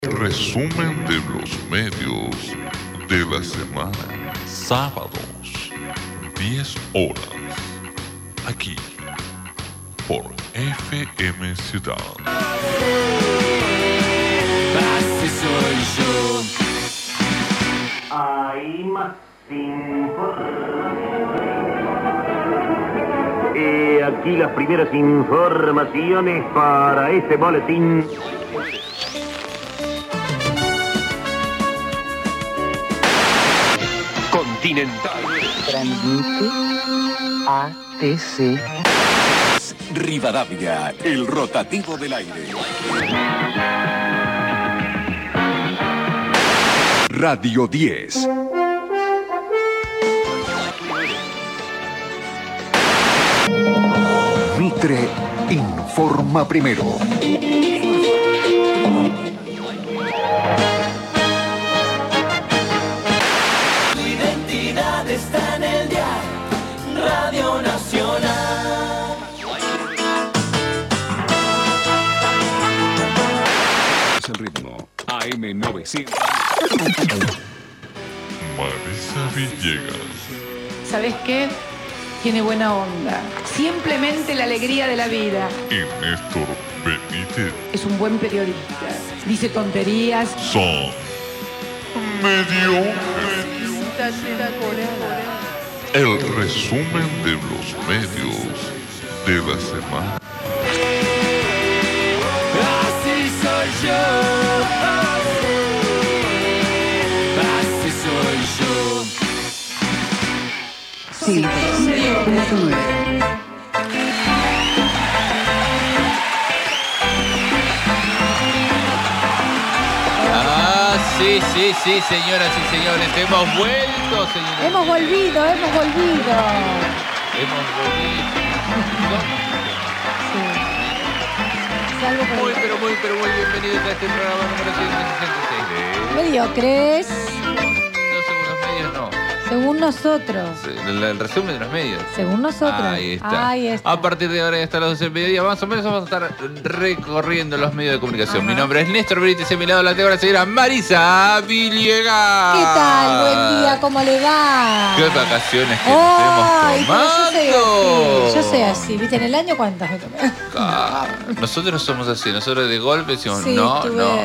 Resumen de los medios de la semana. Sábados, 10 horas. Aquí, por FM Ciudad. Así soy yo. Hay más aquí las primeras informaciones para este boletín. Continental. Transmite ATC. Rivadavia, el rotativo del aire. Radio 10. Mitre informa primero. Tu identidad está en el dial, Radio Nacional. Es el ritmo. AM900. Marisa Villegas. ¿Sabes qué? Tiene buena onda. Simplemente la alegría de la vida. Y Néstor Benítez. Es un buen periodista. Dice tonterías. Son medio. El resumen de los medios de la semana. Así soy yo. Así soy yo. Sí. Sí, señoras y señores, hemos vuelto, señores. Hemos volvido. Hemos volvido. Salvo por Muy bienvenidos a este programa número 166 de... mediocres, No, según los medios, no. según nosotros. El resumen de los medios. Según nosotros. Ahí está. A partir de ahora y hasta las 12 del mediodía, más o menos vamos a estar recorriendo los medios de comunicación. Ajá. Mi nombre es Néstor Benítez, a mi lado la tengo la señora Marisa Villegas. ¿Qué tal? Buen día, ¿cómo le va? ¿Qué vacaciones que Ay, nos pero estemos tomando? yo soy así, ¿viste? En el año, ¿cuántas me tomé? Nosotros somos así, nosotros de golpe decimos Sí, no.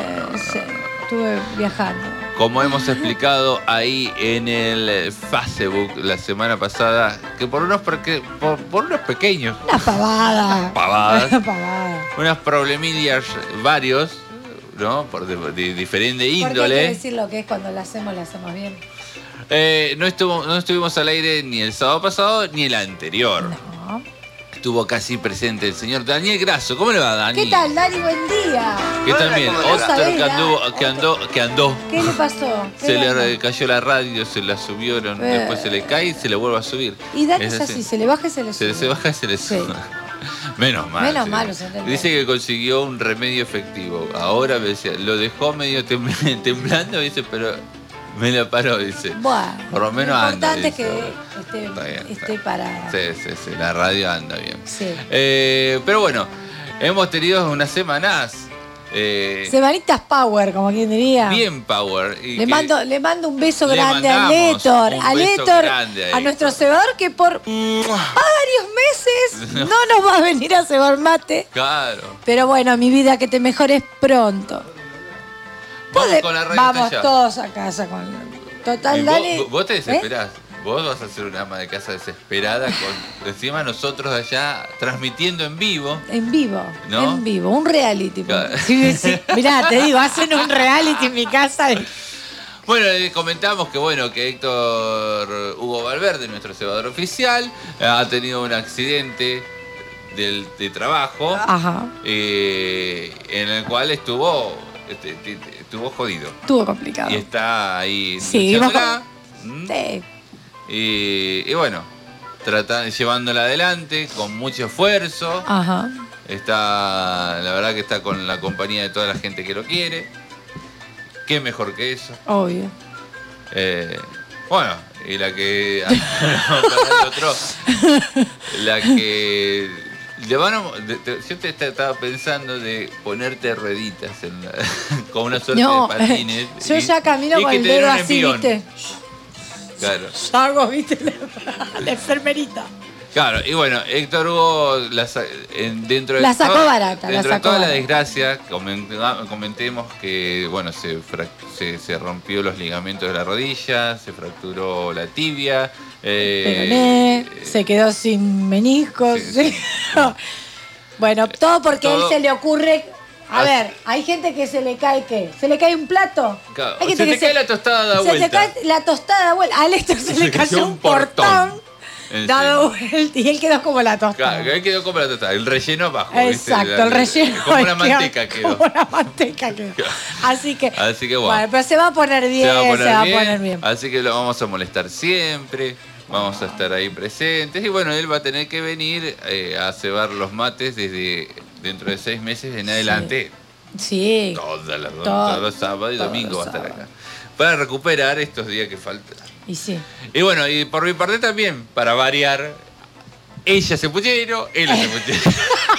estuve viajando. Como hemos explicado ahí en el Facebook la semana pasada, que por unos pequeños, Una pavada. Pavadas. Una pavada. unas problemillas varios, ¿no? De diferente Porque hay que índole. decir lo que es cuando la hacemos bien. No estuvimos al aire ni el sábado pasado ni el anterior. No. Estuvo casi presente el señor Daniel Grasso. ¿Cómo le va, Dani? ¿Qué tal, Dani? Buen día. ¿Qué tal? Bien. ¿cómo le va? Otro que andó. ¿Qué le pasó? Se ¿Qué onda? le cayó la radio, se la subieron, después se le cae y se le vuelve a subir. Y Dani es así, se le baja y se le sube. Se baja y se le Sí. sube. Menos mal. Menos sí. mal, se entendió. Dice que consiguió un remedio efectivo. Ahora me decía, lo dejó medio temblando, dice, pero me la paró, dice. Bueno, Por lo menos lo anda. importante es dice. que Está bien, esté para... Sí, la radio anda bien. Sí. Pero bueno, hemos tenido unas semanas Semanitas Power, como quien diría. bien power. Y Le mando un beso Le grande a mandamos Létor. un A beso Létor, grande a a Héctor. nuestro cebador que por varios meses no nos va a venir a cebar mate. Claro. Pero bueno, mi vida, que te mejores pronto. Vamos con la radio Vamos ya. todos a casa con... Total, Y dale. vos te ¿Eh? desesperás. Vos vas a ser una ama de casa desesperada con encima nosotros allá transmitiendo en vivo. En vivo, ¿No? en vivo, un reality. Claro. Sí, mirá, te digo, hacen un reality en mi casa. Bueno, les comentamos que Héctor Hugo Valverde, nuestro cebador oficial, ha tenido un accidente de trabajo Ajá, en el cual estuvo jodido. estuvo complicado. Y está ahí Sí, luchándola. Sí. Y bueno, llevándola adelante con mucho esfuerzo. Ajá. La verdad que está con la compañía de toda la gente que lo quiere. ¿Qué mejor que eso? Obvio. Bueno, y la que... para el otro, la que Yo te estaba pensando de ponerte rueditas con una suerte de patines. Yo ya camino con que el te den dedo un así, envión. ¿viste? Claro. Yo hago, ¿viste? La enfermerita. Claro, y bueno, Héctor Hugo dentro de La sacó barata, dentro la de toda sacó la barata. desgracia, comentemos que bueno, se rompió los ligamentos de la rodilla, se fracturó la tibia, Peroné, se quedó sin meniscos. sí. Bueno, todo porque a él todo- se le ocurre. A Así- ver, hay gente que se le cae, ¿qué? ¿Se le cae un plato? Claro, Hay se gente te cae la tostada da se vuelta. te cae la tostada da vuelta. A Héctor se le cayó un portón dado vuelta y él quedó como la tostada. Claro, ahí quedó como la tostada, el relleno abajo. ¿viste? Exacto, el relleno. Como una quedó manteca quedó. Como una manteca quedó. Así que bueno. pero se va a poner bien, se va a poner bien. Así que lo vamos a molestar siempre. Vamos a estar ahí presentes. Y bueno, él va a tener que venir a cebar los mates desde dentro de 6 meses en adelante. Sí. Todos los sábados y domingo va a estar acá. Para recuperar estos días que faltan. Y sí. Y bueno, y por mi parte también, para variar, ella se puchero, él se puchero.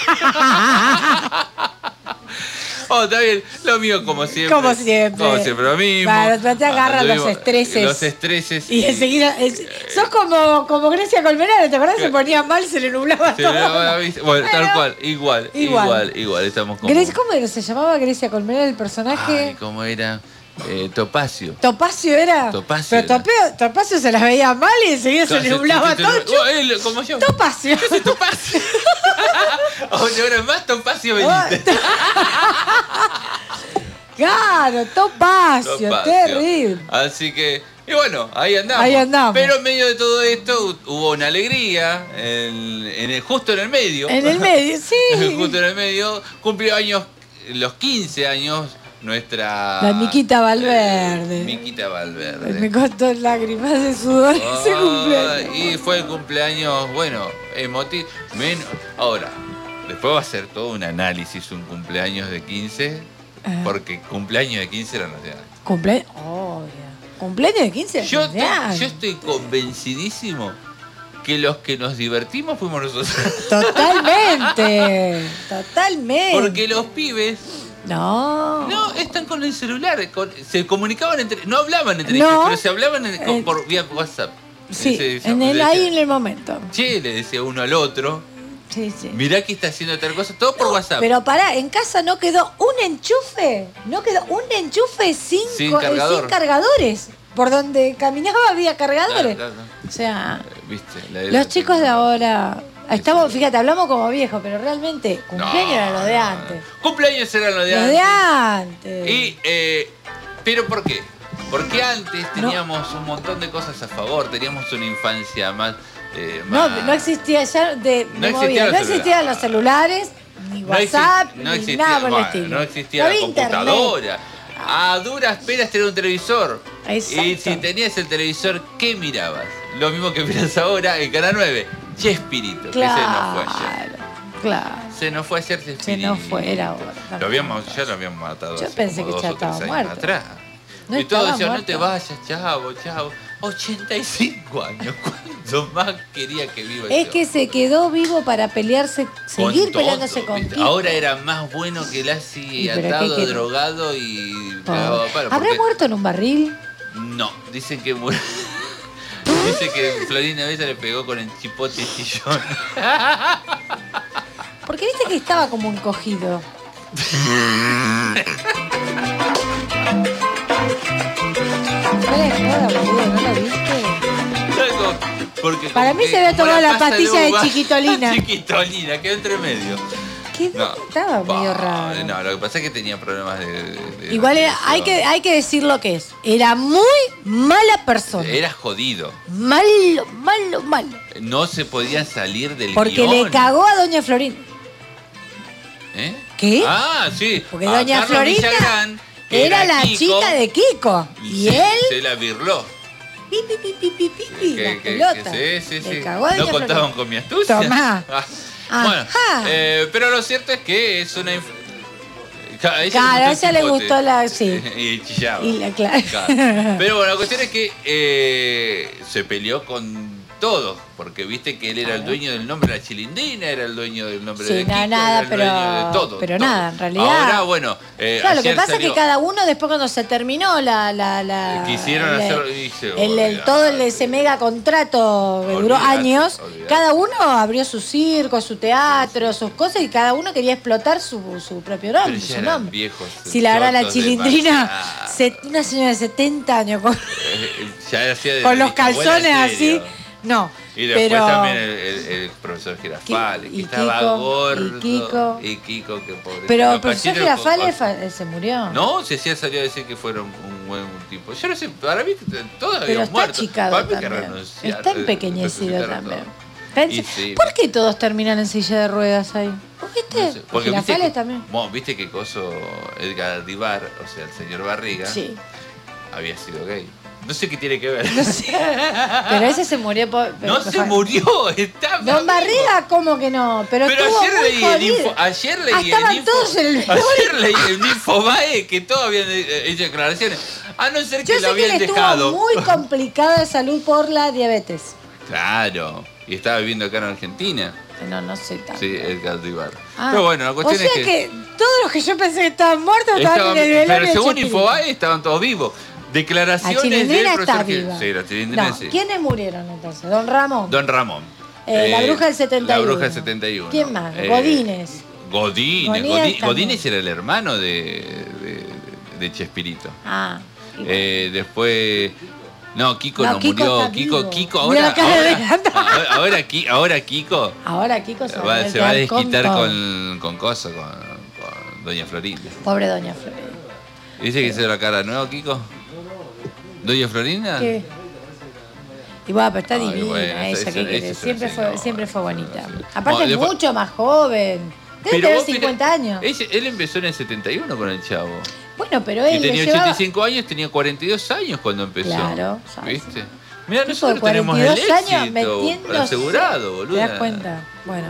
Oh, está bien, lo mío como siempre. Como siempre. Como siempre, lo mismo. Claro, pero te agarran Lo los mismo, estreses. Los estreses. Y enseguida. Sos como Grecia Colmenares, ¿te acordás? Se ponía mal, se le nublaba Sí, todo. bueno, tal Bueno, cual, igual, estamos como... ¿Cómo era? ¿Se llamaba Grecia Colmenares el personaje? Ay, ¿cómo era? Topacio. ¿Topacio era? Topacio Pero Topacio se las veía mal y enseguida se le nublaba todo. Él, como yo. Topacio. Yo soy Topacio. Oye, ahora más Topacio Benítez. Claro, Topacio, terrible. Así que, y bueno, ahí andamos. Ahí andamos. Pero en medio de todo esto hubo una alegría, justo en el medio. En el medio, sí. Justo en el medio, cumplió años, los 15 años, nuestra... La Miquita Valverde. Miquita Valverde. Me costó lágrimas de sudor ese cumpleaños. Y fue el cumpleaños, bueno, emotivo. Ahora, después va a ser todo un análisis, un cumpleaños de 15, porque cumpleaños de 15 eran los de antes. ¿Cumpleaños de 15? Yo estoy convencidísimo que los que nos divertimos fuimos nosotros. Totalmente. Porque los pibes no están con el celular, se comunicaban no hablaban entre ellos, pero se hablaban por vía WhatsApp. Sí, ahí en el momento. Che, le decía uno al otro. Sí. Mirá que está haciendo tal cosa, todo por WhatsApp. Pero pará, en casa no quedó un enchufe sin cargadores. Por donde caminaba había cargadores. Claro. O sea, ¿viste? Los chicos de ahora... Fíjate, hablamos como viejos, pero realmente cumpleaños eran los de antes. Cumpleaños eran los de Los antes. de antes. Y, ¿pero por qué? Porque antes teníamos un montón de cosas a favor, teníamos una infancia más... No existía ya no existían los celulares, ni WhatsApp, ni nada por el estilo. No existía la computadora. A duras penas tener un televisor. Exacto. Y si tenías el televisor, ¿qué mirabas? Lo mismo que miras ahora en Canal 9. Chespirito, que se nos fue ayer. Claro. Se nos fue ayer Chespirito. Se nos fue, era ahora. Ya lo habíamos matado. Yo pensé que ya estaba muerto. Atrás. No y todos decían, muerto. no te vayas, chavo. 85 años. ¿Cuánto más quería que viva? Es que se quedó vivo para pelearse, seguir peleándose con ¿viste? Kiko. Ahora era más bueno que el así atado, drogado y cagado a palo. ¿Habrá muerto en un barril? No, dicen que murió. Dice que Florinda Bella le pegó con el chipote sillón. Porque viste que estaba como encogido. ¿No lo viste? Porque para mí se había tomado la pastilla de Chiquitolina. Chiquitolina, quedó entre medio. Estaba medio raro. No, lo que pasa es que tenía problemas de igual hay que decir lo que es. Era muy mala persona. Era jodido. Malo. No se podía salir del porque guión. le cagó a Doña Florinda. ¿Eh? ¿Qué? Ah, sí. Porque Doña Florinda era la chica de Kiko. Y él se la birló. La pelota. Sí. Le cagó a Doña no contaban Florinda. con mi astucia. Tomá. Bueno, pero lo cierto es que es una... Claro, a ella le gustó la... Sí. Y chillaba. Claro. Pero bueno, la cuestión es que se peleó con todos, porque viste que él era el dueño del nombre de la Chilindrina, era el dueño del nombre de Kiko, nada, era el dueño de todo. Pero todo. nada, en realidad. Ahora, bueno, claro, lo que pasa es que cada uno, después cuando se terminó quisieron hacer todo ese mega contrato que duró años, cada uno abrió su circo, su teatro, sus cosas, y cada uno quería explotar su propio nombre, su nombre. Viejos, si la verdad la Chilindrina, una señora de 70 años con los calzones así, no. Y después también el profesor Girafales, que estaba gordo. Y Kiko, que pobre. Pero el profesor Girafales se murió. No, Cecilia salió a decir que fuera un buen tipo. Yo no sé, para mí todos habían Pero muerto. está achicado también. Está empequeñecido también. Sí, ¿por qué todos terminan en silla de ruedas ahí? ¿Viste? No sé, porque Girafales también. Viste que coso Edgar Divar, o sea, el señor Barriga, había sido gay. No sé qué tiene que ver. No sé. Pero ese se murió No se murió, está Don Barriga, ¿cómo que no? Pero ayer leí el info. Ayer leí el Infobae que todos habían hecho declaraciones. A no ser que lo habían dejado. Estuvo muy complicada de salud por la diabetes. Claro. Y estaba viviendo acá en Argentina. No sé tanto. Sí, Edgar Divar. Pero bueno, la cuestión es que todos los que yo pensé que estaban muertos estaban en el velorio. Pero según Infobae estaban todos vivos. Declaraciones del profesor viva. Sí, la Chilindrina sí. ¿Quiénes murieron entonces? Don Ramón. La bruja del 71. La bruja del 71. ¿Quién más? Godínez. Godínez era el hermano de Chespirito. Después... No, Kiko no murió. Kiko ahora Kiko. Ahora Kiko se va a desquitar con Doña Florinda. Pobre Doña Florinda. ¿Dice que se la cara nueva, Kiko? ¿Doña Florinda? ¿Qué? Y bueno, pero está divina ella, ¿qué querés? Siempre fue bonita. Aparte es mucho más joven. Debe tener 50 años. Él empezó en el 71 con el Chavo. Bueno, pero él tenía 85 años, tenía 42 años cuando empezó. Claro, ¿viste? Mira, nosotros tenemos el éxito asegurado, boludo. ¿Te das cuenta? Bueno.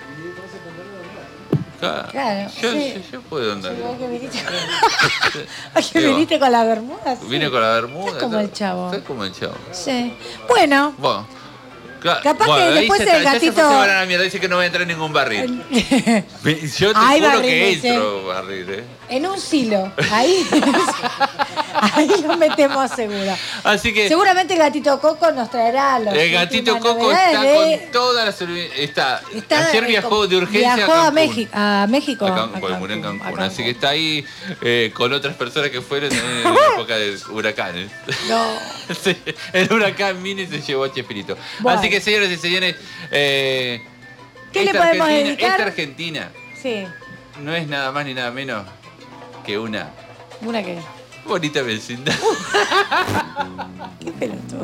Claro, yo puedo andar. ¿A qué viniste con la bermuda? Vine con la bermuda. Estás como el Chavo. Estás como el Chavo. Sí. Bueno. Capaz que después el gatito. Se van a la mierda, dice que no voy a entrar en ningún barril. Yo te juro que entro barril, En un silo. Ahí lo metemos seguro. Así que. Seguramente el gatito Coco nos traerá los. El gatito Coco está con todas las. Ayer viajó de urgencia. Viajó a México. Murió en Cancún. Así que está ahí con otras personas que fueron en la época de huracanes. No. Sí, el huracán Mini se llevó a Chespirito. Bueno. Así que, señoras y señores, ¿qué le podemos dedicar? Esta Argentina no es nada más ni nada menos que una qué bonita vecindad. Qué pelotudo.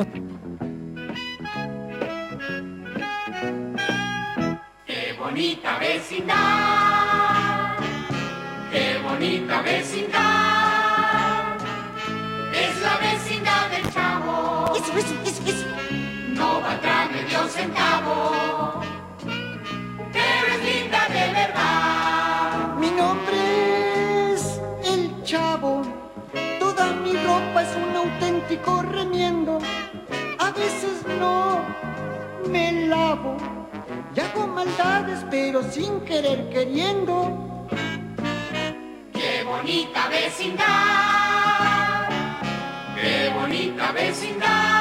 Qué bonita vecindad, qué bonita vecindad, es la vecindad del Chavo. Eso. No valdrá medio centavo, pero es linda de verdad. Mi nombre es el Chavo, toda mi ropa es un auténtico remiendo. A veces no me lavo y hago maldades, pero sin querer queriendo. Qué bonita vecindad, qué bonita vecindad.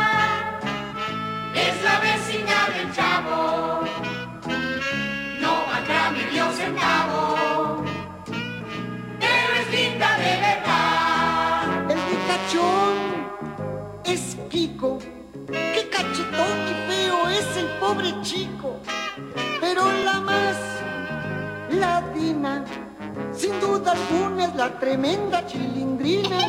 Es la vecindad del Chavo, no valdrá medio centavo, pero es linda de verdad. El ricachón es Kiko, qué cachetón y feo es el pobre chico, pero la más ladina, sin duda alguna, es la tremenda Chilindrina.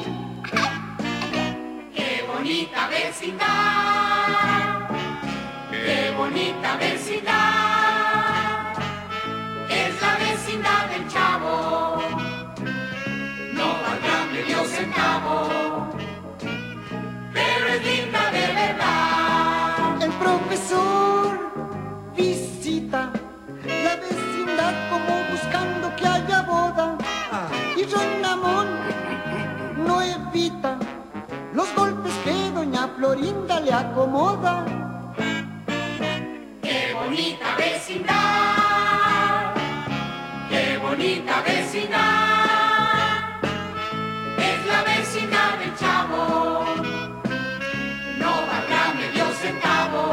Qué bonita vecindad, qué bonita vecindad, es la vecindad del Chavo, no valdrá medio centavo, pero es linda de verdad. El profesor visita la vecindad como buscando que haya boda, y Don Ramón no evita los golpes que doña Florinda le acomoda. vecindad, qué bonita vecindad, es la vecindad del Chavo, no valdrá medio centavo,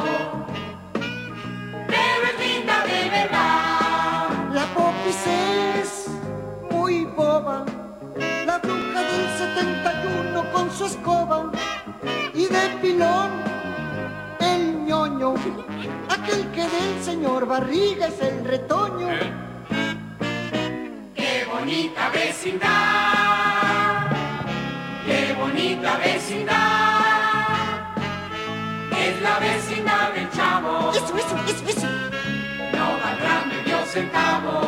pero es linda de verdad. La Popis es muy boba, la bruja del 71 con su escoba, y de pilón el ñoño, aquel que del señor Barriga es el retoño. Qué bonita vecindad, qué bonita vecindad, es la vecindad del Chavo. Eso. No valdrá medio centavo,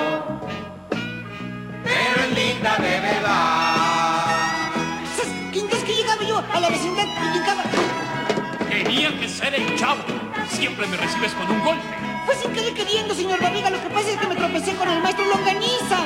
pero es linda de verdad. Entonces que llegaba yo a la vecindad y llegaba. Tenía que ser el Chavo. Siempre me recibes con un golpe. Fue sin querer queriendo, señor Barriga. Lo que pasa es que me tropecé con el maestro Longaniza.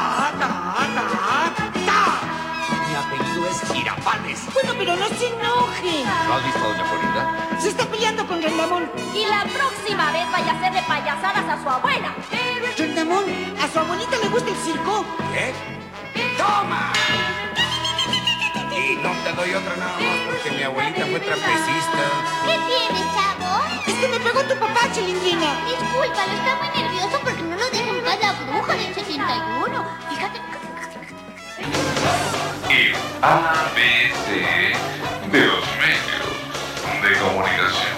Mi apellido es Girapanes. Bueno, pero no se enoje. ¿No has visto a doña Florinda? Se está peleando con Rendamón. Y la próxima vez vaya a hacerle payasadas a su abuela. Rendamón, ¿a su abuelita le gusta el circo? ¿Qué? ¡Toma! Y no te doy otra nada más porque mi abuelita fue trapecista. ¿Qué tienes, Chavo? Es que me pegó tu papá, Chilindrina. Discúlpalo, está muy nervioso porque no lo deja en paz la bruja del 71. Fíjate. El ABC de los medios de comunicación.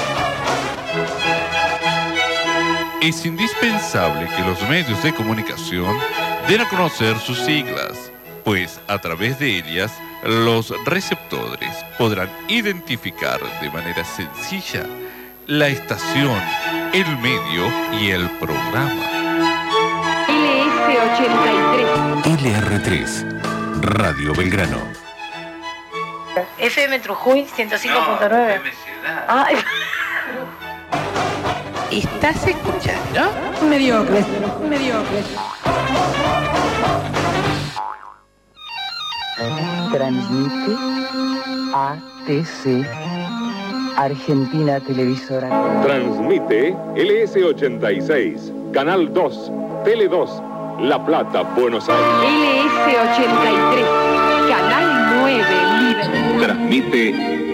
Es indispensable que los medios de comunicación den a conocer sus siglas, pues a través de ellas los receptores podrán identificar de manera sencilla la estación, el medio y el programa. LR3, Radio Belgrano. FM Trujuy 105.9. Ah, ¿Estás escuchando? mediocres. Transmite ATC, Argentina Televisora. Transmite LS86, Canal 2, Tele 2, La Plata, Buenos Aires. LS83, Canal 9, Liverpool. Transmite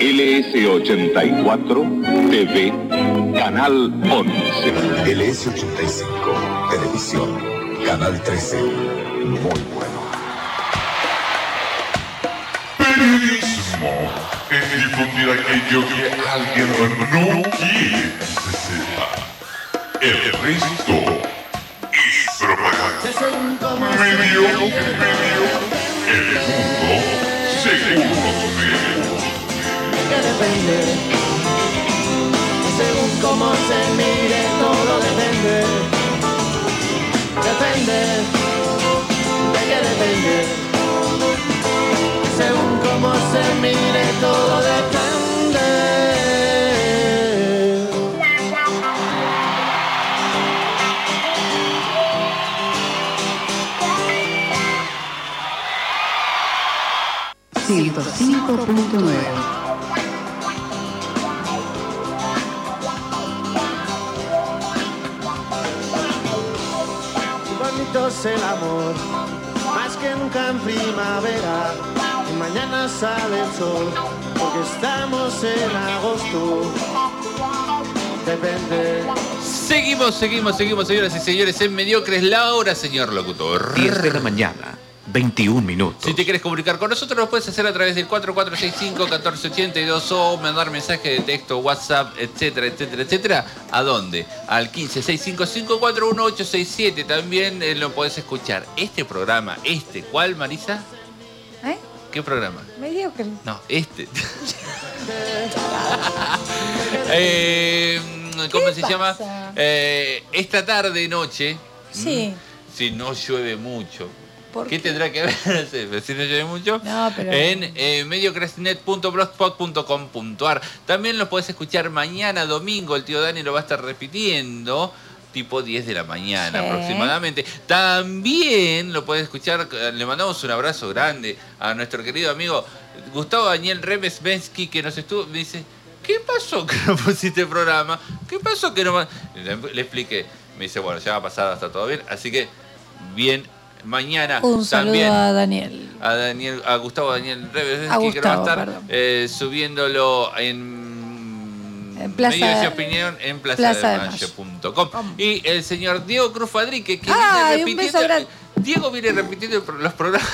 LS84, TV, Canal 11. LS85, Televisión, Canal 13. Muy bueno. Periodismo es difundir aquello que alguien no quiere que se sepa. El resto es propaganda. Medio. El mundo según los medios. Que depende, según cómo se mire, todo depende. Depende, de qué depende. Según cómo se mire, todo depende. Bonito es el amor, más que nunca en primavera. Y mañana sale el sol, porque estamos en agosto. Depende. Seguimos, señoras y señores, en Mediocres, la hora, señor locutor. 10 de la mañana, 21 minutos. Si te quieres comunicar con nosotros, lo puedes hacer a través del 4465-1482 o mandar mensaje de texto, WhatsApp, etcétera. ¿A dónde? Al 1565541867. También lo puedes escuchar. Este programa, ¿cuál, Marisa? ¿Eh? ¿Qué programa? Mediocre. No, ¿Cómo se llama? Esta tarde, noche. Sí. Si no llueve mucho. ¿Qué tendrá que ver? Si no llueve mucho. No, pero... En mediocresnet.blogspot.com.ar. También lo podés escuchar mañana, domingo. El tío Dani lo va a estar repitiendo. Tipo 10 de la mañana aproximadamente. También lo podés escuchar. Le mandamos un abrazo grande a nuestro querido amigo Gustavo Daniel Remesbensky, que nos estuvo. Me dice: ¿qué pasó que no pusiste el programa? ¿Qué pasó que no...? Le expliqué. Me dice, bueno, ya va a pasar, va a estar todo bien. Así que, bien, mañana un también. saludo a Daniel. A Gustavo Daniel Reves, que va a estar subiéndolo en Plaza, Medios de Opinión en plazadelmayo.com. Y el señor Diego Cruz Fadrique, que viene repitiendo. Diego viene repitiendo los programas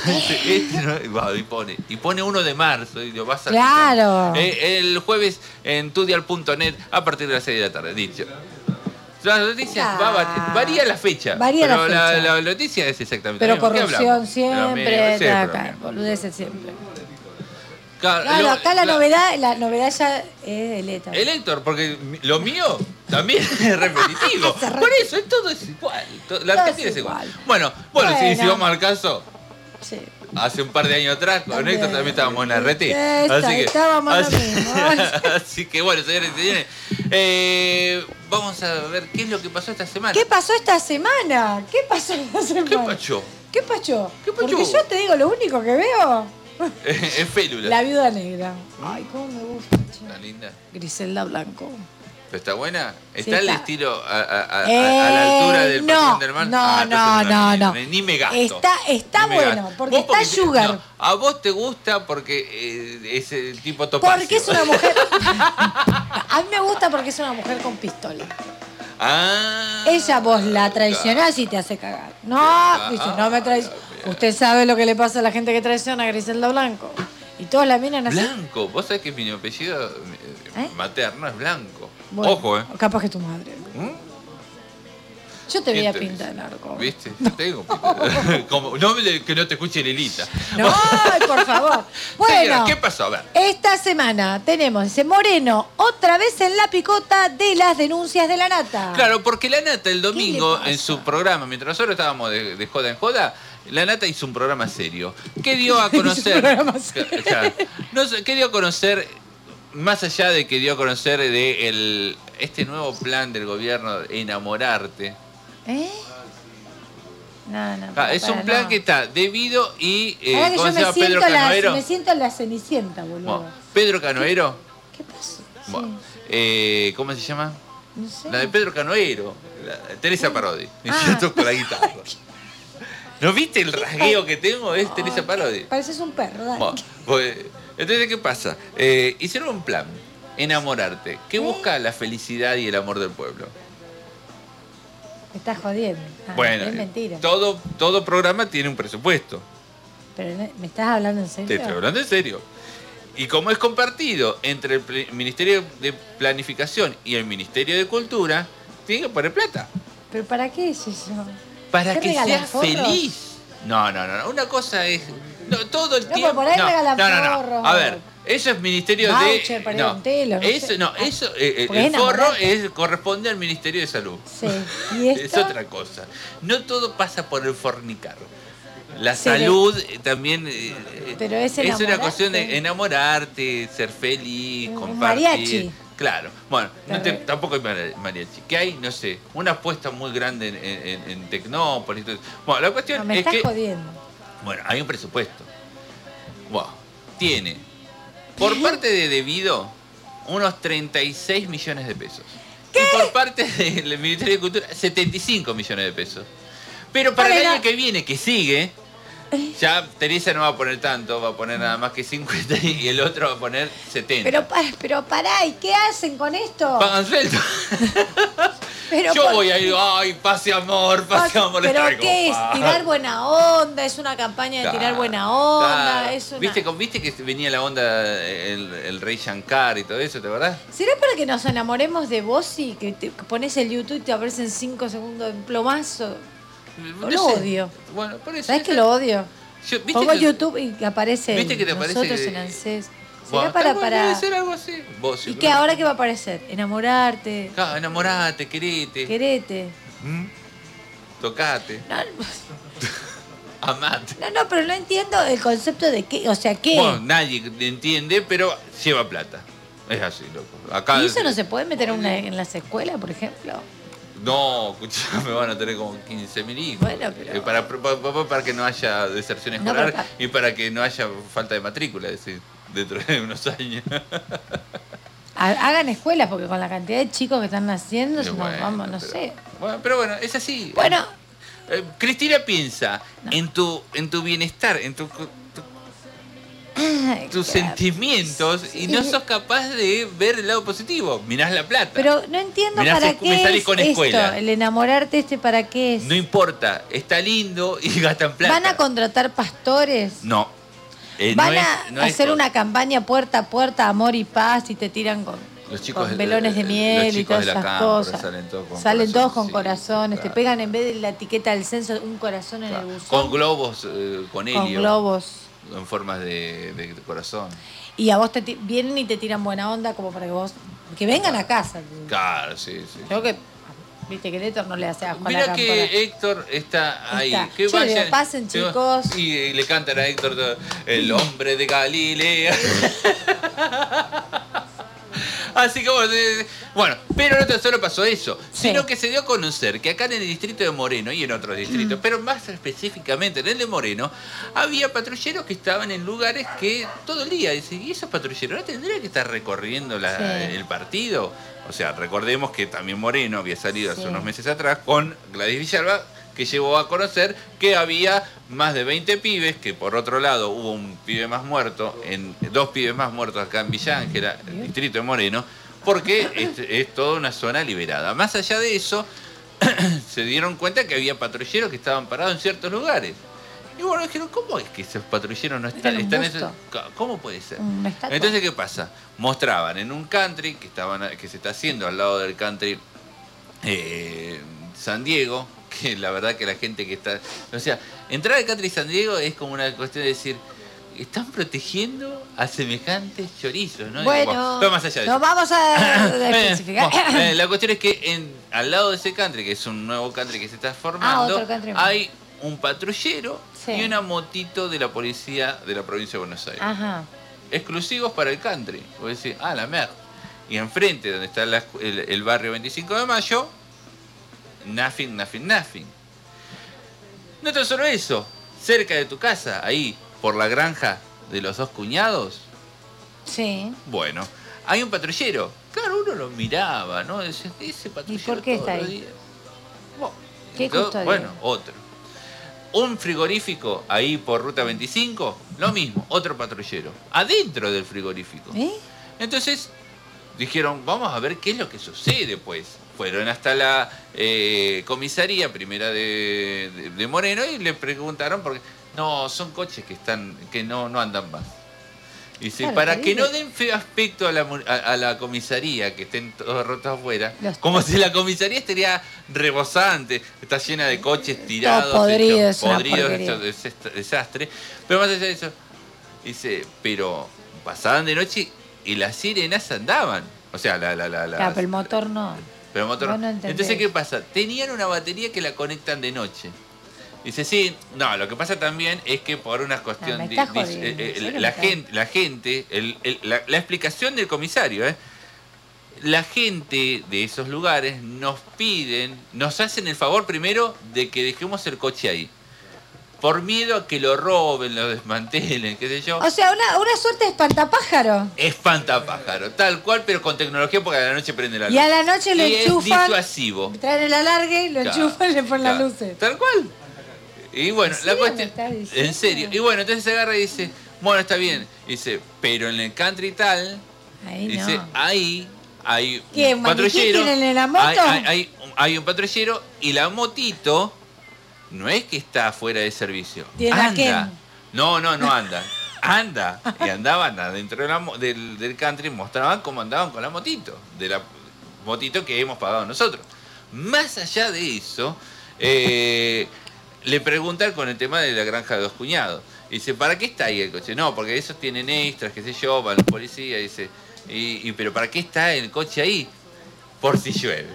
y pone 1 de marzo y lo vas a claro. El jueves en tudial.net a partir de las 6 de la tarde. Dicho. Las noticias varía la fecha. Pero la noticia es exactamente pero la misma. corrupción siempre, boludeces siempre. Claro, acá la novedad ya es el Héctor. El Héctor, porque lo mío también es repetitivo. Por eso, todo es igual. La Argentina es igual. Bueno, si vamos al caso, sí. Hace un par de años atrás, con Héctor también estábamos en la RT. Así que bueno, señores y señores, vamos a ver qué es lo que pasó esta semana. ¿Qué pasó esta semana? ¿Qué pachó? Porque yo te digo, lo único que veo es Félula. La Viuda Negra. Ay, cómo me gusta. Está linda. Griselda Blanco. ¿Está buena? ¿Está el estilo a la altura del Patrón del Mal? No. Ni me gasto. Está bueno, porque está Sugar. No, a vos te gusta porque es el tipo Topacio. Porque es una mujer. A mí me gusta porque es una mujer con pistola. Ella vos la traicionás y te hace cagar. No me traicionás. Usted sabe lo que le pasa a la gente que traiciona a Griselda Blanco. Y todos la miran así. Blanco, vos sabés que mi apellido materno es Blanco. Bueno, ojo, capaz que tu madre. Yo te veía pinta de narco. ¿Viste? Tengo pinta. Que no te escuche Lilita. No, por favor. Bueno, señora, ¿qué pasó? A ver. Esta semana tenemos ese Moreno otra vez en la picota de las denuncias de la Nata. Claro, porque la Nata el domingo en su programa, mientras nosotros estábamos de joda en joda, la Nata hizo un programa serio. ¿Qué dio a conocer? ¿Qué dio a conocer? Más allá de que dio a conocer de este nuevo plan del gobierno, Enamorarte. No. Es un plan que está debido y... ¿cómo se llama? Pedro Canoero. Me siento la Cenicienta, boludo. Pedro Canoero. ¿Qué pasó? Sí. ¿Cómo se llama? No sé. La de Pedro Canoero. Teresa Parodi. Yo toco la guitarra. ¿No viste el rasgueo que tengo? Es Teresa Parodi. Pareces un perro, dale. Entonces, ¿qué pasa? Hicieron un plan, Enamorarte, que busca la felicidad y el amor del pueblo. Me estás jodiendo. Bueno, es mentira. Todo programa tiene un presupuesto. Pero ¿me estás hablando en serio? Te estoy hablando en serio. Y como es compartido entre el Ministerio de Planificación y el Ministerio de Cultura, tiene que poner plata. ¿Pero para qué es eso? Para que seas feliz. No. Una cosa es... todo el tiempo... Por ahí regalan forros. A ver, eso es Ministerio voucher, el forro corresponde al Ministerio de Salud. Sí. ¿Y esto? Es otra cosa. No todo pasa por el fornicar. La salud también pero es una cuestión de enamorarte, ser feliz, compartir. Mariachi. Claro. Bueno, tampoco hay mariachi. ¿Qué hay? No sé. Una apuesta muy grande en Tecnópolis. Bueno, la cuestión es que... jodiendo. Bueno, hay un presupuesto. Bueno, tiene por parte de Debido unos 36 millones de pesos. ¿Qué? Y por parte del Ministerio de Cultura 75 millones de pesos. Pero para el año que viene, que sigue, ya Teresa no va a poner tanto, va a poner nada más que 50 y el otro va a poner 70. Pero pará, ¿y qué hacen con esto? Pagan sueldo. Yo voy a ir, pase amor. ¿Pero qué es? ¿Tirar buena onda? ¿Es una campaña de tirar buena onda? Claro. Es una... ¿Viste que venía la onda el rey Shankar y todo eso, ¿te acordás? ¿Será para que nos enamoremos de vos y que pones el YouTube y te aparecen 5 segundos de plomazo? Lo odio. Bueno, por eso. ¿Sabes que lo odio? Pongo YouTube y aparece ¿viste que te nosotros aparece en ANSES. ¿Será para...? Debe ser algo así. ¿Y qué ahora qué va a aparecer? Enamorarte. Claro, enamorate, querete. Tocate. No. Amate. No, pero no entiendo el concepto de qué, o sea, ¿qué? Bueno, nadie entiende, pero lleva plata. Es así, loco. Acá ¿Y eso no se puede meter en las escuelas, por ejemplo? No, me van a tener como 15.000 hijos. Bueno, pero... para que no haya deserción escolar y para que no haya falta de matrícula, es decir, dentro de unos años. Hagan escuelas, porque con la cantidad de chicos que están naciendo, si Bueno, nos vamos, no pero- sé. Pero bueno, es así. Bueno. Cristina piensa en tu bienestar, en tus Claro. sentimientos y no sos capaz de ver el lado positivo. Mirás la plata. Pero no entiendo Mirá, para me qué salís es con esto, escuela. el enamorarte para qué es. No importa, está lindo y gastan plata. ¿Van a contratar pastores? No. ¿Van no a es- no es hacer con- una campaña puerta a puerta, amor y paz, y te tiran con Los chicos con velones de miel los y chicos todas de la esas cámpora cosas? Salen todos con corazones, te claro. pegan en vez de la etiqueta del censo un corazón en el buzón. Con globos, con helio. Con globos. En formas de corazón. Y a vos vienen y te tiran buena onda como para que vos... Que vengan a casa. Claro, sí. Creo que... Viste que el Héctor no le hace asco a la Mira cámpora. que Héctor está ahí. Está. Que Che, digo, pasen, chicos. Y le cantan a Héctor todo, el hombre de Galilea. Así que bueno, pero no tan solo pasó eso, sino que se dio a conocer que acá en el distrito de Moreno y en otros distritos, pero más específicamente en el de Moreno, había patrulleros que estaban en lugares que todo el día, dice, ¿y esos patrulleros no tendrían que estar recorriendo el partido? O sea, recordemos que también Moreno había salido hace unos meses atrás con Gladys Villalba, que llevó a conocer que había más de 20 pibes, que por otro lado hubo un pibe más muerto, dos pibes más muertos acá en Villa Ángela, el distrito de Moreno, porque es toda una zona liberada. Más allá de eso, se dieron cuenta que había patrulleros que estaban parados en ciertos lugares. Y bueno, dijeron, ¿cómo es que esos patrulleros no están en esos? ¿Cómo puede ser? Entonces, ¿qué pasa? Mostraban en un country que se está haciendo al lado del country San Diego, que la verdad que la gente que está... O sea, entrar al country San Diego es como una cuestión de decir, están protegiendo a semejantes chorizos, ¿no? Bueno, pero más allá de no eso. vamos a especificar. La cuestión es que al lado de ese country, que es un nuevo country que se está formando, otro country más. hay un patrullero y una motito de la policía de la provincia de Buenos Aires. Ajá. Exclusivos para el country. Vos decís, la merda. Y enfrente, donde está el barrio 25 de Mayo, nothing. No tan solo eso, cerca de tu casa, ahí, por la granja de los dos cuñados, Sí. bueno, hay un patrullero. Claro, uno lo miraba, ¿no? Decía, ese patrullero. ¿Y por qué está todos los ahí? días. ¿Qué custodia? Bueno, otro. Un frigorífico ahí por Ruta 25, lo mismo, otro patrullero. Adentro del frigorífico. Entonces, dijeron, vamos a ver qué es lo que sucede, pues. Fueron hasta la comisaría primera de Moreno y le preguntaron, porque no, son coches que no andan más. Y dice, Claro, para ahí que no le- den feo aspecto a la comisaría, que estén todos rotos afuera, como si la comisaría estaría rebosante, está llena de coches tirados, podrido, hechos es una podridos, porquería. hechos desastre. Pero más allá de eso, dice, pero pasaban de noche y las sirenas andaban. O sea, Claro, pero el motor no. pero motor. Vos no entendés. Entonces, ¿qué pasa? Tenían una batería que la conectan de noche. Dice, sí, no, lo que pasa también es que por una cuestión me de... estás jodiendo, ¿en serio me la estás- gente, la explicación del comisario, la gente de esos lugares nos hacen el favor primero de que dejemos el coche ahí. Por miedo a que lo roben, lo desmantelen, qué sé yo. O sea, una suerte de espantapájaro. Espantapájaro, tal cual, pero con tecnología porque a la noche prende la luz. Y a la noche lo Y enchufan. es disuasivo. Traen el alargue, lo Claro, enchufan y le ponen las claro. luces. Tal cual. Y bueno, ¿En la serio me cuestión... estás diciendo? En serio. Y bueno, entonces se agarra y dice, bueno, está bien. Dice, pero en el country tal, Ahí dice, no. ahí hay ¿Qué, un un maniquí patrullero. tienen en la moto? Hay un patrullero y la motito no es que está fuera de servicio. ¿Tiene a Anda. quién? No anda. Anda. Y andaban adentro del country, mostraban cómo andaban con la motito. De la motito que hemos pagado nosotros. Más allá de eso, le preguntan con el tema de la granja de dos cuñados. Dice, ¿para qué está ahí el coche? No, porque esos tienen extras, qué sé yo, van los policías. Dice, pero ¿para qué está el coche ahí? Por si llueve.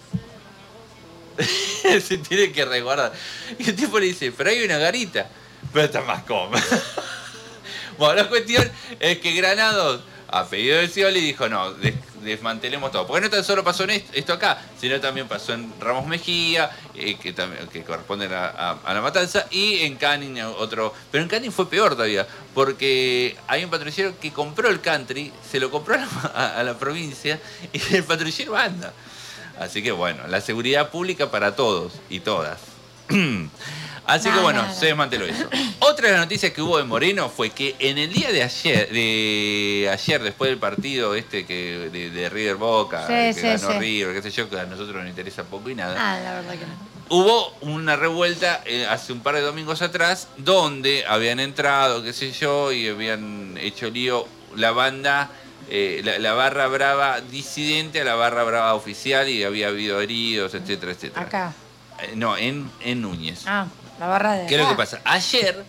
Se tiene que resguardar. Y el tipo le dice, pero hay una garita. Pero está más cómoda. Bueno, la cuestión es que Granados a pedido del Scioli dijo, no, desmantelemos todo. Porque no tan solo pasó en esto acá, sino también pasó en Ramos Mejía, que corresponde a La Matanza, y en Canning otro. Pero en Canning fue peor todavía, porque hay un patrullero que compró el country, se lo compró a la provincia, y el patrullero anda. Así que bueno, la seguridad pública para todos y todas. Así que bueno, se desmanteló eso. Otra de las noticias que hubo en Moreno fue que en el día de ayer después del partido de River Boca, ganó River, qué sé yo, que a nosotros nos interesa poco y nada. La verdad que no. Hubo una revuelta hace un par de domingos atrás, donde habían entrado, qué sé yo, y habían hecho lío la banda, la barra brava disidente a la barra brava oficial, y había habido heridos, etcétera, etcétera. Acá. No, en Núñez. La barra de... ¿Qué es lo que pasa? Ayer,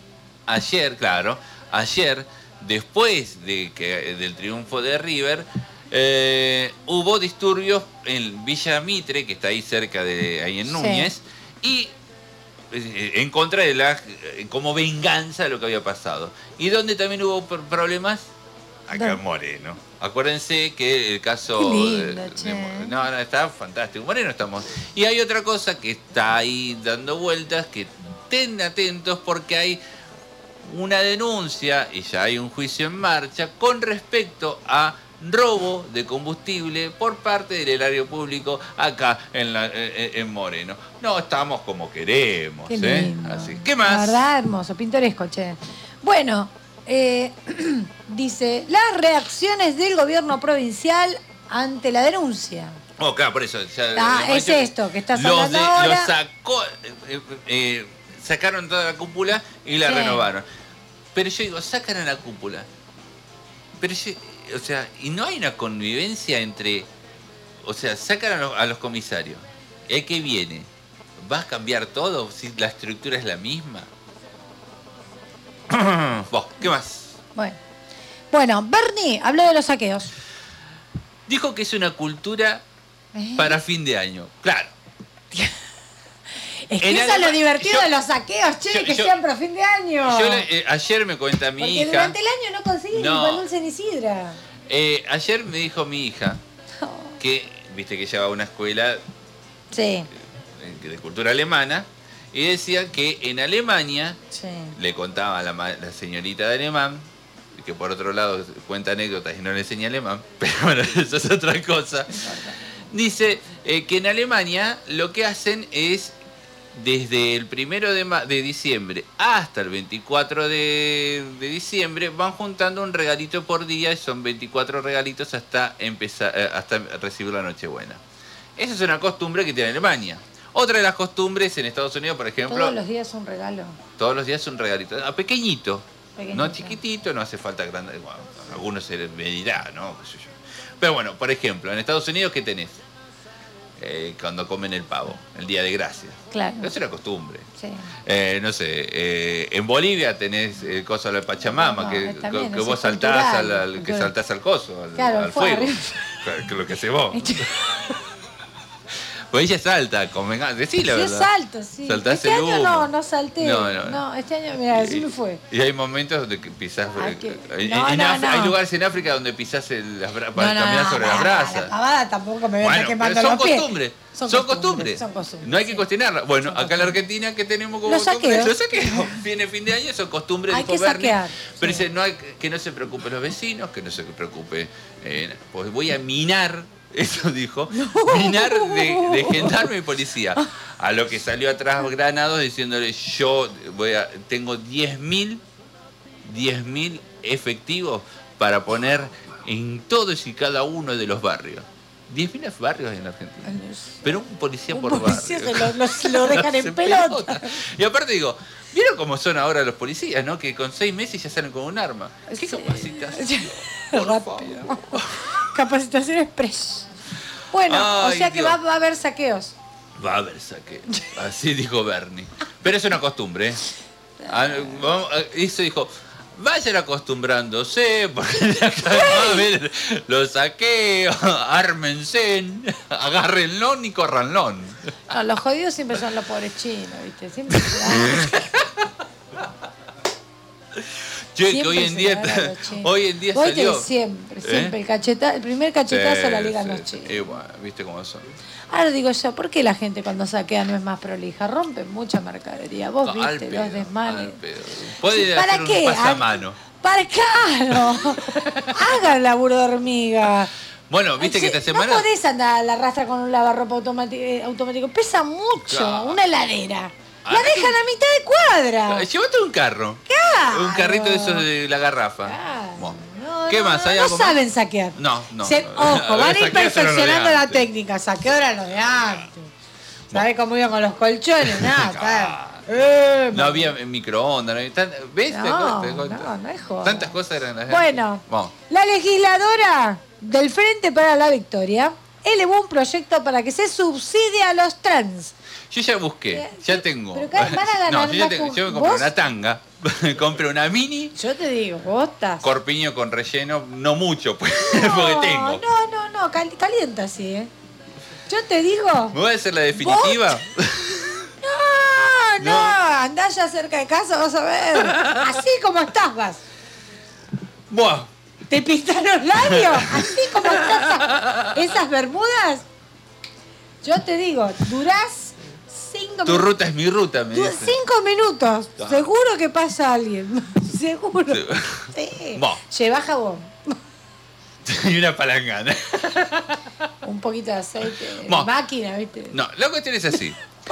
después del triunfo de River, hubo disturbios en Villa Mitre, que está ahí cerca de ahí en Núñez, y en contra de como venganza de lo que había pasado. Y donde también hubo problemas, acá en Moreno. Acuérdense que el caso... No, está fantástico. Moreno estamos... Y hay otra cosa que está ahí dando vueltas, que estén atentos, porque hay una denuncia y ya hay un juicio en marcha con respecto a robo de combustible por parte del erario público acá en Moreno. No estamos como queremos. Qué lindo. Así. ¿Qué más? La verdad, hermoso, pintoresco, che. Bueno, dice, las reacciones del gobierno provincial ante la denuncia. Claro, por eso. Es esto que estás hablando ahora. Los sacó... sacaron toda la cúpula y la renovaron. Pero yo digo, sacan a la cúpula. Pero y no hay una convivencia entre... sacan a los comisarios. ¿El que viene? ¿Vas a cambiar todo si la estructura es la misma? ¿Qué más? Bueno, Bernie habló de los saqueos. Dijo que es una cultura para fin de año. Claro. Es que eso es lo divertido de los saqueos, que sean para fin de año. Ayer me cuenta mi hija... Porque durante el año no consigues ni pan dulce ni sidra. Ayer me dijo mi hija que, viste que ella va a una escuela de cultura alemana, y decía que en Alemania, le contaba a la señorita de alemán, que por otro lado cuenta anécdotas y no le enseña alemán, pero bueno, eso es otra cosa. Dice que en Alemania lo que hacen es, desde el 1 de diciembre hasta el 24 de diciembre, van juntando un regalito por día, y son 24 regalitos hasta recibir la Nochebuena. Esa es una costumbre que tiene Alemania. Otra de las costumbres en Estados Unidos, por ejemplo... Todos los días un regalo. Todos los días un regalito. Pequeñito. No chiquitito, no hace falta grande. Bueno, algunos se medirá, ¿no? ¿Qué sé yo? Pero bueno, por ejemplo, en Estados Unidos, ¿qué tenés? Cuando comen el pavo, el Día de Gracias. Claro. Es una costumbre. Sí. En Bolivia tenés el coso de la Pachamama, que vos saltás al coso, al fuego. Que es lo que haces vos. Pues ella salta, decí la verdad. Yo salto, sí. Saltás este año no salté. No, este año, mira, así me fue. Y hay momentos donde pisás... Hay lugares en África donde pisás para caminar sobre las brasas. La pavada tampoco me voy a estar quemando los pies. Son costumbres. No hay que cuestionarlas. Bueno, acá en la Argentina, ¿qué tenemos como costumbre? Los saqueos. Viene fin de año, son costumbres de gobernar. Pero dice, que no se preocupen los vecinos, que no se preocupe... pues voy a minar... Eso dijo, minar de gendarme y policía. A lo que salió atrás Granados diciéndole, tengo 10.000 efectivos para poner en todos y cada uno de los barrios. 10.000 barrios en Argentina. Pero un policía por barrio. Lo dejan en pelota. Y aparte digo, ¿vieron cómo son ahora los policías, no? Que con 6 meses ya salen con un arma. ¿Qué capacitación? Por favor. Capacitación express. Bueno, o sea que va a haber saqueos. Va a haber saqueos. Así dijo Bernie. Pero es una costumbre. Eso dijo, vayan acostumbrándose, porque acá va a haber los saqueos, ármense, agárrenlo y córranlo. No, los jodidos siempre son los pobres chinos, ¿viste? Siempre se dan. Che, que hoy en día salió. Siempre. El primer cachetazo la ligan los chinos. Bueno, viste cómo son. Ahora digo yo, ¿por qué la gente cuando saquea no es más prolija? Rompen mucha mercadería. Vos viste los desmanes. ¿Para qué? Pasamano. Claro. Hagan laburo de hormiga. Bueno, viste que esta semana... No podés andar a la rastra con un lavarropa automático. Pesa mucho. Claro. Una heladera. La dejan a mitad de cuadra. Llévate un carro. Claro. Un carrito de esos de la garrafa. Claro. Bueno. ¿Qué más? ¿Hay algo saben más? saquear. No. Ojo, van a ir perfeccionando la técnica. Saqueo era lo de antes. ¿Sabés cómo iban con los colchones? Nada, no había microondas. ¿Ves? No es joda. Tantas cosas eran las... Bueno, la legisladora del Frente para la Victoria elevó un proyecto para que se subsidie a los trans. Yo ya busqué, ya tengo. Pero van a ganar yo me compré una tanga, compré una mini. Yo te digo, vos estás. Corpiño con relleno, no mucho, pues, porque tengo. No, calienta así, Yo te digo. ¿Me voy a hacer la definitiva? No, andá ya cerca de casa, vas a ver. Así como estás, vas. Buah. ¿Te pintaron labios? Así como estás. Esas bermudas. Yo te digo, durás 5 minutos. Tu ruta es mi ruta, me dice. 5 minutos. Seguro que pasa alguien. Seguro. Sí. Lleva jabón. Y una palangana. Un poquito de aceite. De máquina, ¿viste? No, la cuestión es así.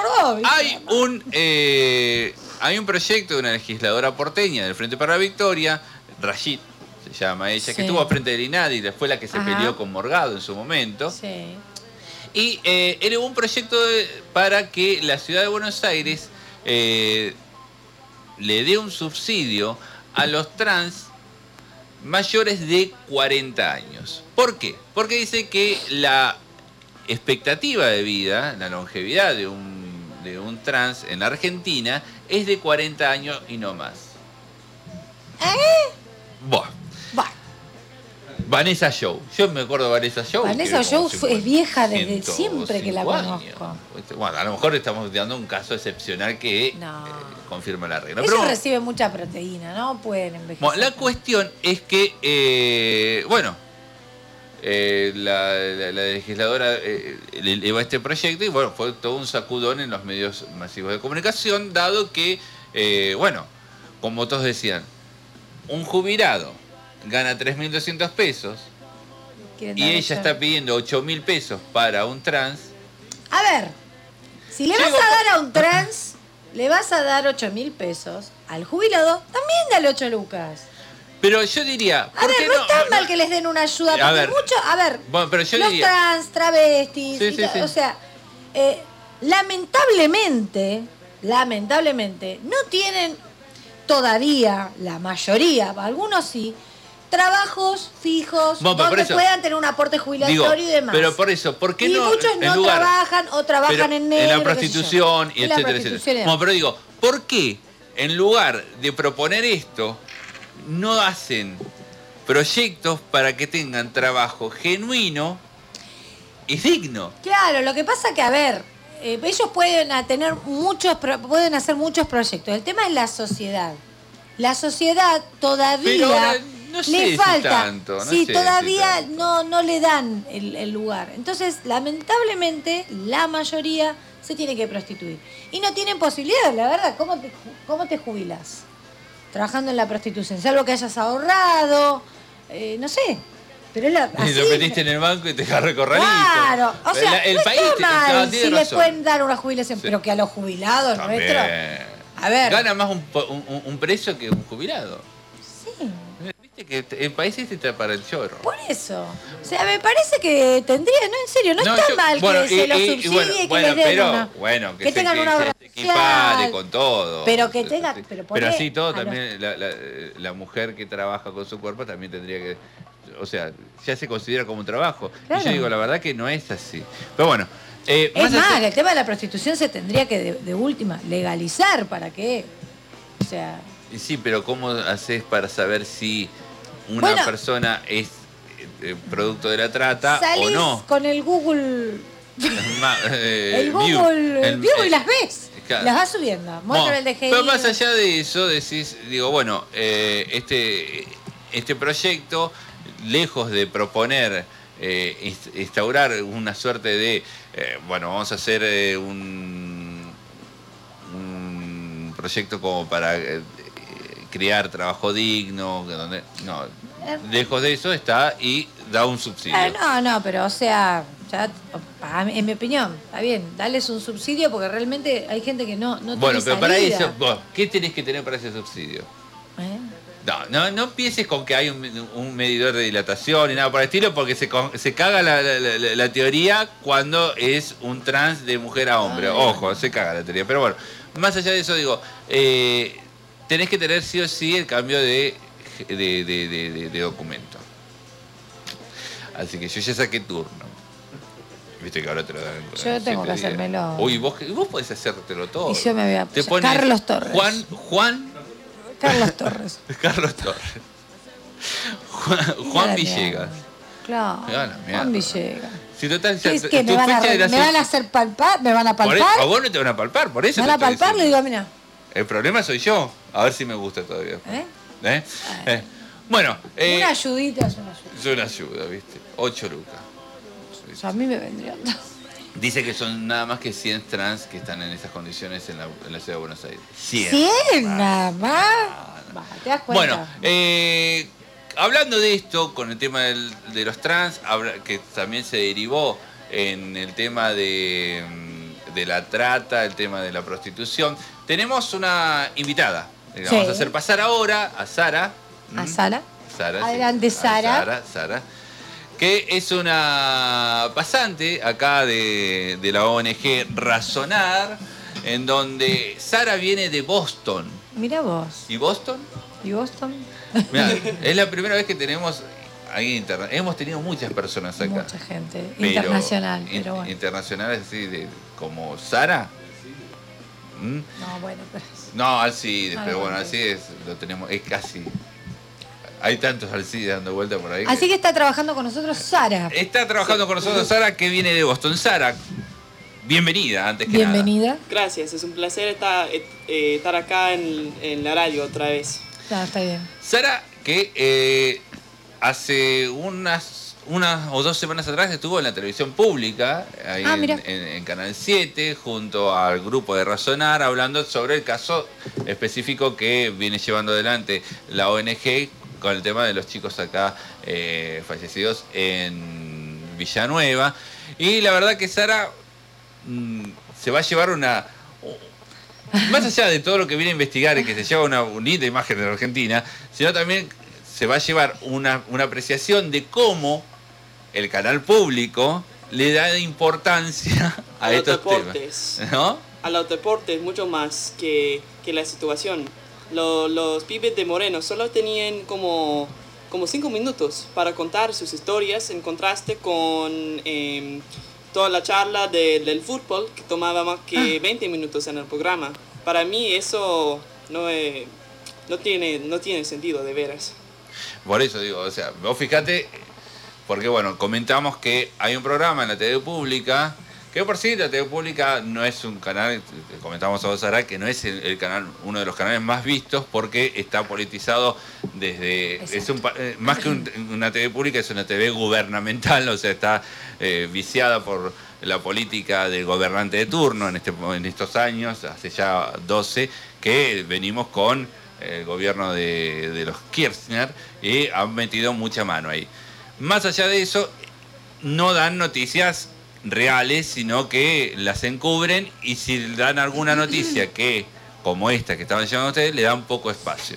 Hay un proyecto de una legisladora porteña del Frente para la Victoria, Rashid se llama ella, que estuvo frente del INADI, fue la que se peleó con Morgado en su momento. Sí. Y elevó un proyecto para que la ciudad de Buenos Aires le dé un subsidio a los trans mayores de 40 años. ¿Por qué? Porque dice que la expectativa de vida, la longevidad de un trans en la Argentina es de 40 años y no más. Vanessa Show. Yo me acuerdo de Vanessa Show. Vanessa Show es vieja desde siempre que la conozco. Bueno, a lo mejor estamos dando un caso excepcional que confirma la regla. Ellos reciben mucha proteína, no pueden envejecer. Bueno, la cuestión es que, la legisladora elevó este proyecto y fue todo un sacudón en los medios masivos de comunicación, dado que, como todos decían, un jubilado gana 3.200 pesos y ella está pidiendo 8.000 pesos para un trans. A ver, si le vas a dar a un trans, le vas a dar 8.000 pesos, al jubilado también dale 8 lucas. Pero yo diría... A ver, no está mal que les den una ayuda, porque pero yo los diría, trans, travestis, sí. O sea, lamentablemente, no tienen todavía, la mayoría, algunos sí, trabajos fijos donde puedan tener un aporte jubilatorio y demás. Pero por eso, ¿por qué y no? Muchos no trabajan o trabajan en negro. En la prostitución y etcétera, etcétera. Bueno, pero digo, ¿por qué en lugar de proponer esto no hacen proyectos para que tengan trabajo genuino y digno? Claro, lo que pasa que, a ver, ellos pueden hacer muchos proyectos. El tema es la sociedad. La sociedad todavía le falta. Todavía no le dan el lugar. Entonces, lamentablemente, la mayoría se tiene que prostituir. Y no tienen posibilidad, la verdad. ¿Cómo te jubilas? Trabajando en la prostitución. Salvo que hayas ahorrado, no sé. Pero así, y lo metiste en el banco y te agarré corralito. Claro, o sea, el no país está mal si les razón. Pueden dar una jubilación, pero que a los jubilados nuestros... A ver. Gana más un preso que un jubilado. Sí. Viste que el país está para el chorro. Por eso. O sea, me parece que tendría, no, en serio, no está mal que se los subsidie y que les den que tengan una obra se equipare con todo. Pero que tenga... Pero así todo también, la mujer que trabaja con su cuerpo también tendría que... O sea, ya se considera como un trabajo. Claro. Y yo digo, la verdad que no es así. Pero bueno. Es más, el tema de la prostitución se tendría que, de última, legalizar para que... O sea... Sí, pero ¿cómo haces para saber si una persona es producto de la trata o no? Con el Google... el Google View y las ves. Claro. Las va subiendo. Muestra el DGI. Pero más allá de eso, decís, digo, bueno, este proyecto, lejos de proponer instaurar una suerte de, bueno, vamos a hacer un proyecto como para crear trabajo digno, donde, no, lejos de eso está y da un subsidio. No, pero o sea, ya, en mi opinión, está bien, darles un subsidio porque realmente hay gente que no bueno, tiene pero salida. para eso, vos, ¿qué tenés que tener para ese subsidio? No pienses con que hay un medidor de dilatación y nada por el estilo, porque se caga la teoría cuando es un trans de mujer a hombre. Ojo, se caga la teoría. Pero bueno, más allá de eso, digo, tenés que tener sí o sí el cambio de documento. Así que yo ya saqué turno. Viste que ahora te lo dan. Yo tengo que hacérmelo. Uy, vos podés hacértelo todo. Y yo me voy a... Te pones Carlos Torres. Carlos Torres. Carlos Torres. Juan Villegas. Claro. Juan Villegas. Si total, ¿Es que me van a hacer palpar? ¿Me van a palpar? A vos no te van a palpar, por eso. ¿Me van a palpar? Le digo, mira. El problema soy yo. A ver si me gusta todavía. Bueno. Una ayudita es una ayuda. Es una ayuda, ¿viste? 8 lucas. O sea, a mí me vendrían. Dice que son nada más que 100 trans que están en esas condiciones en la ciudad de Buenos Aires. 100 nada más. ¿Te das cuenta? Bueno, hablando de esto, con el tema de los trans, que también se derivó en el tema de la trata, el tema de la prostitución, tenemos una invitada. Le vamos a hacer pasar ahora a Sara. ¿A Sara? Adelante, sí. Sara. Sara, que es una pasante acá de la ONG Razonar, en donde Sara viene de Boston. Mira vos. ¿Y Boston? Mirá, es la primera vez que tenemos ahí internet. Hemos tenido muchas personas acá. Mucha gente. Internacional, pero bueno. Internacionales, así, como Sara. No, bueno, pero... No, Alcides, pero bueno, Alcides lo tenemos, es casi... Hay tantos Alcides dando vuelta por ahí. Así que está trabajando con nosotros Sara. Está trabajando con nosotros Sara, que viene de Boston. Sara, bienvenida, antes que nada. Gracias, es un placer estar acá en la radio otra vez. Claro, está bien. Sara, que hace unas o 2 semanas atrás estuvo en la televisión pública, ahí en Canal 7, junto al grupo de Razonar, hablando sobre el caso específico que viene llevando adelante la ONG con el tema de los chicos acá fallecidos en Villanueva. Y la verdad que Sara se va a llevar una... Más allá de todo lo que viene a investigar y que se lleva una bonita imagen de la Argentina, sino también se va a llevar una apreciación de cómo el canal público le da importancia a estos temas, ¿no? A los deportes, mucho más que la situación. Los pibes de Moreno solo tenían como 5 minutos para contar sus historias, en contraste con toda la charla del fútbol, que tomaba más que 20 minutos en el programa. Para mí eso no tiene sentido, de veras. Por eso digo, o sea, vos fíjate, porque bueno, comentamos que hay un programa en la TV pública, que por sí la TV pública no es un canal, comentamos a vos, Sara, que no es el canal, uno de los canales más vistos, porque está politizado desde... más que una TV pública, es una TV gubernamental, o sea, está viciada por la política del gobernante de turno en estos años, hace ya 12, que venimos con el gobierno de los Kirchner, y han metido mucha mano ahí. Más allá de eso, no dan noticias reales, sino que las encubren, y si dan alguna noticia que, como esta que estaban llevando ustedes, le dan poco espacio.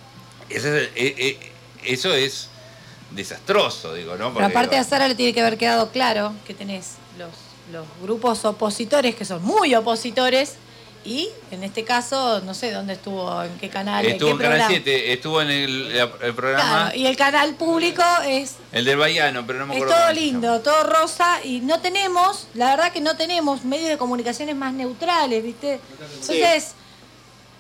Eso es desastroso, digo, ¿no? Porque, pero aparte a Sara le tiene que haber quedado claro que tenés los grupos opositores, que son muy opositores, y en este caso, no sé dónde estuvo, en qué canal. Estuvo en qué Canal programa. 7, estuvo en el programa. Claro, y el canal público es... El del Bahiano, pero no me acuerdo. Es todo lindo, todo rosa, y no tenemos, la verdad que no tenemos medios de comunicaciones más neutrales, ¿viste? Entonces,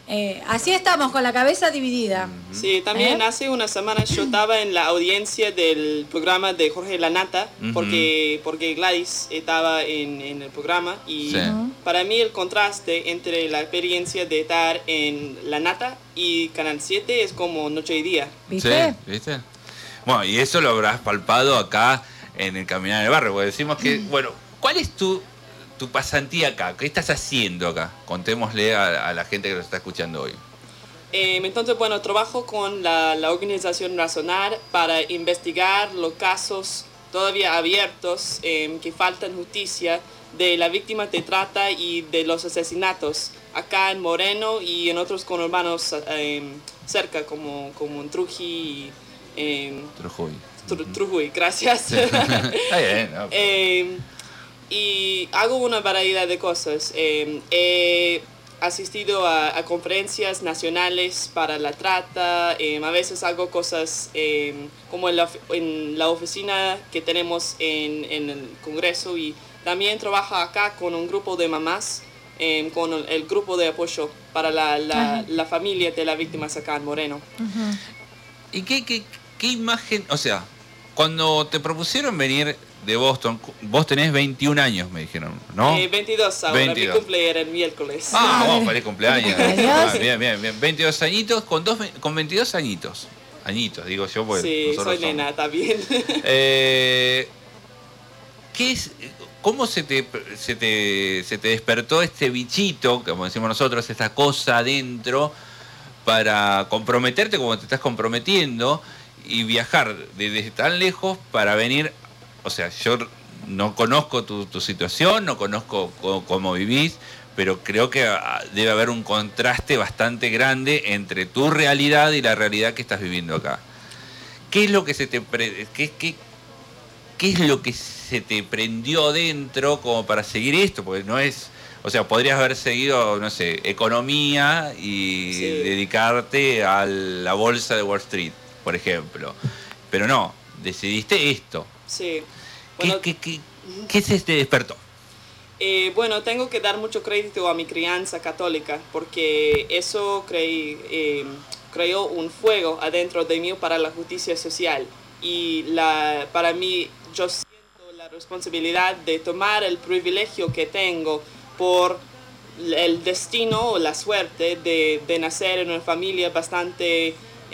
Así estamos, con la cabeza dividida. Sí, también hace unas semanas yo estaba en la audiencia del programa de Jorge Lanata, porque Gladys estaba en el programa, y para mí el contraste entre la experiencia de estar en Lanata y Canal 7 es como noche y día. ¿Viste? Sí, ¿viste? Bueno, y eso lo habrás palpado acá en el Caminar del Barrio, porque decimos que, bueno, ¿cuál es tu pasantía acá? ¿Qué estás haciendo acá? Contémosle a la gente que nos está escuchando hoy. Entonces, bueno, trabajo con la organización Razonar para investigar los casos todavía abiertos que faltan justicia de las víctimas de trata y de los asesinatos acá en Moreno y en otros conurbanos cerca, como en Trujillo. Trujillo, gracias. Está bien, ¿no? Y hago una variedad de cosas. He asistido a conferencias nacionales para la trata. A veces hago cosas como en la oficina que tenemos en el Congreso, y también trabajo acá con un grupo de mamás, con el grupo de apoyo para la familia de las víctimas acá en Moreno. ¿Y qué imagen? O sea, cuando te propusieron venir de Boston, vos tenés 21 años, me dijeron, ¿no? 22 ahora, 22. Mi cumpleaños era el miércoles. Vamos, feliz cumpleaños. Bien. 22 añitos, con 22 añitos, digo yo, porque sí, soy nena, está bien. ¿Cómo se te despertó este bichito, como decimos nosotros, esta cosa adentro, para comprometerte como te estás comprometiendo y viajar desde tan lejos para venir? O sea, yo no conozco tu situación, no conozco cómo vivís, pero creo que debe haber un contraste bastante grande entre tu realidad y la realidad que estás viviendo acá. ¿Qué es lo que qué es lo que se te prendió dentro como para seguir esto? Porque no es... O sea, podrías haber seguido, no sé, economía y dedicarte a la bolsa de Wall Street, por ejemplo. Pero no, decidiste esto. Sí. Bueno, ¿Qué se te despertó? Bueno, tengo que dar mucho crédito a mi crianza católica, porque eso creó un fuego adentro de mí para la justicia social. Y para mí, yo siento la responsabilidad de tomar el privilegio que tengo por el destino o la suerte de nacer en una familia bastante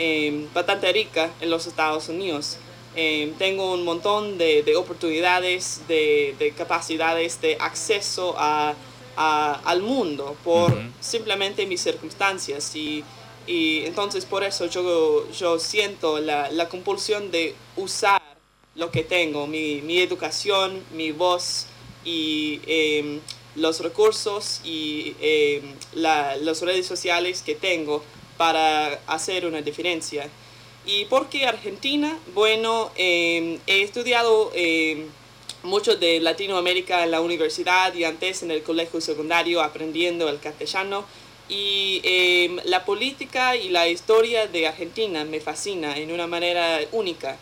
rica en los Estados Unidos. Tengo un montón de oportunidades, de capacidades, de acceso al mundo por simplemente mis circunstancias, y entonces por eso yo siento la compulsión de usar lo que tengo, mi educación, mi voz y los recursos y las redes sociales que tengo para hacer una diferencia. ¿Y por qué Argentina? Bueno, he estudiado mucho de Latinoamérica en la universidad y antes en el colegio secundario aprendiendo el castellano. Y la política y la historia de Argentina me fascina en una manera única.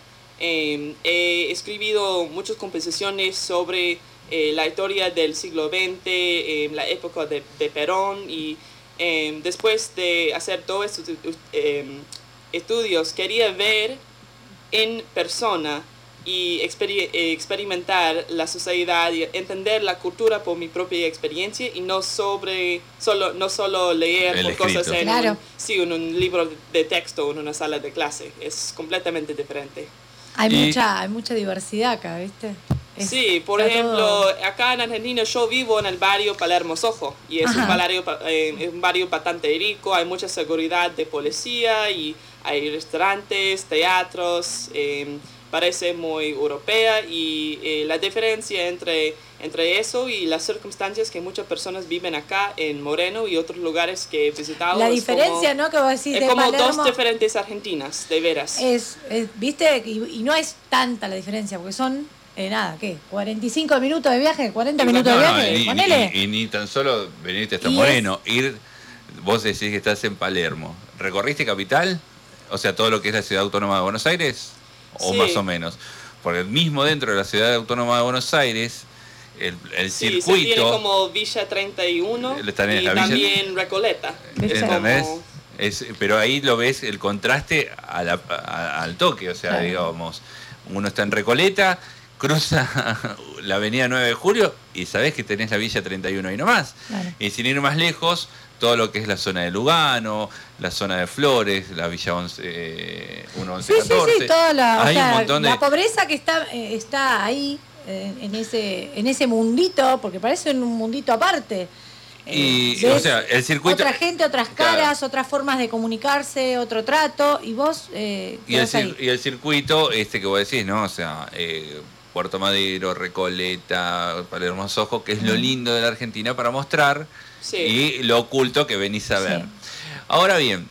He escrito muchas composiciones sobre la historia del siglo XX, la época de Perón, y después de hacer todos estos estudios quería ver en persona y experimentar la sociedad y entender la cultura por mi propia experiencia, y no solo leer por cosas en un libro de texto o en una sala de clase. Es completamente diferente. Hay mucha diversidad acá, ¿viste? Sí, por ejemplo, acá en Argentina yo vivo en el barrio Palermo Soho, y es un barrio bastante rico, hay mucha seguridad de policía y hay restaurantes, teatros, parece muy europea, y la diferencia entre eso y las circunstancias que muchas personas viven acá en Moreno y otros lugares que he visitado. La diferencia, como, ¿no? Que vos decís de como Palermo, dos diferentes Argentinas, de veras. ¿Viste? Y no es tanta la diferencia, porque son... ¿qué? 45 minutos de viaje, 40 minutos de viaje, ponele. Y ni tan solo venirte hasta Moreno, vos decís que estás en Palermo. ¿Recorriste Capital? O sea, todo lo que es la Ciudad Autónoma de Buenos Aires, o más o menos. Porque mismo dentro de la Ciudad Autónoma de Buenos Aires el sí, circuito. Se tiene como Villa 31 y también Recoleta. ¿Entendés? Pero ahí lo ves el contraste al toque, o sea, digamos, uno está en Recoleta, cruza la avenida 9 de Julio y sabés que tenés la Villa 31 ahí nomás. Claro. Y sin ir más lejos, todo lo que es la zona de Lugano, la zona de Flores, la Villa 1114. Sí, toda la pobreza que está ahí en ese mundito, porque parece un mundito aparte. O sea, el circuito... Otra gente, otras caras, otras formas de comunicarse, otro trato, y vos... y el circuito que vos decís, ¿no? O sea, Puerto Madero, Recoleta, Palermo Sojo, que es lo lindo de la Argentina para mostrar, y lo oculto que venís a ver. Sí. Ahora bien,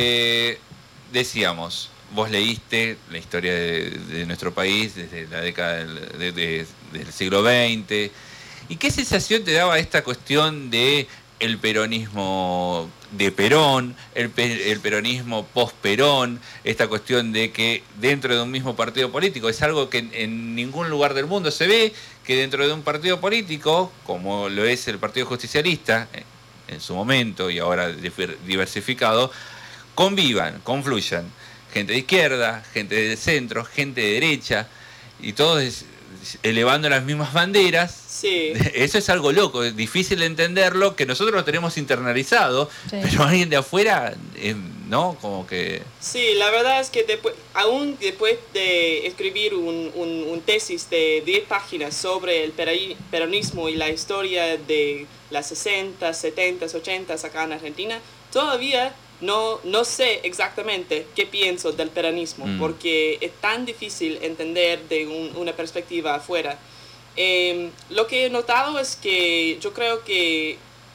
decíamos, vos leíste la historia de nuestro país desde la década del siglo XX. ¿Y qué sensación te daba esta cuestión de el peronismo de Perón, el peronismo post-Perón, esta cuestión de que dentro de un mismo partido político, es algo que en ningún lugar del mundo se ve, que dentro de un partido político, como lo es el Partido Justicialista, en su momento y ahora diversificado, confluyan gente de izquierda, gente de centro, gente de derecha, y todos elevando las mismas banderas. Sí. Eso es algo loco, es difícil de entenderlo, que nosotros lo tenemos internalizado, pero alguien de afuera, ¿no? Como que... Sí, la verdad es que aún después de escribir un tesis de 10 páginas sobre el peronismo y la historia de las 60, 70, 80 acá en Argentina, todavía no sé exactamente qué pienso del peronismo, porque es tan difícil entender de una perspectiva afuera. Lo que he notado es que yo creo que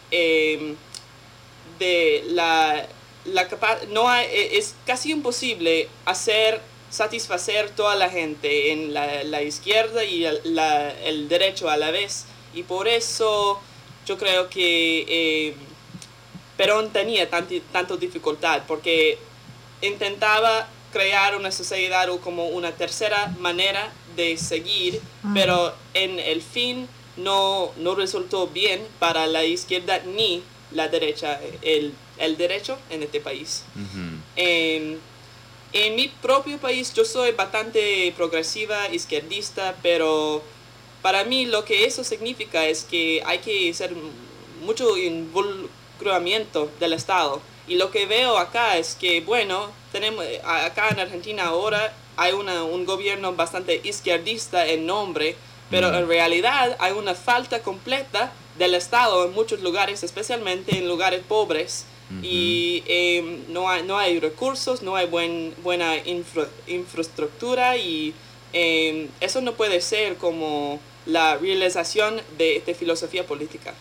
es casi imposible satisfacer toda la gente en la izquierda y el derecho a la vez, y por eso yo creo que Perón tenía tanto dificultad, porque intentaba crear una sociedad o como una tercera manera de seguir, pero en el fin no resultó bien para la izquierda ni la derecha, el derecho en este país. Uh-huh. En mi propio país yo soy bastante progresiva, izquierdista, pero para mí lo que eso significa es que hay que hacer mucho involucramiento del Estado. Y lo que veo acá es que, bueno, tenemos acá en Argentina ahora hay un gobierno bastante izquierdista en nombre, pero en realidad hay una falta completa del Estado en muchos lugares, especialmente en lugares pobres. Y no hay recursos, no hay buena infraestructura, y eso no puede ser como la realización de filosofía política.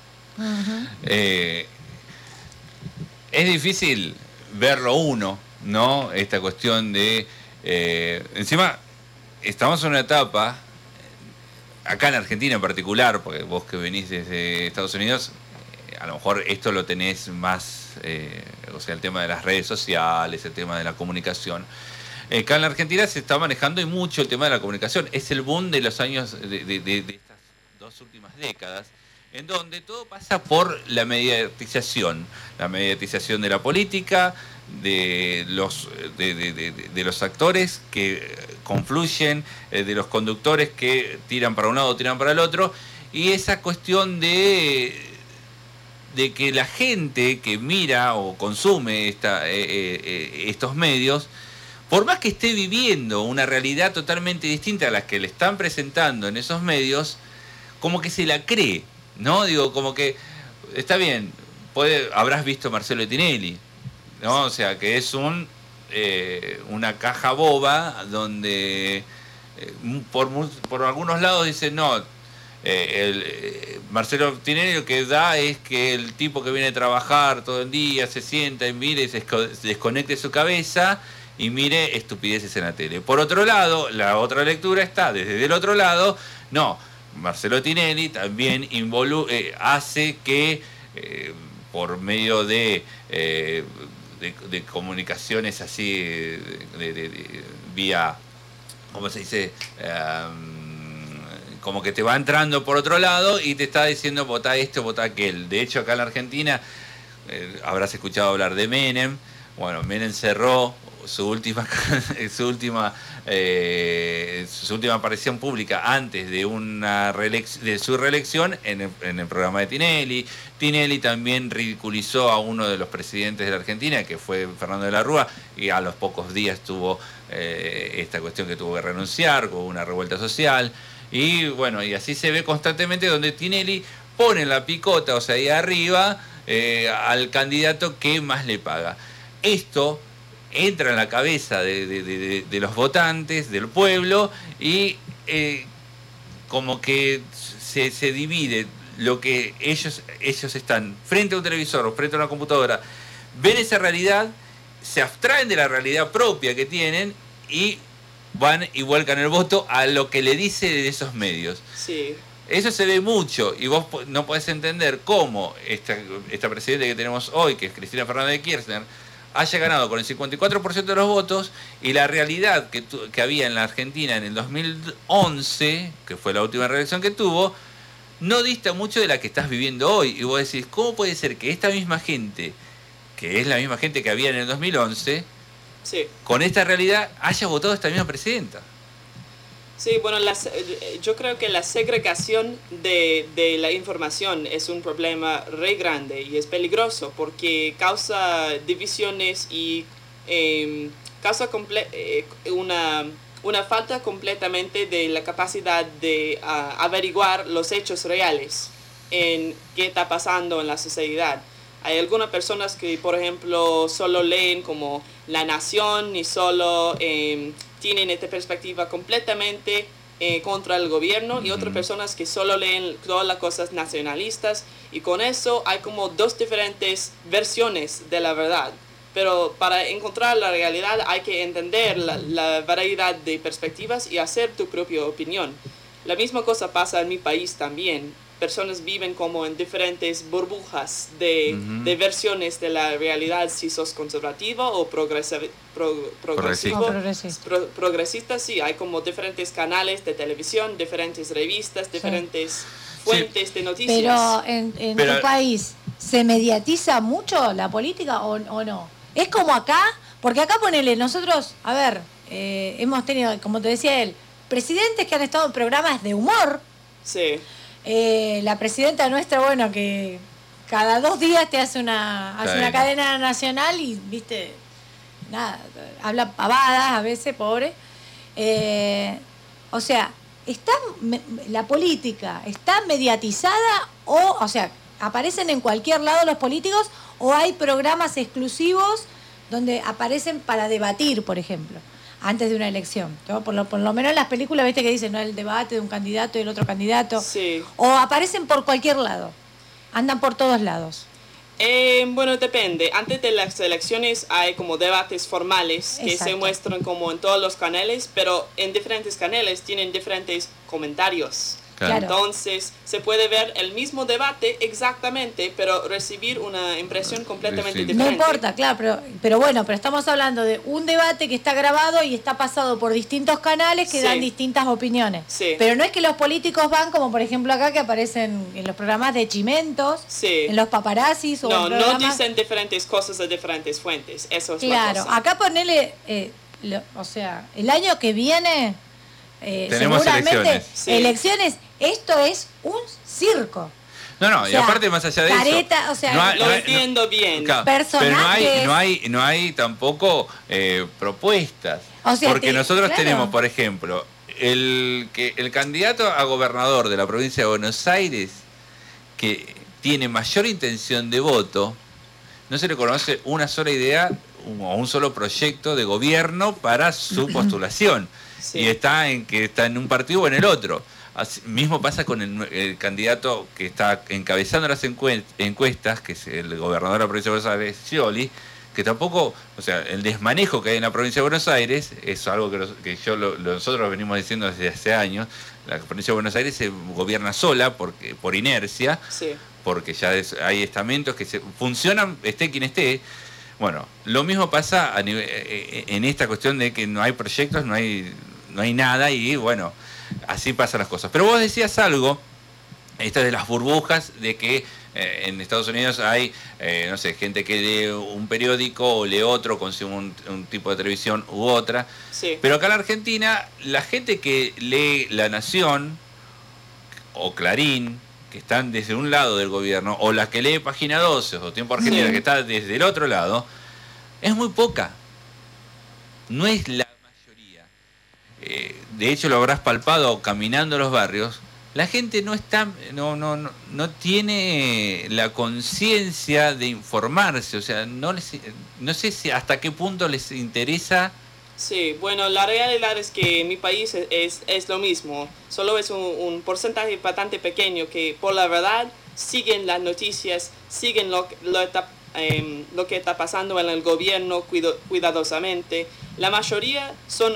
Es difícil verlo uno, ¿no? Esta cuestión de... encima, estamos en una etapa, acá en Argentina en particular, porque vos que venís desde Estados Unidos, a lo mejor esto lo tenés más, o sea, el tema de las redes sociales, el tema de la comunicación. Acá en la Argentina se está manejando y mucho el tema de la comunicación. Es el boom de los años, de estas 2 últimas décadas, en donde todo pasa por la mediatización de la política, de los actores que confluyen, de los conductores que tiran para un lado, tiran para el otro, y esa cuestión de que la gente que mira o consume estos medios, por más que esté viviendo una realidad totalmente distinta a la que le están presentando en esos medios, como que se la cree, ¿no? Digo, como que está bien, habrás visto Marcelo Tinelli, ¿no? O sea, que es una caja boba donde por algunos lados dicen, no, Marcelo Tinelli lo que da es que el tipo que viene a trabajar todo el día se sienta y mire, se desconecte su cabeza y mire estupideces en la tele. Por otro lado, la otra lectura está desde el otro lado, no, Marcelo Tinelli también hace que por medio de comunicaciones así de vía, ¿cómo se dice? como que te va entrando por otro lado y te está diciendo votá esto, votá aquel. De hecho, acá en la Argentina, habrás escuchado hablar de Menem. Bueno, Menem cerró su última aparición pública antes de de su reelección en el programa de Tinelli. Tinelli también ridiculizó a uno de los presidentes de la Argentina, que fue Fernando de la Rúa, y a los pocos días tuvo esta cuestión que tuvo que renunciar, con una revuelta social. Y bueno, y así se ve constantemente donde Tinelli pone la picota, o sea, ahí arriba, al candidato que más le paga. Esto entra en la cabeza de los votantes, del pueblo, y como que se divide lo que ellos están frente a un televisor o frente a una computadora, ven esa realidad, se abstraen de la realidad propia que tienen y van y vuelcan el voto a lo que le dice de esos medios. Sí. Eso se ve mucho y vos no podés entender cómo esta presidenta que tenemos hoy, que es Cristina Fernández de Kirchner, haya ganado con el 54% de los votos, y la realidad que había en la Argentina en el 2011, que fue la última reelección que tuvo, no dista mucho de la que estás viviendo hoy. Y vos decís, ¿cómo puede ser que esta misma gente, que es la misma gente que había en el 2011, sí, con esta realidad haya votado a esta misma presidenta? Sí, bueno, yo creo que la segregación de la información es un problema re grande y es peligroso porque causa divisiones y causa una falta completamente de la capacidad de averiguar los hechos reales en qué está pasando en la sociedad. Hay algunas personas que, por ejemplo, solo leen como La Nación y solo tienen esta perspectiva completamente contra el gobierno, y otras personas que solo leen todas las cosas nacionalistas, y con eso hay como dos diferentes versiones de la verdad. Pero para encontrar la realidad hay que entender la variedad de perspectivas y hacer tu propia opinión. La misma cosa pasa en mi país también. Personas viven como en diferentes burbujas de versiones de la realidad, si sos conservativo o progresista. Sí, hay como diferentes canales de televisión, diferentes revistas, diferentes fuentes de noticias. Pero en tu país, ¿se mediatiza mucho la política o no? Es como acá, porque acá ponele, nosotros, a ver, hemos tenido, como te decía él, presidentes que han estado en programas de humor. Sí. La presidenta nuestra, bueno, que cada 2 días te hace una cadena nacional y, viste, nada, habla pavadas a veces, pobre. O sea, la política está mediatizada o sea, aparecen en cualquier lado los políticos, o hay programas exclusivos donde aparecen para debatir, por ejemplo, antes de una elección, ¿no? Por lo menos en las películas, viste, que dicen, ¿no?, el debate de un candidato y el otro candidato. Sí. O aparecen por cualquier lado, andan por todos lados. Bueno, depende. Antes de las elecciones hay como debates formales que se muestran como en todos los canales, pero en diferentes canales tienen diferentes comentarios. Claro. Entonces se puede ver el mismo debate exactamente, pero recibir una impresión completamente diferente. No importa, claro, pero bueno, pero estamos hablando de un debate que está grabado y está pasado por distintos canales que dan distintas opiniones. Sí. Pero no es que los políticos van, como por ejemplo acá, que aparecen en los programas de Chimentos, en los paparazzis. No, no dicen diferentes cosas de diferentes fuentes. Eso es la cosa. Acá ponele, o sea, el año que viene... tenemos seguramente elecciones. Esto es un circo. No, y aparte, más allá de careta, eso, o sea, lo entiendo bien. Claro, personajes. Pero no hay tampoco propuestas. O sea, porque nosotros tenemos, por ejemplo, el candidato a gobernador de la provincia de Buenos Aires, que tiene mayor intención de voto, no se le conoce una sola idea o un solo proyecto de gobierno para su postulación. Y está en un partido o en el otro. Así mismo pasa con el candidato que está encabezando las encuestas, que es el gobernador de la provincia de Buenos Aires, Scioli, que tampoco, o sea, el desmanejo que hay en la provincia de Buenos Aires es algo que nosotros venimos diciendo desde hace años. La provincia de Buenos Aires se gobierna sola por inercia, porque ya hay estamentos que funcionan, esté quien esté. Bueno, lo mismo pasa en esta cuestión de que no hay proyectos, no hay nada, y bueno, así pasan las cosas. Pero vos decías algo, esto de las burbujas, de que en Estados Unidos hay, no sé, gente que lee un periódico o lee otro, consume un tipo de televisión u otra. Sí. Pero acá en la Argentina, la gente que lee La Nación o Clarín, que están desde un lado del gobierno, o la que lee Página 12 o Tiempo Argentina, que está desde el otro lado, es muy poca. No es la mayoría. De hecho, lo habrás palpado caminando los barrios. La gente no tiene la conciencia de informarse, o sea, no sé si hasta qué punto les interesa. Sí, bueno, la realidad es que en mi país es lo mismo, solo es un porcentaje bastante pequeño que por la verdad siguen las noticias, siguen lo que está pasando en el gobierno cuidadosamente. La mayoría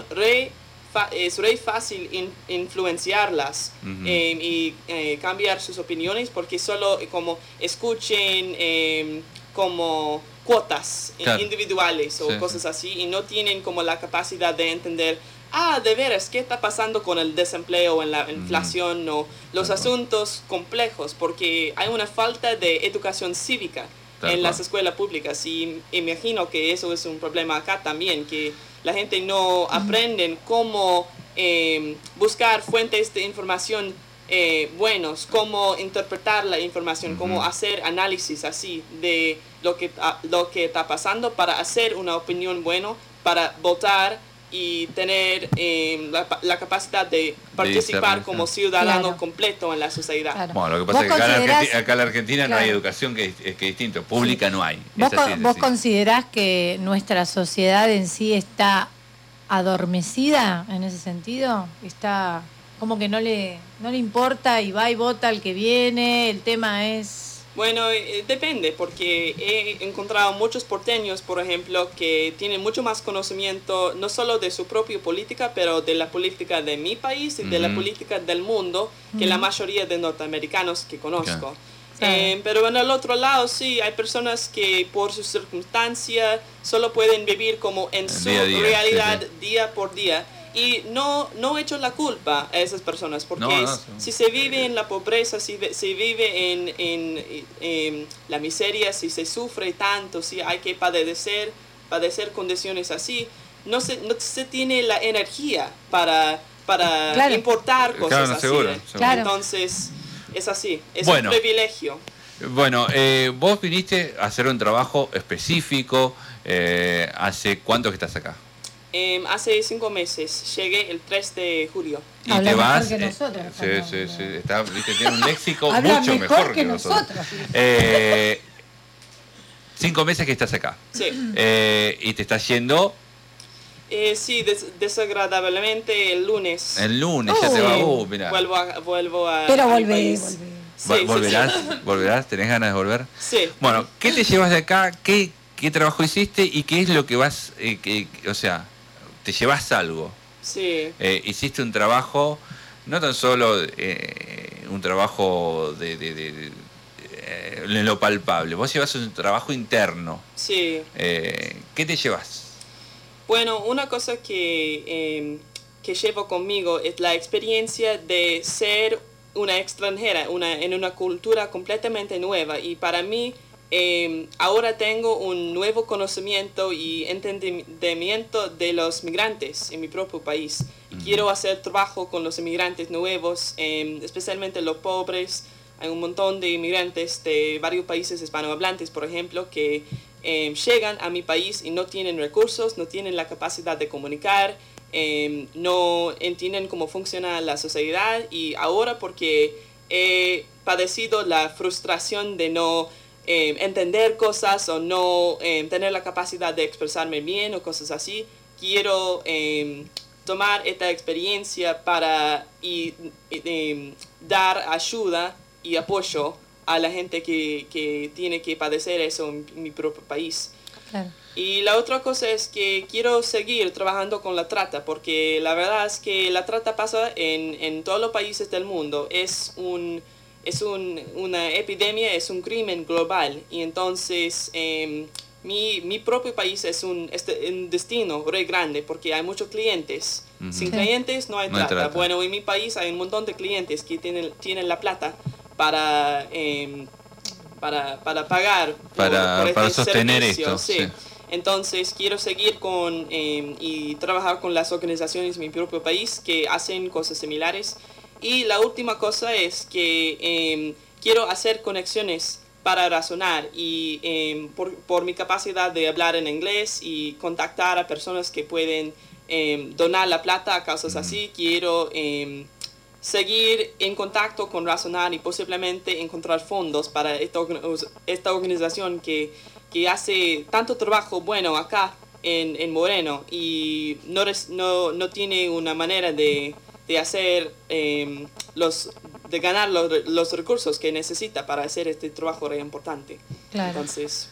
es re fácil influenciarlas y cambiar sus opiniones porque solo como escuchen como cuotas individuales o cosas así y no tienen como la capacidad de entender de veras qué está pasando con el desempleo, en la inflación o los asuntos complejos, porque hay una falta de educación cívica en las escuelas públicas y imagino que eso es un problema acá también, que la gente no aprende cómo buscar fuentes de información buenos, cómo interpretar la información, cómo hacer análisis así de lo que está pasando para hacer una opinión buena, para votar y tener la capacidad de participar como ciudadano completo en la sociedad. Claro. Bueno, lo que pasa es que acá en la Argentina no hay educación que es distinto, pública no hay. ¿Vos considerás que nuestra sociedad en sí está adormecida en ese sentido? Está como que no le importa y va y vota al que viene, el tema es... Bueno, depende, porque he encontrado muchos porteños, por ejemplo, que tienen mucho más conocimiento, no solo de su propia política, pero de la política de mi país y de la política del mundo, que la mayoría de norteamericanos que conozco. Pero en el otro lado, sí, hay personas que por su circunstancia solo pueden vivir como en su realidad día por día. Y no echo la culpa a esas personas, porque si se vive en la pobreza, si se vive en la miseria, si se sufre tanto, si hay que padecer condiciones así, no se tiene la energía para importar cosas así. Seguro. Entonces, es así, es un privilegio. Bueno, vos viniste a hacer un trabajo específico. ¿Hace cuánto que estás acá? Hace 5 meses, llegué el 3 de julio. ¿Y te vas? Que nosotros, tiene un léxico mucho mejor que nosotros. 5 meses que estás acá. Sí. ¿Y te estás yendo? Sí, desagradablemente el lunes. El lunes ya te va. Mirá. Vuelvo a... Pero volverás. ¿Volverás? ¿Tenés ganas de volver? Sí. Bueno, ¿qué te llevas de acá? ¿Qué trabajo hiciste y qué es lo que vas... o sea, te llevas algo? Sí. Hiciste un trabajo, no tan solo un trabajo de lo palpable, vos llevas un trabajo interno. Sí. ¿Qué te llevas? Bueno, una cosa que llevo conmigo es la experiencia de ser una extranjera, en una cultura completamente nueva, y para mí ahora tengo un nuevo conocimiento y entendimiento de los migrantes en mi propio país. Y quiero hacer trabajo con los inmigrantes nuevos, especialmente los pobres. Hay un montón de inmigrantes de varios países hispanohablantes, por ejemplo, que llegan a mi país y no tienen recursos, no tienen la capacidad de comunicar, no entienden cómo funciona la sociedad, y ahora porque he padecido la frustración de no entender cosas o no tener la capacidad de expresarme bien o cosas así, quiero tomar esta experiencia para dar ayuda y apoyo a la gente que tiene que padecer eso en mi propio país. Claro. Y la otra cosa es que quiero seguir trabajando con la trata, porque la verdad es que la trata pasa en todos los países del mundo. Es una epidemia, es un crimen global, y entonces mi propio país es un destino re grande, porque hay muchos clientes Sin clientes no hay trata. Bueno, en mi país hay un montón de clientes que tienen la plata para pagar para sostener servicio, esto. sí. Entonces quiero seguir y trabajar con las organizaciones de mi propio país que hacen cosas similares. Y la última cosa es que quiero hacer conexiones para razonar y por mi capacidad de hablar en inglés y contactar a personas que pueden donar la plata a causas así, quiero seguir en contacto con Razonar y posiblemente encontrar fondos para esta organización que hace tanto trabajo bueno acá en Moreno y no tiene una manera de hacer de ganar los recursos que necesita para hacer este trabajo re importante. Claro. Entonces,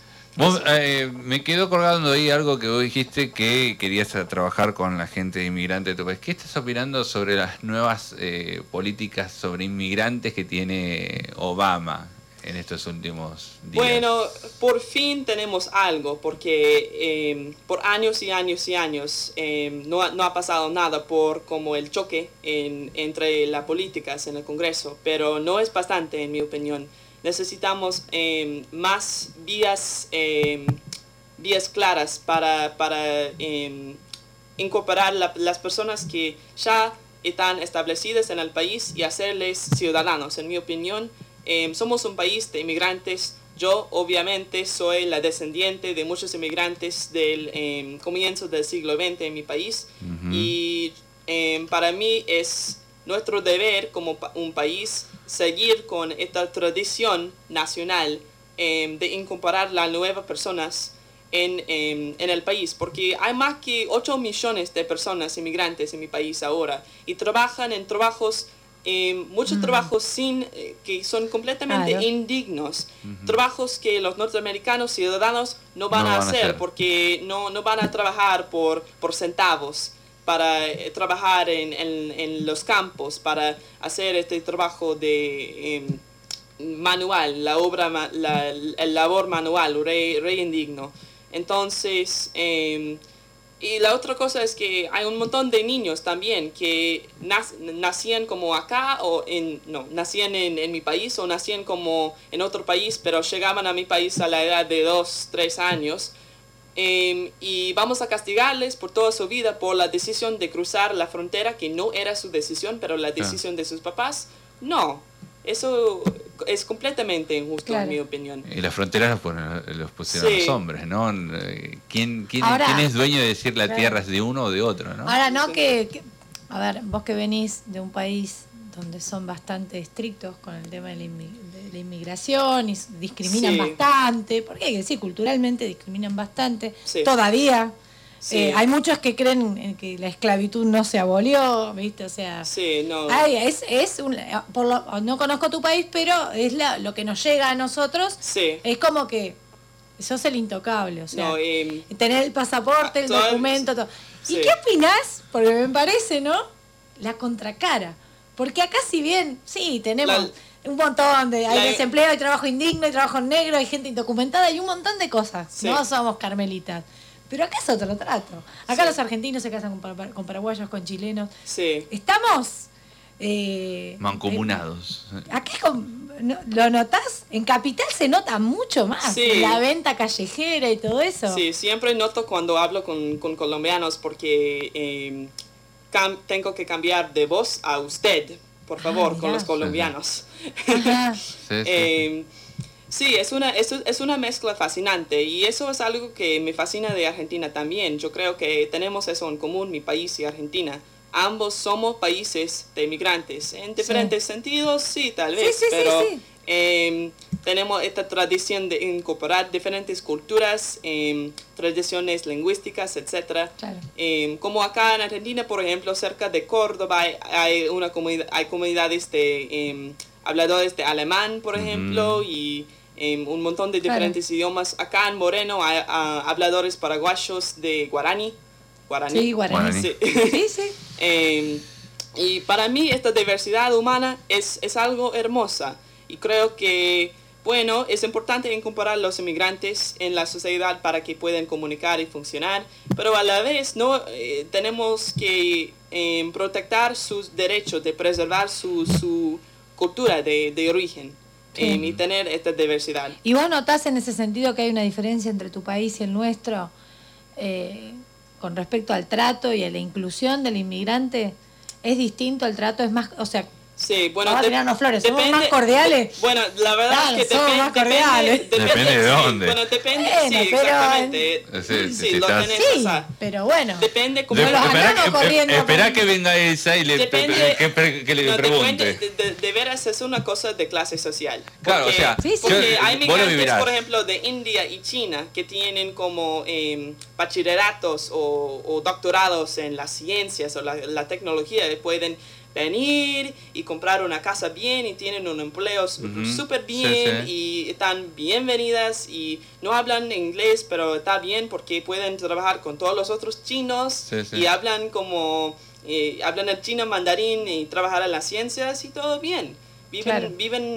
me quedó colgando ahí algo que vos dijiste que querías trabajar con la gente inmigrante de tu país. ¿Qué estás opinando sobre las nuevas políticas sobre inmigrantes que tiene Obama en estos últimos días? Bueno, por fin tenemos algo, porque por años y años y años no ha pasado nada por como el choque entre las políticas en el Congreso, pero no es bastante en mi opinión. Necesitamos más vías claras para incorporar las personas que ya están establecidas en el país y hacerles ciudadanos. En mi opinión, somos un país de inmigrantes. Yo obviamente soy la descendiente de muchos inmigrantes del comienzo del siglo XX en mi país. Y para mí es nuestro deber como un país seguir con esta tradición nacional de incorporar las nuevas personas en el país, porque hay más que 8 millones de personas inmigrantes en mi país ahora y trabajan en trabajos, muchos trabajos que son completamente indignos, trabajos que los norteamericanos ciudadanos no van a hacer porque no van a trabajar por centavos, para trabajar en los campos, para hacer este trabajo de manual, el labor manual, re indigno. Entonces, y la otra cosa es que hay un montón de niños también que nacían como acá, nacían en mi país o nacían como en otro país, pero llegaban a mi país a la edad de 2, 3 años. Y vamos a castigarles por toda su vida por la decisión de cruzar la frontera, que no era su decisión, pero la decisión de sus papás. No, eso es completamente injusto, en mi opinión. Y las fronteras los pusieron los hombres, ¿no? ¿Quién es dueño de decir la tierra es de uno o de otro, ¿no? Ahora, no a ver, vos que venís de un país donde son bastante estrictos con el tema de la inmigración y discriminan bastante, porque sí, culturalmente discriminan bastante, todavía. Hay muchos que creen que la esclavitud no se abolió, ¿viste? O sea, no conozco tu país, pero es lo que nos llega a nosotros. Es como que sos el intocable, o sea, tener el pasaporte, el documento, todo. ¿Y qué opinás? Porque me parece, ¿no? La contracara. Porque acá, si bien, sí, tenemos un montón de... Hay desempleo, hay trabajo indigno, hay trabajo negro, hay gente indocumentada, hay un montón de cosas. No somos carmelitas. Pero acá es otro trato. Acá los argentinos se casan con paraguayos, con chilenos. Estamos... mancomunados. Acá ¿lo notás? En Capital se nota mucho más. La venta callejera y todo eso. Sí, siempre noto cuando hablo con colombianos porque... tengo que cambiar de voz a usted, por favor, con los colombianos. Sí, es una mezcla fascinante y eso es algo que me fascina de Argentina también. Yo creo que tenemos eso en común, mi país y Argentina. Ambos somos países de inmigrantes, en diferentes sentidos, sí, tal vez, pero tenemos esta tradición de incorporar diferentes culturas, tradiciones lingüísticas, etc. Como acá en Argentina, por ejemplo, cerca de Córdoba hay comunidades de habladores de alemán, por ejemplo, y un montón de diferentes idiomas. Acá en Moreno hay habladores paraguayos de guaraní. Sí, guaraní. Y para mí esta diversidad humana es algo hermosa. Y creo que, bueno, es importante incorporar a los inmigrantes en la sociedad para que puedan comunicar y funcionar, pero a la vez no tenemos que protectar sus derechos, de preservar su cultura de origen. Y tener esta diversidad. ¿Y vos notás en ese sentido que hay una diferencia entre tu país y el nuestro con respecto al trato y a la inclusión del inmigrante? ¿Es distinto el trato? ¿Es más, o sea, sí, bueno, vamos a tirarnos flores, somos más cordiales? Bueno, la verdad es que somos más cordiales. Depende de dónde. Bueno, depende, Bueno, sí, pero exactamente. Sí, lo estás- tenés, Sí, o sea, pero bueno. depende como Espera que venga Elsa y le no, pregunte. de veras es una cosa de clase social. Claro, o sea, porque hay vos lo migrantes, vivirás. por ejemplo, de India y China que tienen como bachilleratos o doctorados en las ciencias o la tecnología, y pueden venir y comprar una casa bien y tienen un empleo súper bien y están bienvenidas y no hablan inglés, pero está bien porque pueden trabajar con todos los otros chinos y hablan como hablan el chino mandarín y trabajar en las ciencias y todo bien. Viven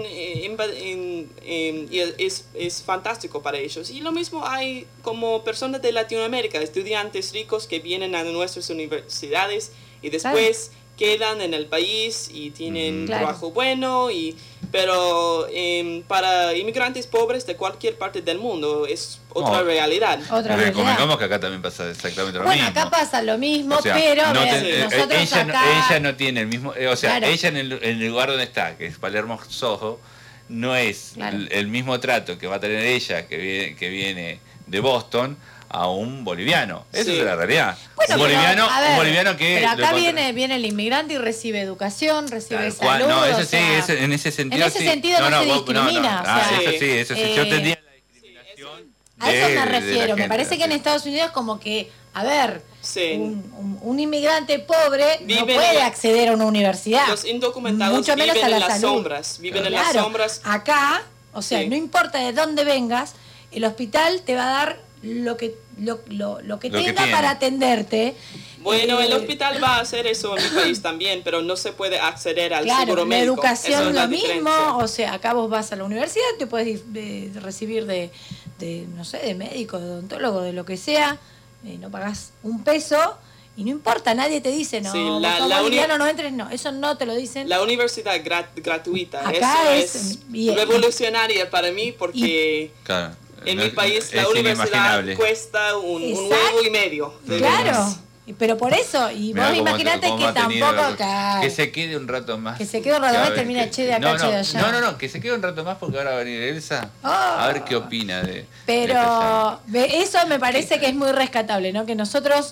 y es fantástico para ellos. Y lo mismo hay como personas de Latinoamérica, estudiantes ricos que vienen a nuestras universidades y después quedan en el país y tienen trabajo bueno, pero para inmigrantes pobres de cualquier parte del mundo es otra realidad. Convengamos que acá también pasa exactamente lo mismo. Bueno, acá pasa lo mismo, O sea, pero no nosotros ella no tiene el mismo, o sea, ella en el lugar donde está, que es Palermo Soho, no es el mismo trato que va a tener ella que viene de Boston a un boliviano. Esa es la realidad. Bueno, un boliviano que... Pero acá viene el inmigrante y recibe educación, recibe salud. No, eso sí, en ese sentido en ese sentido no se discrimina. Eso sí, yo tendría la discriminación. A eso me refiero. Me parece que en Estados Unidos como que, a ver, un inmigrante pobre no puede acceder a una universidad. Los indocumentados mucho menos viven a la en las salud. sombras. Viven en las sombras. Acá, o sea, no importa de dónde vengas, el hospital te va a dar lo que tenga para atenderte. Bueno, el hospital va a hacer eso en mi país también, pero no se puede acceder al seguro médico. La educación es lo mismo, o sea, acá vos vas a la universidad, te puedes recibir de no sé, de médico, de odontólogo, de lo que sea, no pagás un peso y no importa, nadie te dice, no, no entres, no, eso no te lo dicen. La universidad gratuita, acá eso es revolucionaria para mí porque... En mi país la universidad cuesta un huevo y medio. Claro, pero por eso, y vos imagínate que tampoco... Que se quede un rato más. Que se quede un rato más y termina che de acá, che de allá. No, que se quede un rato más porque ahora va a venir Elsa a ver qué opina de... Pero eso me parece que es muy rescatable, ¿no? Que nosotros...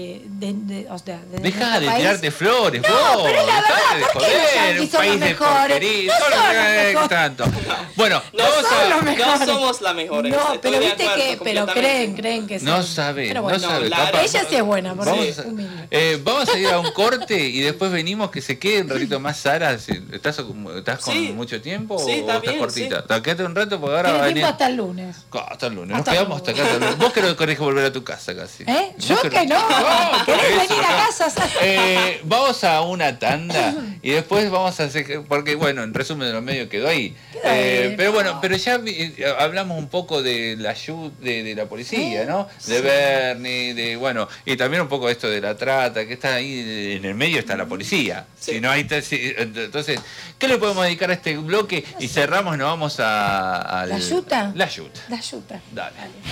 Deja de tirarte flores, no, vos. pero la verdad, ¿por qué los yanquis son los mejores? Tanto. Bueno, no somos la mejor. No, pero viste que, pero creen que no sabe, pero bueno, no sabe. Ella sí es buena, vamos a ir a un corte y después venimos, que se quede un ratito más. Sara, ¿estás con mucho tiempo o estás cortita? Quédate un rato porque ahora va a venir. Hasta el lunes. Hasta el lunes. Nos quedamos hasta acá. Vos querés volver a tu casa casi. Yo que no. ¿Querés venir a casa? Vamos a una tanda y después vamos a hacer, porque bueno, en resumen de los medios quedó ahí. Pero bueno, pero ya hablamos un poco de la ayuda de la policía, ¿no? De Bernie, bueno, y también un poco de esto de la trata, que está ahí en el medio está la policía. Si no hay, entonces, ¿qué le podemos dedicar a este bloque? Y cerramos y nos vamos a ¿La yuta? La yuta. La yuta. Dale.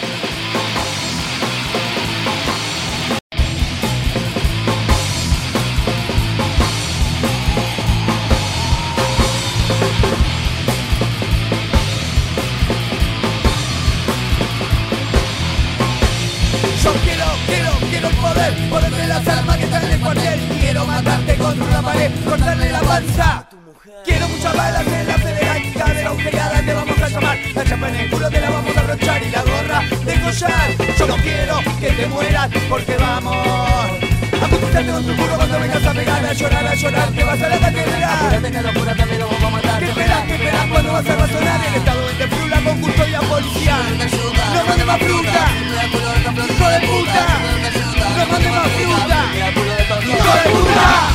Ponerte las armas que están en el cuartel. Quiero matarte contra una pared, cortarle la panza. Quiero muchas balas en la federal. De la agujereada te vamos a llamar. La chapa en el culo te la vamos a abrochar y la gorra de collar. Yo no quiero que te mueras porque vamos a conquistarte con tu culo cuando vengas a pegar. A llorar, te vas a la catedral. Apúrate, me lo vamos a matar. ¿Qué esperas cuando vas a razonar? El estado en frula con custodia policial. No mande más fruta, hijo de puta. No mande más fruta, hijo de puta.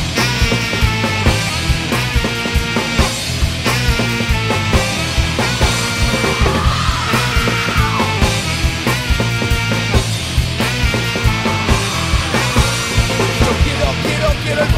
Quiero el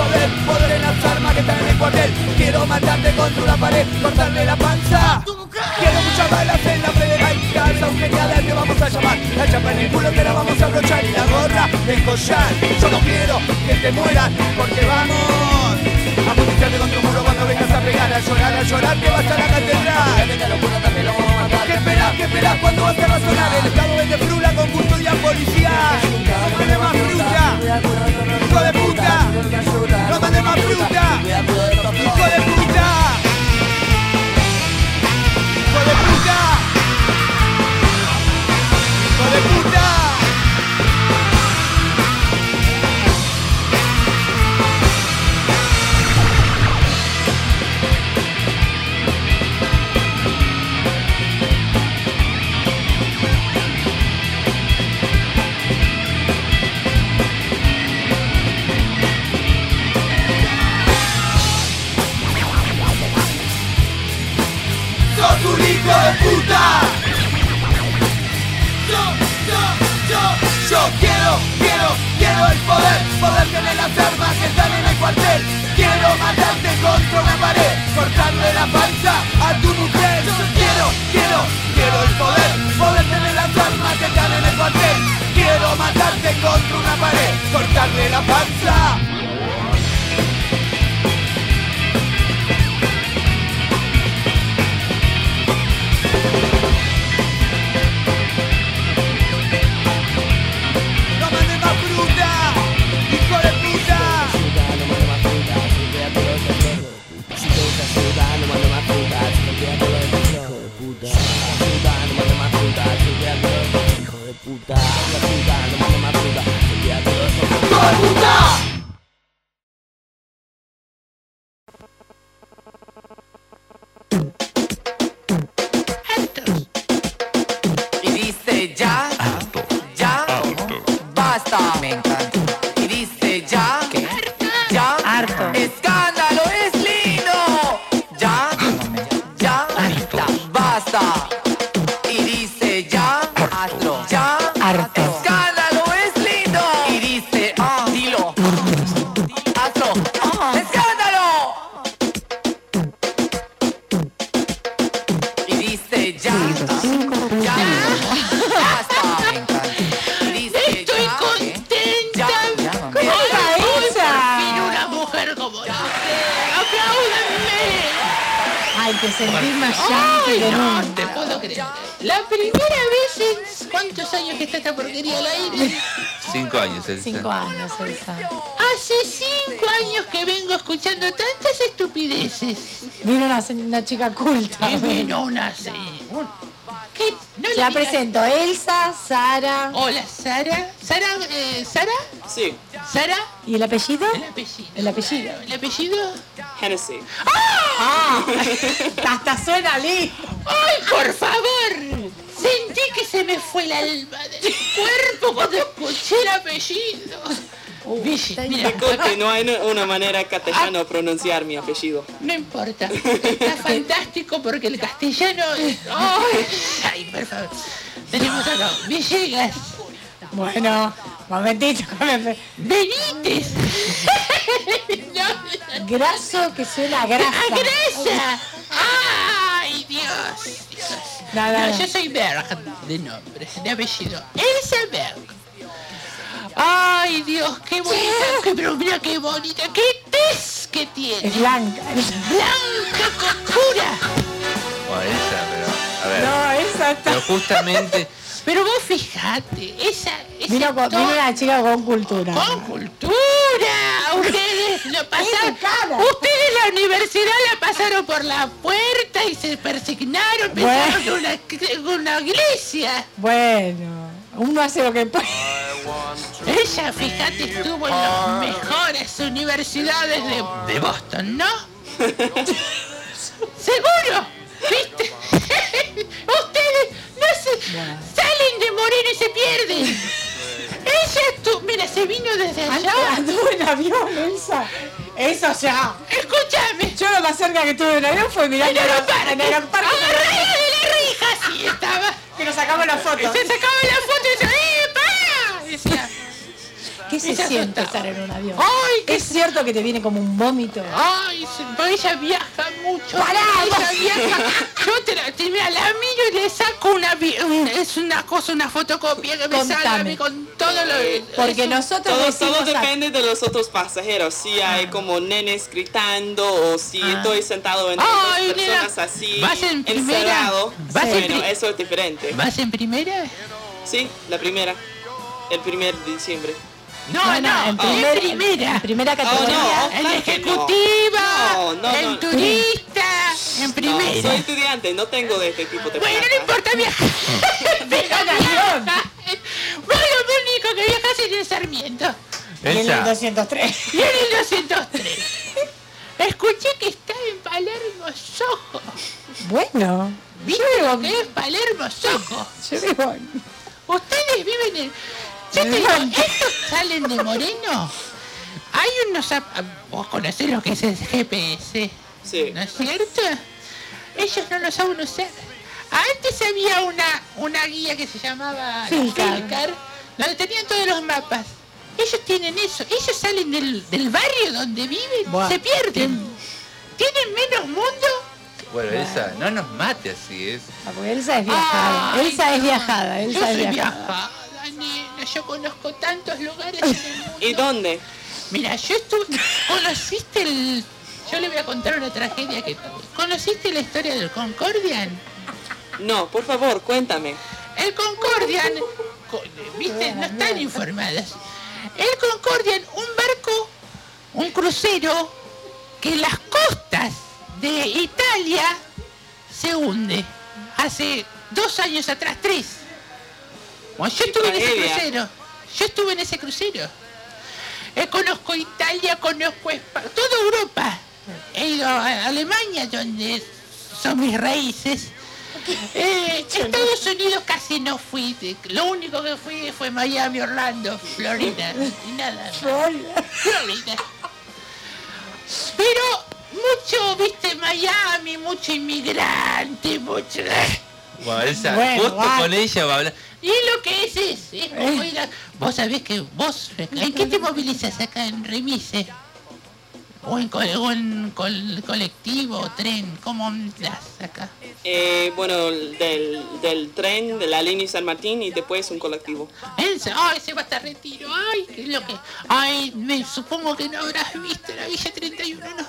quiero matarte contra una pared, cortarle la panza. Quiero muchas balas en la federal, casa agujereada te vamos a llamar. La chapa en el culo te la vamos a abrochar y la gorra del collar. Yo no quiero que te mueran porque vamos a putearte contra un muro cuando vengas a pegar, a llorar, que vas a la catedral. ¿Qué esperás cuando vas a razonar? El Estado vende frula con custodia policial. No mande más fruta, hijo de puta. No mande más fruta, hijo de puta. Hijo de puta. Hijo de puta. ¡Sos un hijo de puta! Yo quiero el poder tener las armas que están en el cuartel. Quiero matarte contra una pared, cortarle la panza a tu mujer. Yo quiero el poder tener las armas que están en el cuartel. Quiero matarte contra una pared, cortarle la panza. Y dice ya, basta, me encanta. Y dice ya, harto. Escándalo es lindo. Ya, basta. Y dice ya, harto. Escándalo es lindo. Y dice, dilo, hazlo. Escándalo. Y dice ya, basta. Me encanta. Y dice estoy contenta. ¿Cómo está esa? Por fin una mujer como yo. ¡Apláudanme! Ay, te sentís más llanto que no nunca. te puedo creer. La primera vez en... ¿Cuántos años que está esta porquería al aire? 5 años, Elsa. 5 años, Elsa. Hace 5 años que vengo escuchando tantas estupideces. Vino una chica culta. ¿Qué vino una señora? ¿Qué? No La le presento, Elsa, Sara. Hola, Sara. ¿Sara? Sí. ¿Sara? ¿Y el apellido? El apellido. El apellido. ¿El apellido? Hennessy. Hasta suena lindo. ¡Ay, por favor! Sentí que se me fue el alma del cuerpo cuando escuché el apellido. Mira, Disculpe, no hay una manera castellana de pronunciar mi apellido. no importa. Está fantástico porque el castellano... ¡Ay, por favor! Tenemos acá Villegas. Bueno, momentito. Benítez. Graso que suena grasa. ¡Grasa! ¡Ay, Dios! No, yo soy Berg de nombre, de apellido. Elsa Berg. ¡Ay, Dios! ¡Qué bonita! Pero mira qué bonita! ¡Qué tez que tiene! Es blanca. ¡Blanca oscura! Elsa, pero... A ver. No, esa está... Pero justamente... Pero vos fijate, esa Vino una chica con cultura. ¡Con cultura! Ustedes lo pasaron... Ustedes la universidad la pasaron por la puerta y se persignaron, pensaron que una iglesia. Bueno, uno hace lo que puede. Ella, fíjate, estuvo en las mejores universidades de Boston, ¿no? ¿Seguro? ¿Viste? Ustedes no salen de Moreno y se pierden. Ella mira, se vino desde allá. Anduvo en avión, Elsa. Eso ya. Escúchame. Yo lo más cerca que tuve en avión fue mirando en el parque. ¡Agarrada de la reja! Sí, estaba. Que nos sacamos la foto. Se sacaba la foto y decía, ¡para! Decía. ¿Qué se siente estar en un avión? Ay, ¿Es cierto que te viene como un vómito? Ay, ella viaja mucho. Ella viaja. Yo mira, la miro y le saco es una cosa, una fotocopia que me sale a mí con todo lo... Porque nosotros todo depende de los otros pasajeros. Si hay como nenes gritando o si estoy sentado entre dos personas así, ¿vas en primera? Encerrado. Bueno, eso es diferente. ¿Vas en primera? Sí, la primera. El 1 de diciembre. No, en primera. En primera categoría. En ejecutiva, en turista, en primera. No, soy estudiante, no tengo de este tipo de Bueno, no importa viajar. Vos lo único que viajas es en el Sarmiento. Y en el 203. Y en el 203. Escuché que está en Palermo, Soho. Bueno. ¿Viste lo que es Palermo, Soho? Yo vivo. Ustedes viven en... Yo te digo, estos salen de Moreno. Hay unos... Vos conocés lo que es el GPS. Sí. ¿No es cierto? Ellos no lo saben usar. Antes había una guía que se llamaba Filcar, donde tenían todos los mapas. Ellos tienen eso. Ellos salen del barrio donde viven, se pierden. Tienen menos mundo. Bueno, Elsa, no nos mate así, es. Porque Elsa es viajada. Elsa es viajada. Yo soy viajada, nena. Yo conozco tantos lugares en el mundo. ¿Y dónde? Mira, ¿conociste el...? Yo le voy a contar una tragedia que tuve. ¿Conociste la historia del Concordian? No, por favor, cuéntame. El Concordian, viste, no están informadas. El Concordian, un barco, un crucero, que en las costas de Italia se hunde. Hace 2 años atrás, 3. Bueno, yo estuve en ese crucero. Conozco Italia, conozco España, toda Europa. He ido a Alemania, donde son mis raíces. Estados Unidos casi no fui. Lo único que fui fue Miami, Orlando, Florida. Y nada. Florida. Pero mucho, viste, Miami, mucho inmigrante, mucho... Bueno, Elsa, justo con ella va a hablar. Y lo que es como ir a... Vos sabés que vos, ¿en qué te movilizas acá en Remise? ¿O en colectivo o tren? ¿Cómo andas acá? Bueno, del tren, de la línea San Martín y después un colectivo. Ay, se va hasta Retiro. Ay, ¿qué es lo que...? Ay, me supongo que no habrás visto la Villa 31, ¿no?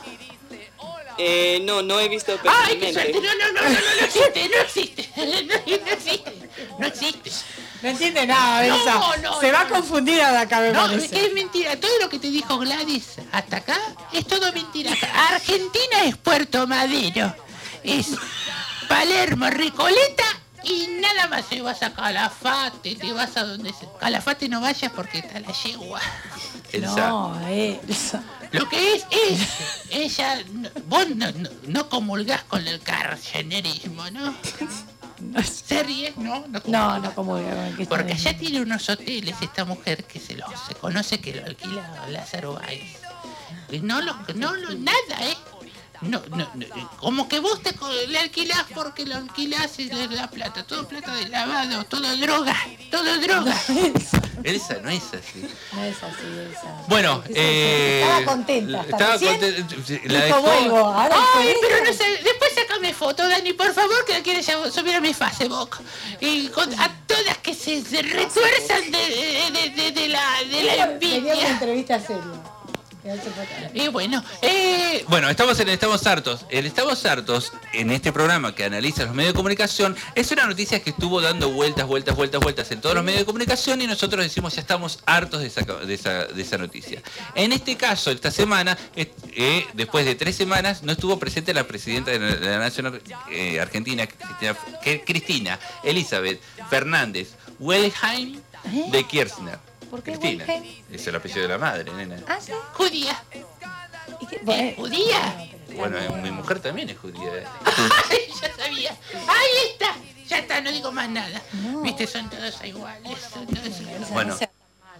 No he visto personalmente. ¡Ay, qué suerte! No existe. No entiende nada, Elsa. Se va a confundir a la cabeza. No, es que es mentira. Todo lo que te dijo Gladys hasta acá es todo mentira. Argentina es Puerto Madero. Es Palermo, Recoleta y nada más. Te vas a Calafate, te vas a donde sea. Calafate no vayas porque está la yegua. Elsa. No, Elsa. Lo que es ella, vos no comulgás con el carcenerismo, ¿no? ¿Se ríe? No comulga con el que porque allá tiene unos hoteles esta mujer que se conoce que lo alquila Lázaro Báez. Nada, No, como que vos le alquilás porque lo alquilás y le da plata, todo plata de lavado, todo droga. Elsa no es así. No es así, Elsa. Bueno, estaba contenta. La dejó... vuelvo, ahora ay, pero no sé, después sácame foto, Dani, por favor, que la quiero subir a mi Facebook. Y a todas que se retuerzan de la envidia. Tenía una entrevista seria. Y bueno, estamos en Estamos Hartos. El Estamos Hartos, en este programa que analiza los medios de comunicación, es una noticia que estuvo dando vueltas en todos los medios de comunicación y nosotros decimos ya estamos hartos de esa noticia. En este caso, esta semana, después de 3 semanas, no estuvo presente la presidenta de la Nación Argentina, Cristina Elizabeth Fernández Wellheim de Kirchner. ¿Por qué Cristina, es el apellido de la madre, nena. ¿Ah, sí? Judía. ¿Judía? Bueno, mi mujer también es judía. Ay, ya sabía. Ahí está. Ya está, no digo más nada. No. Viste, son todos iguales. Bueno,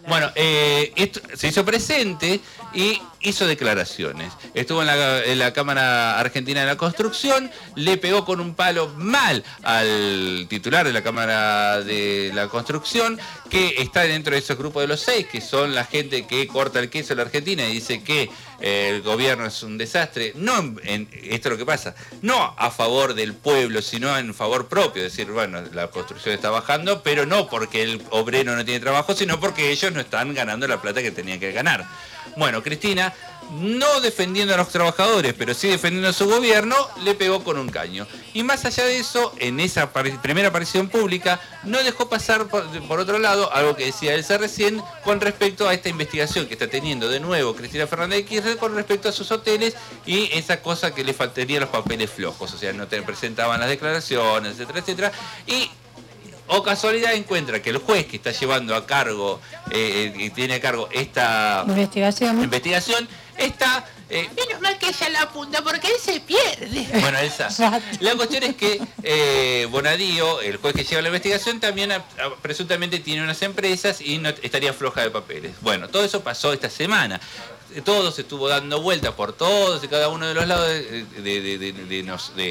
Bueno, esto se hizo presente y hizo declaraciones. Estuvo en la Cámara Argentina de la Construcción, le pegó con un palo mal al titular de la Cámara de la Construcción, que está dentro de esos grupos de los 6, que son la gente que corta el queso en la Argentina y dice que el gobierno es un desastre. No, esto es lo que pasa, no a favor del pueblo, sino en favor propio. Es decir, bueno, la construcción está bajando, pero no porque el obrero no tiene trabajo, sino porque ellos no están ganando la plata que tenían que ganar. Bueno, Cristina, no defendiendo a los trabajadores, pero sí defendiendo a su gobierno, le pegó con un caño. Y más allá de eso, en esa primera aparición pública, no dejó pasar por otro lado algo que decía Elsa recién con respecto a esta investigación que está teniendo de nuevo Cristina Fernández de Kirchner con respecto a sus hoteles y esa cosa que le faltarían los papeles flojos, o sea, no te presentaban las declaraciones, etcétera, etcétera. Y o casualidad encuentra que el juez que está llevando a cargo, y tiene a cargo esta investigación está... menos mal que ella la apunta porque él se pierde. Bueno, Elsa, la cuestión es que Bonadío, el juez que lleva la investigación, también presuntamente tiene unas empresas y no estaría floja de papeles. Bueno, todo eso pasó esta semana. Todo se estuvo dando vueltas por todos y cada uno de los lados de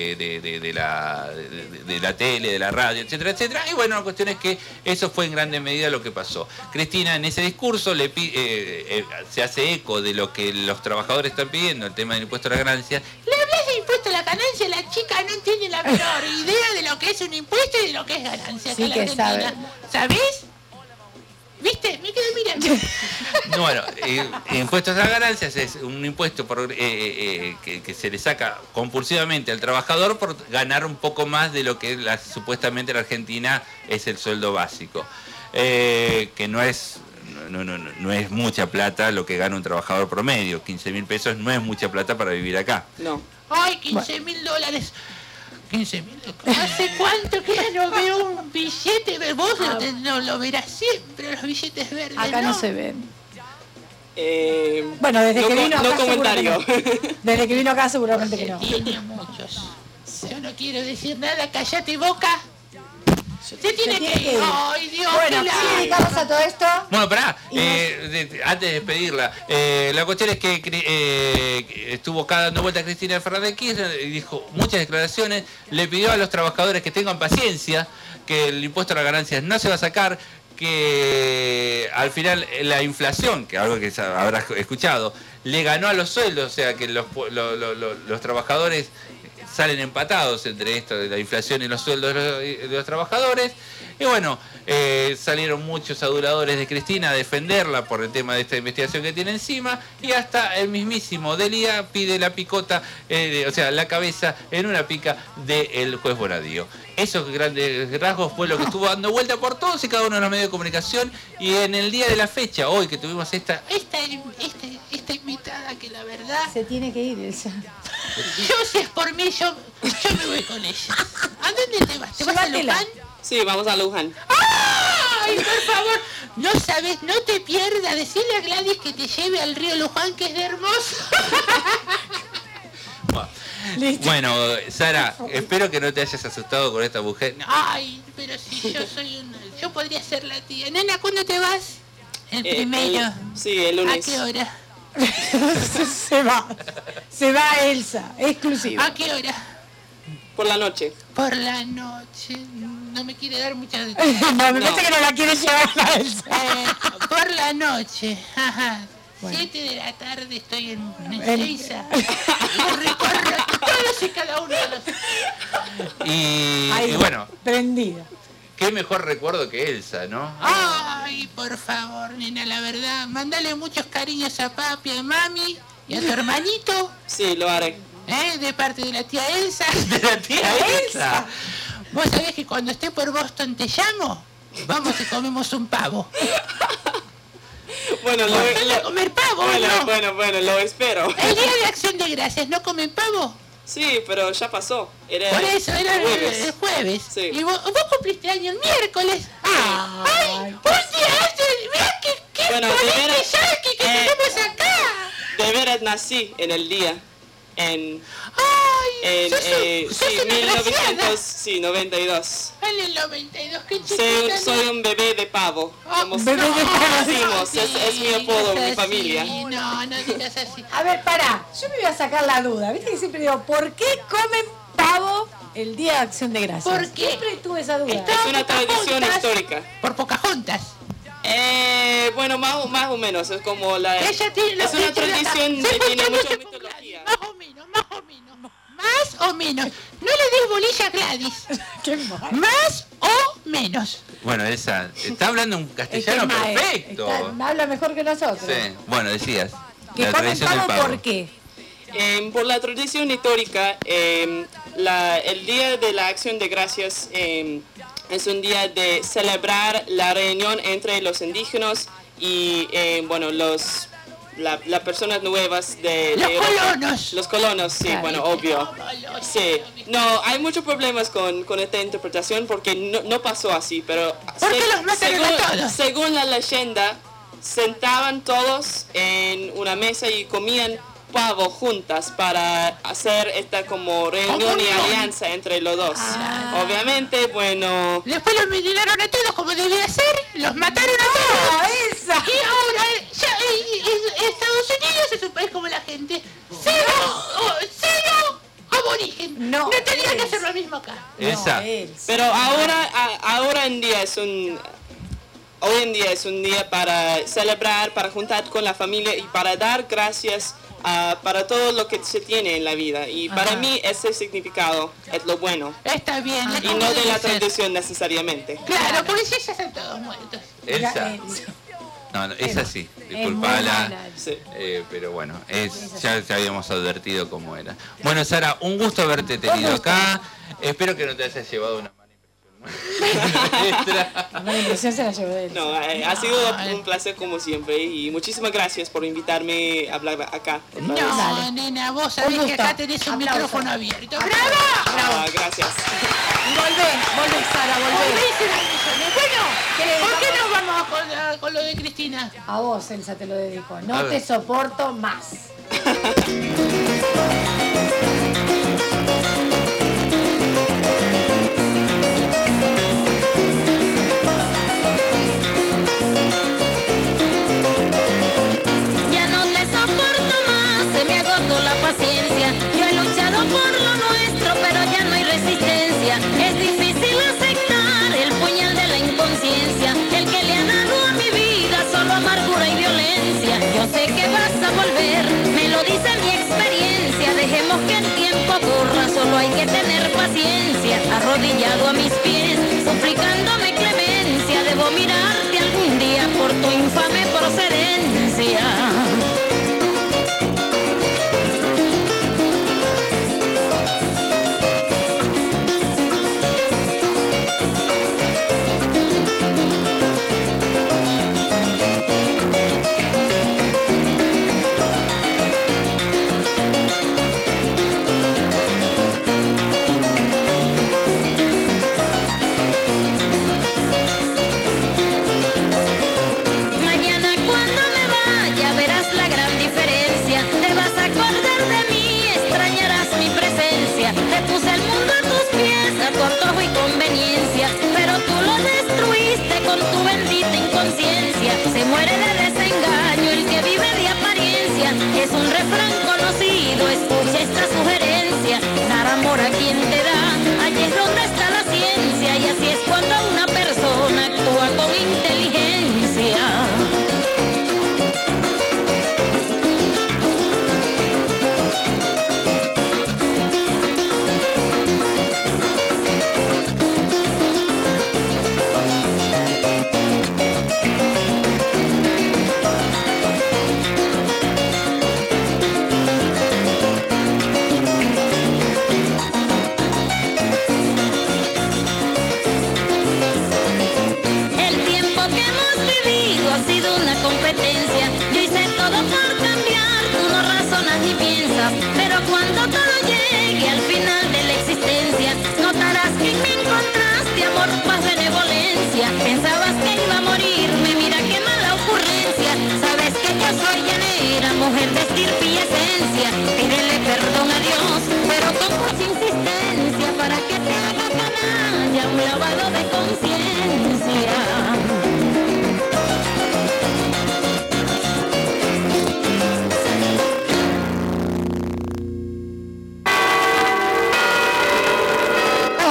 la tele, de la radio, etcétera, etcétera. Y bueno, la cuestión es que eso fue en grande medida lo que pasó. Cristina en ese discurso se hace eco de lo que los trabajadores están pidiendo, el tema del impuesto a la ganancia. Le hablas de impuesto a la ganancia, la chica no tiene la menor idea de lo que es un impuesto y de lo que es ganancia. Sí que sabe. ¿Sabés? ¿Viste? Me quedé mirando. No, bueno, impuestos a las ganancias es un impuesto que se le saca compulsivamente al trabajador por ganar un poco más de lo que supuestamente en Argentina es el sueldo básico. Que no es mucha plata lo que gana un trabajador promedio. 15.000 pesos no es mucha plata para vivir acá. No. ¡Ay, $15.000! 15.000. ¿Hace cuánto que ya no veo un billete? Vos no lo verás siempre, los billetes verdes. Acá no se ven. Bueno, desde que vino acá. No comentario. Desde que vino acá seguramente que no. Tiene muchos. Yo no quiero decir nada, cállate boca. Se tiene que ir. Ay, Dios. Bueno, ¿qué dedicamos a todo esto? Bueno, pará, antes de despedirla, la cuestión es que estuvo acá dando vuelta a Cristina Fernández de Kirchner y dijo muchas declaraciones, le pidió a los trabajadores que tengan paciencia, que el impuesto a las ganancias no se va a sacar, que al final la inflación, que algo que habrás escuchado, le ganó a los sueldos, o sea que los trabajadores salen empatados entre esto de la inflación y los sueldos de los trabajadores. Y bueno, salieron muchos aduladores de Cristina a defenderla por el tema de esta investigación que tiene encima, y hasta el mismísimo Delía pide la picota, o sea, la cabeza en una pica del juez Bonadío. Esos grandes rasgos fue lo que estuvo dando vuelta por todos y cada uno de los medios de comunicación. Y en el día de la fecha, hoy que tuvimos esta invitada que la verdad... Se tiene que ir, Elsa. Yo, si es por mí, yo me voy con ella. ¿A dónde te vas? ¿Te vas a Luján? Sí, vamos a Luján. ¡Ay, por favor! No sabes, no te pierdas. Decirle a Gladys que te lleve al río Luján, que es de hermoso. Bueno, Sara, espero que no te hayas asustado con esta mujer. Ay, pero si yo soy yo podría ser la tía. Nena, ¿cuándo te vas? El primero. Sí, el lunes. ¿A qué hora? Se va Elsa, exclusiva. ¿A qué hora? Por la noche. Por la noche. No me quiere dar muchas detalles. No, me parece que no la quiere llevar a Elsa. Por la noche. Ajá. Bueno. 7 de la tarde estoy en Ezeiza. Recorro todos y cada uno de los... Y bueno. Prendida. Qué mejor recuerdo que Elsa, ¿no? Ay, por favor, nena, la verdad. Mándale muchos cariños a papi, a mami y a tu hermanito. Sí, lo haré. De parte de la tía Elsa. ¿De la tía Elsa? ¿Vos sabés que cuando esté por Boston te llamo? Vamos y comemos un pavo. Bueno, a comer pavo, bueno, lo espero. El día de Acción de Gracias, ¿no comen pavo? Sí, pero ya pasó. Por eso, era el jueves. Sí. Y vos cumpliste año el miércoles. ¡Ay! ¡Un día antes! ¡Mira qué bueno, ponente yankee que tenemos acá! De veras nací en el día. En... sí, 1992. En el 92, qué chiquita. Soy un bebé de pavo. Bebé de pavo. Decimos, es mi apodo en mi familia. No digas así. A ver, pará, yo me voy a sacar la duda. Viste que siempre digo, ¿por qué comen pavo el Día de Acción de Gracias? ¿Por qué? Siempre tuve esa duda. Es una tradición histórica. Por Pocahontas. Bueno, más o menos, es como la... Es una tradición que tiene mucha mitología. Más o menos. Más o menos. No le des bolilla a Gladys. Qué mal. Más o menos. Bueno, esa, está hablando un castellano perfecto. Habla mejor que nosotros. Sí, bueno, decías. ¿Que comen pavo por qué? Por la tradición histórica, el Día de la Acción de Gracias es un día de celebrar la reunión entre los indígenas y las personas nuevas de colonos. Los colonos, sí, bueno, obvio. Sí. No, hay muchos problemas con esta interpretación porque no pasó así, pero según la leyenda, sentaban todos en una mesa y comían pavo juntas para hacer esta como reunión y alianza entre los dos. Obviamente, bueno... Después los mutilaron a todos como debía ser, los mataron a todos. ¡Esa! Y ahora Estados Unidos es un país como la gente. Cero aborigen. No tenía que hacer lo mismo acá. Esa. Pero ahora en día hoy en día es un día para celebrar, para juntar con la familia y para dar gracias para todo lo que se tiene en la vida. Y para mí ese significado es lo bueno. Está bien. Y no de la tradición necesariamente. Claro, porque si ya están todos muertos. Elsa. No, es así. Disculpala. Pero bueno, ya habíamos advertido cómo era. Bueno, Sara, un gusto haberte tenido acá. Espero que no te hayas llevado una mala impresión. La mala impresión se la llevó de él. No, ha sido un placer como siempre y muchísimas gracias por invitarme a hablar acá. No, nena, vos sabés que acá tenés un micrófono abierto. ¡Bravo! Gracias. Volvé, Sara, volvé. Bueno, ¿por qué nos vamos con lo de Cristina? A vos, Elsa, te lo dedico. No te soporto más. Ya no te soporto más, se me agotó la paciencia. Yo he luchado por lo nuestro, pero ya no hay resistencia. Es difícil aceptar el puñal de la inconsciencia, el que le ha dado a mi vida solo amargura y violencia. Yo sé que vas a volver, me lo dice mi experiencia. Dejemos que el tiempo corra, solo hay que tener paciencia. Arrodillado a mis pies, suplicándome clemencia, debo mirarte algún día por tu infame procedencia. Mañana cuando me vaya verás la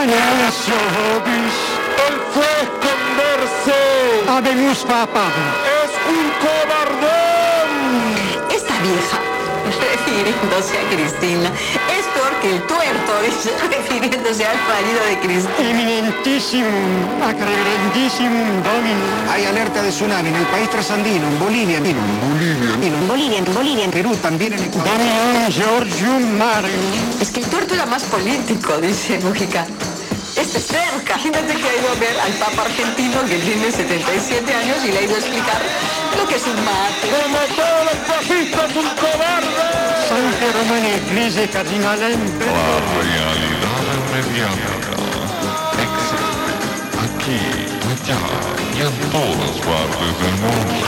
Él fue a esconderse. Habemos papá. Es un cobardón. Esta vieja, refiriéndose a Cristina, es peor que el tuerto, dice, refiriéndose al marido de Cristina. Eminentísimo, acrerentísimo domino. Hay alerta de tsunami en el país trasandino, en Bolivia, en Bolivia, en Perú, también en Ecuador. Giorgio Mario. Es que el tuerto era más político, dice Mujica. Este es cerca. Imagínate que ha ido a ver al Papa argentino que tiene 77 años y le ha ido a explicar lo que es un mate. Como todos los fascistas, un cobarde. San Germán Iglesia Cardinalente. La realidad mediática existe aquí, allá y en todas partes del mundo.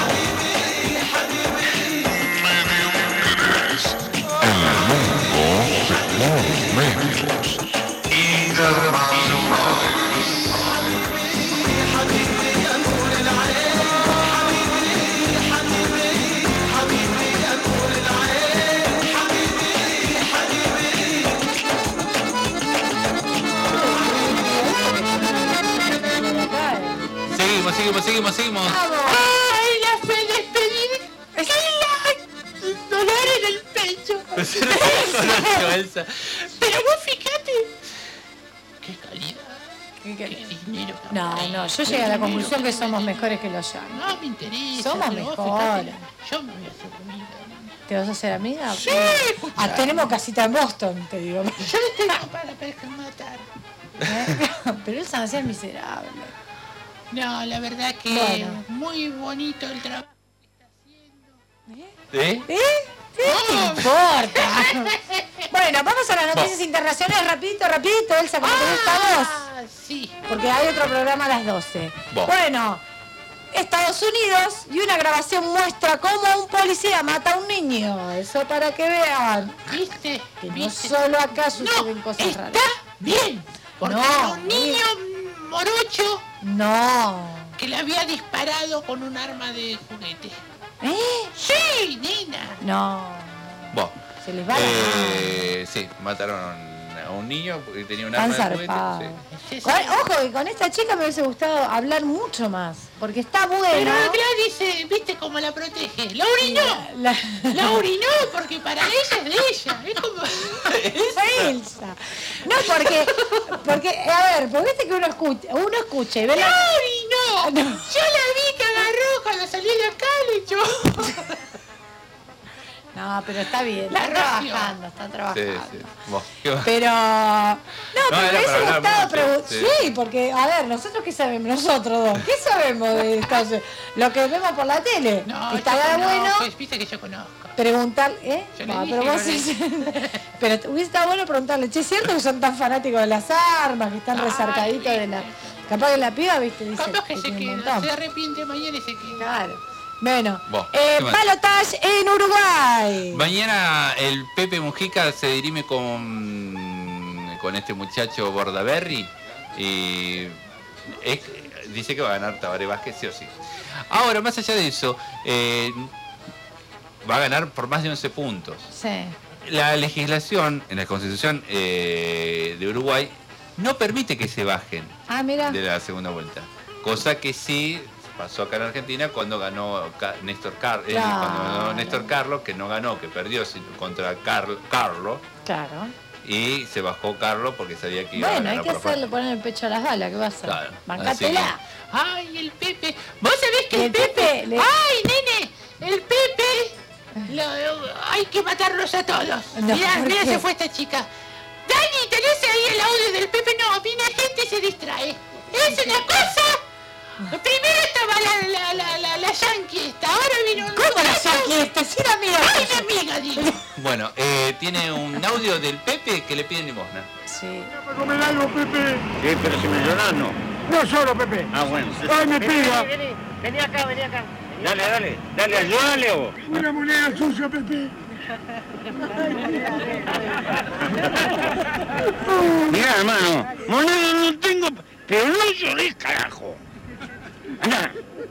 Mediocres. El mundo según medios internacionales. Seguimos. ¡Ay, la fe despedida! Dolor en el pecho. Pero vos fíjate. ¡Qué calidad! ¡Qué dinero! No, yo llegué a la conclusión que somos mejores que los yankees. No me interesa. Somos pero vos mejores. fíjate, yo me voy a hacer amiga. ¿Te vas a hacer amiga? Sí, tenemos casita en Boston, te digo. Yo le tengo para matar. Pero él se hacía miserable. No, la verdad que Bueno. muy bonito el trabajo que está haciendo. ¿Eh? ¿Qué te importa? Bueno, vamos a las noticias internacionales, rapidito, Elsa, como te gusta a vos. Sí. Porque hay otro programa a las 12. Vos. Bueno, Estados Unidos y una grabación muestra cómo un policía mata a un niño. Eso para que vean. ¿Viste? Que no solo acá suceden cosas raras. Bien. Porque No, era un niño morocho No. que le había disparado con un arma de juguete. ¿Eh? Sí, nena. No. Vos. Se les va la mano. Sí, mataron a un niño porque tenía un Tan arma de juguete. zarpado. Sí. Ojo, que con esta chica me hubiese gustado hablar mucho más. Porque está bueno. Pero Gladys, ¿viste cómo la protege? ¡La urinó! La urinó porque para ella es de ella. Es como... Elsa. No, porque, a ver, porque viste que uno escucha y ve ¡La urinó! Yo la vi que agarró cuando salió de acá, le echó. No, pero está bien, está trabajando. Sí. Vos, ¿qué va? Pero... No, pero me era hubiese para hablar gustado mucho, preguntar... sí. Sí, porque, a ver, ¿nosotros qué sabemos? Nosotros dos, ¿qué sabemos de esto? Lo que vemos por la tele. No, que está yo bueno conozco, viste que yo conozco. preguntar... Yo le No, dije, pero vos pero hubiese estado bueno preguntarle, che, ¿es cierto que son tan fanáticos de las armas, que están resarcaditos de la... Capaz que la piba, viste, dice Capaz que se tiene un queda, montón. se arrepiente mañana y se queda. Claro. Bueno, Vos, ¿qué más? balotage en Uruguay. Mañana el Pepe Mujica se dirime con este muchacho Bordaberry y dice que va a ganar Tabaré Vázquez sí o sí. Ahora, más allá de eso, va a ganar por más de 11 puntos. Sí. La legislación en la Constitución de Uruguay no permite que se bajen Mira. de la segunda vuelta, cosa que sí pasó acá en Argentina cuando ganó Néstor Carlos, que no ganó, que perdió contra Carlos. Claro. Y se bajó Carlos porque sabía que iba a Bueno, ganar. hay que hacerle poner el pecho a las balas, ¿qué va a hacer? Claro. Bancátela. Ay, el Pepe. ¿Vos sabés que el Pepe ¡Ay, nene! El Pepe. Hay que matarlos a todos. No, Mirá, ¿por mirá, qué? se fue esta chica. Dani, ¿tenés ahí el audio del Pepe? No, viene gente y se distrae. Es una cosa. Primero estaba la Yankee esta, ahora vino un... ¿Cómo la Yankee esta? Si era amiga. Ay, mi amiga, digo. Bueno, tiene un audio del Pepe que le piden limosna. Sí. ¿Para comer algo, Pepe? Sí, pero si me lloras, no. No solo, Pepe. Ah, bueno. ¡Ay, mi piba! Vení acá. Dale, ayúdale vos. Una moneda sucia, Pepe. Mira, hermano, moneda no tengo, pero no llorés, carajo. Anda.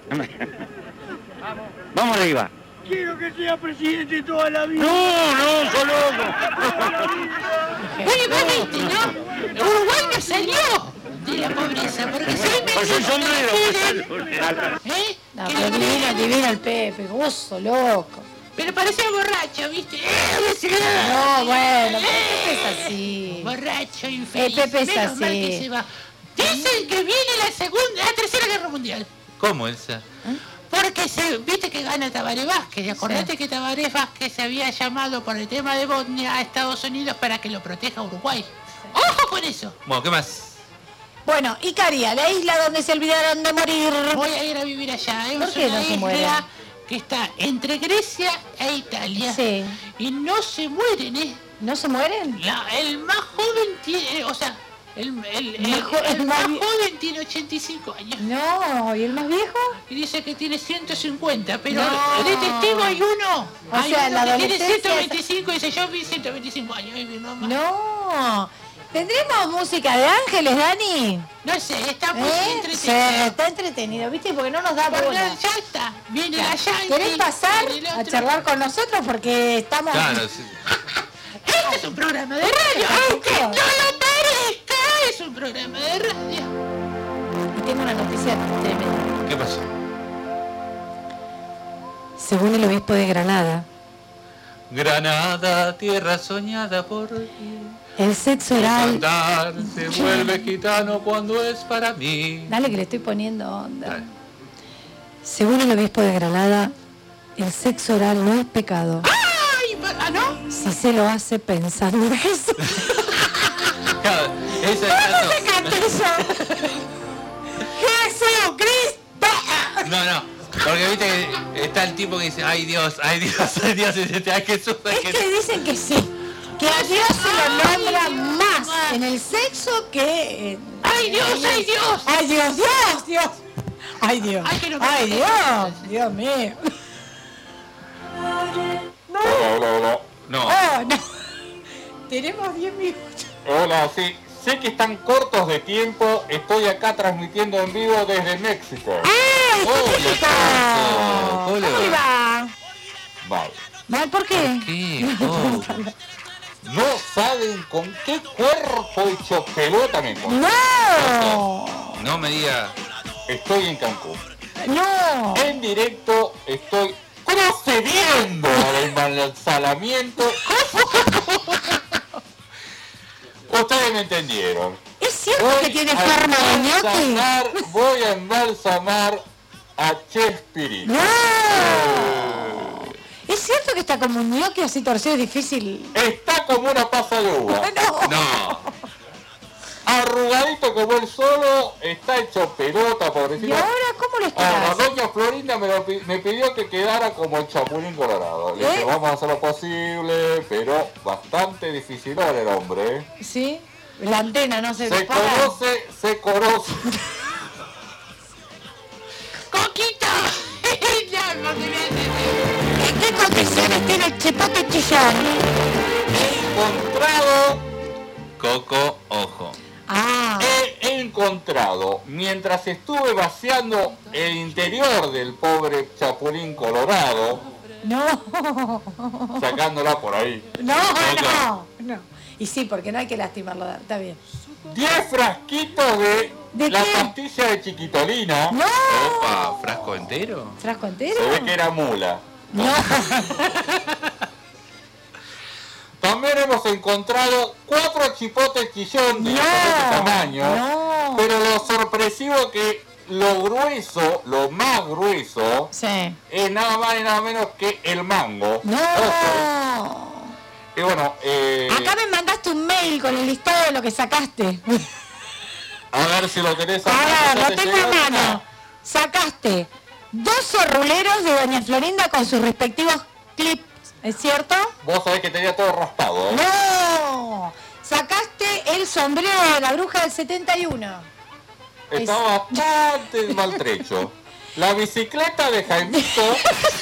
Vamos arriba. Quiero que sea presidente toda la vida. No, soy loco. Oye, vos viste, ¿no? Uruguay no salió de la pobreza, porque se me Pues un sombrero. ¿Eh? No, pero divino el Pepe, gozo, loco. Pero parecía borracho, ¿viste? No, bueno, Pepe es así. Borracho, infeliz. Pepe es Menos mal así. que se va. Dicen que viene la tercera guerra mundial. ¿Cómo, Elsa? Porque viste que gana Tabaré Vázquez. Y acordate que Tabaré Vázquez se había llamado por el tema de Bosnia a Estados Unidos para que lo proteja Uruguay. ¡Ojo con eso! Bueno, ¿qué más? Bueno, Icaria, la isla donde se olvidaron de morir. Voy a ir a vivir allá. ¿Por qué no se mueren? Que está entre Grecia e Italia. Sí. Y no se mueren, ¿eh? ¿No se mueren? El más joven tiene, o sea, el más joven tiene 85 años. No, ¿y el más viejo? Y dice que tiene 150, pero de testigo hay uno. O Hay sea, uno la que tiene adolescencia 125 y dice, yo vi 125 años. No. ¿Tendremos música de ángeles, Dani? No sé, está muy entretenido. Sí, está entretenido, ¿viste? Porque no nos da bola. Ya está, viene allá. ¿Querés pasar a charlar con nosotros? Porque estamos... Claro, sí. Este es un programa de radio, aunque no lo parezca, es un programa de radio. Y tengo una noticia tremenda. ¿Qué pasó? Según el obispo de Granada, Granada, tierra soñada por ti. el sexo oral... Andar se vuelve gitano cuando es para mí. Dale que le estoy poniendo onda. Según el obispo de Granada, el sexo oral no es pecado. ¡Ay! ¿No? Si se lo hace pensando en eso. Claro, esa ¿Cómo se canta eso? ¡Jesucristo! No. Porque viste que está el tipo que dice, ay Dios, y dice, ay Jesús. Es que dicen que sí. Que a Dios se lo nombra más en el sexo que... ¡Ay Dios, ay Dios! ¡Ay Dios, Dios! ¡Ay Dios! ¡Ay Dios! ¡Dios mío! Hola. No. Oh, no. Tenemos 10 minutos. Hola, sí. Sé que están cortos de tiempo. Estoy acá transmitiendo en vivo desde México. ¿Cómo le va? Vale. ¿Mal por qué? No saben con qué cuerpo hecho pelota me encontré. ¡No! No me diga. Estoy en Cancún. ¡No! En directo estoy procediendo al embalsamamiento. Ustedes me entendieron. ¿Es cierto que tiene forma de ñoqui? Voy a embalsamar a Chespirito. ¡No! ¿Es cierto que está como un ñoqui así torcido, es difícil? Está como una pasa de uva. No. Arrugadito como él solo, está hecho pelota, pobrecito. ¿Y ahora cómo lo estás? Doña Florinda me pidió que quedara como el Chapulín Colorado. Le dije, vamos a hacer lo posible, pero bastante difícil el hombre, ¿eh? Sí, la antena no se Se conoce. ¡Coquito! ¿En qué condiciones tiene el chipote chillón? Encontrado. Coco, ojo. He encontrado, mientras estuve vaciando el interior del pobre Chapulín Colorado, sacándola por ahí. No. Y sí, porque no hay que lastimarlo, está bien. 10 frasquitos de la pastilla de chiquitolina. ¡No! Opa, ¿frasco entero? ¿Frasco entero? Se ve que era mula. No. También hemos encontrado 4 chipotes chillón de diferente tamaño. Pero lo sorpresivo que lo más grueso, es nada más y nada menos que el mango. ¡No! Ojo. Y bueno, acá me mandaste un mail con el listado de lo que sacaste. A ver si lo tenés acá. Lo tengo a mano. Sacaste 12 ruleros de Doña Florinda con sus respectivos clips, ¿es cierto? Vos sabés que tenía todo raspado, ¿eh? ¡No! Sacaste el sombrero de la bruja del 71. Estaba bastante maltrecho. La bicicleta de Jaimito.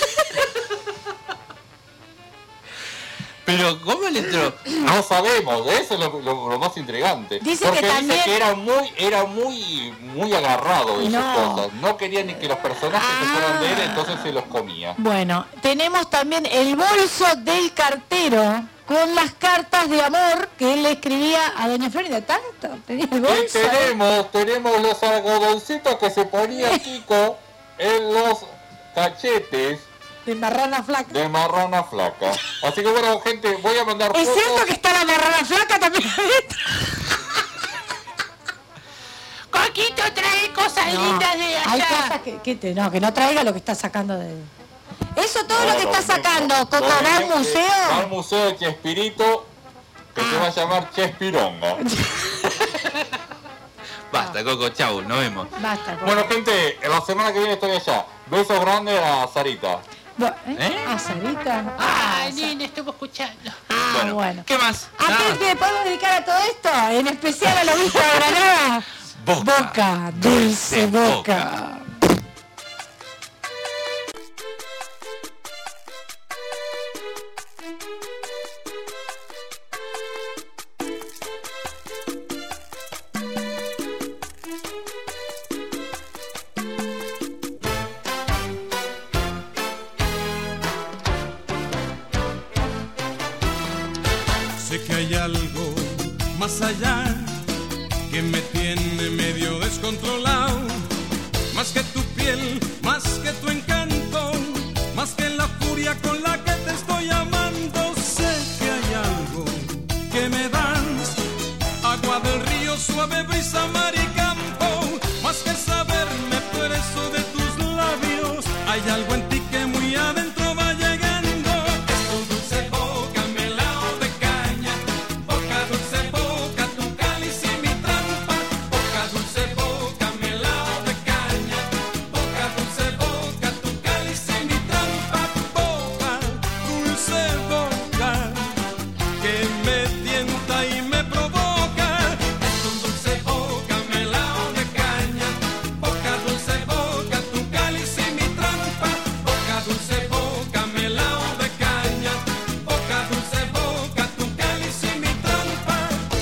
Pero, ¿cómo le entró? No sabemos, eso es lo más intrigante. Porque dice que era muy agarrado de esas cosas. No quería ni que los personajes se fueran de él, entonces se los comía. Bueno, tenemos también el bolso del cartero con las cartas de amor que él le escribía a doña Florinda. ¿Tanto? ¿Tenía el bolso? Tenemos los algodoncitos que se ponía Kiko en los cachetes. De marrana flaca. De marrana flaca. Así que bueno, gente, voy a mandar fotos. ¿Es cierto que está la marrana flaca también? Coquito trae cosas lindas de allá. Hay cosas que no traiga lo que está sacando de... Eso todo lo que está sacando, Coco, va al museo. Va al museo de Chespirito, que se va a llamar Chespironga. Basta, Coco, chau, nos vemos. Basta, Coco. Bueno, gente, la semana que viene estoy allá. Besos grandes a Sarita. ¿A Sarita? Ay, nene, estuvo escuchando. Bueno. ¿Qué más? ¿A qué le podemos dedicar a todo esto? En especial a la vista de Granada. Boca, dulce boca. Sé que hay algo más allá que me tiene medio descontrolado, más que tu piel, más que tu encanto, más que la furia con la que te estoy amando. Sé que hay algo que me das, agua del río, suave brisa, mar y campo, más que saberme preso de tus labios. Hay algo en ti que muy adentro va llegando. Es tu dulce boca, melao de caña, boca dulce boca, tu cáliz y mi trampa. Boca dulce boca, melao de caña, boca dulce boca, tu cáliz y mi trampa. Boca dulce boca, que me tienta y me provoca. Es tu dulce boca, melao de caña, boca dulce boca, tu cáliz y mi trampa. Boca dulce boca, melao de caña, boca dulce boca, tu cáliz y mi trampa.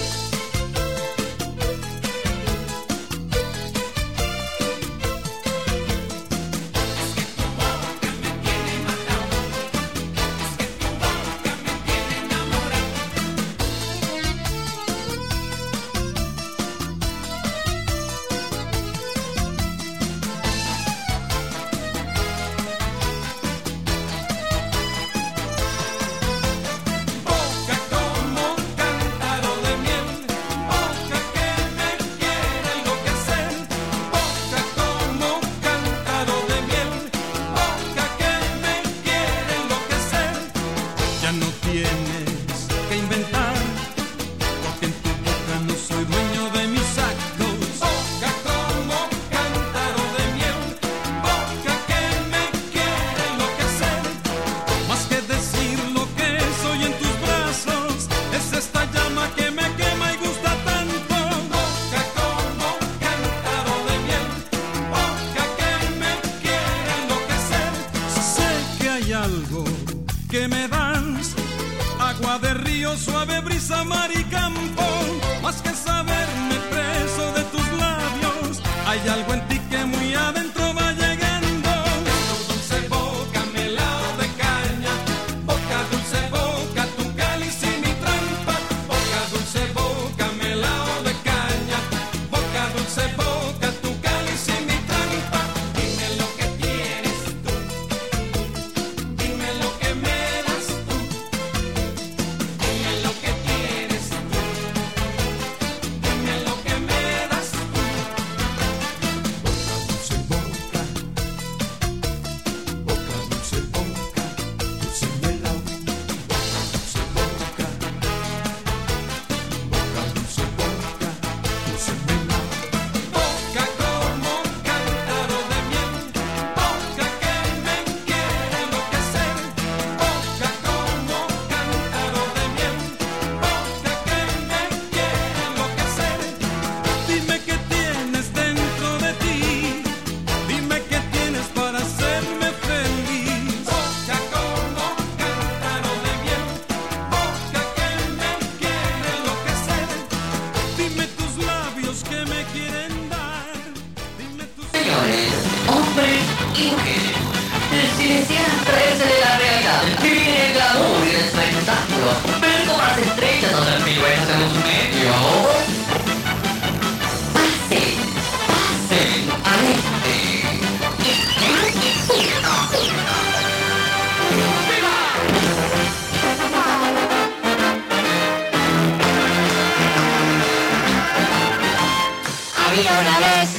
Boca como cántaro de miel, boca que me quiere enloquecer. Boca como cántaro de miel, boca que me quiere enloquecer. Ya no tienes que inventar, porque en tu boca no soy dueño de mis actos. Boca como cántaro de miel, boca que me quiere enloquecer. Más que decir lo que soy en tus brazos, es esta llama que me quema y gusta tanto. Boca como cántaro de miel, boca que me quiere enloquecer. Sé que hay algo que me das, agua de río, suave brisa, mar y campo, más que saberme preso de tus labios. Hay algo en ti que muy adentro va llegando. Tu dulce boca, melao de caña, boca dulce boca, tu cáliz y mi trampa. Boca dulce boca, melao de caña, boca dulce boca, tu cáliz y mi trampa. Dime lo que quieres tú, dime lo que me das tú, dime lo que quieres tú, dime lo que me das tú. Boca dulce boca, dulce melao, dulce boca, boca dulce boca, dulce melao. Boca como cántaro de miel, boca que me quiere enloquecer. Boca como cántaro de miel, boca que me quiere enloquecer. Dime qué tienes dentro de ti, dime qué tienes para hacerme feliz. Boca como cántaro de miel, boca que me quiere enloquecer. Dime tus labios que me quieren dar, dime tus... Señores, hombres y mujeres, el cine siempre es de la realidad, vive el glamour y el espectáculo. Ven con las estrellas donde el piruetas en los medios. Pasen al este. Había una vez.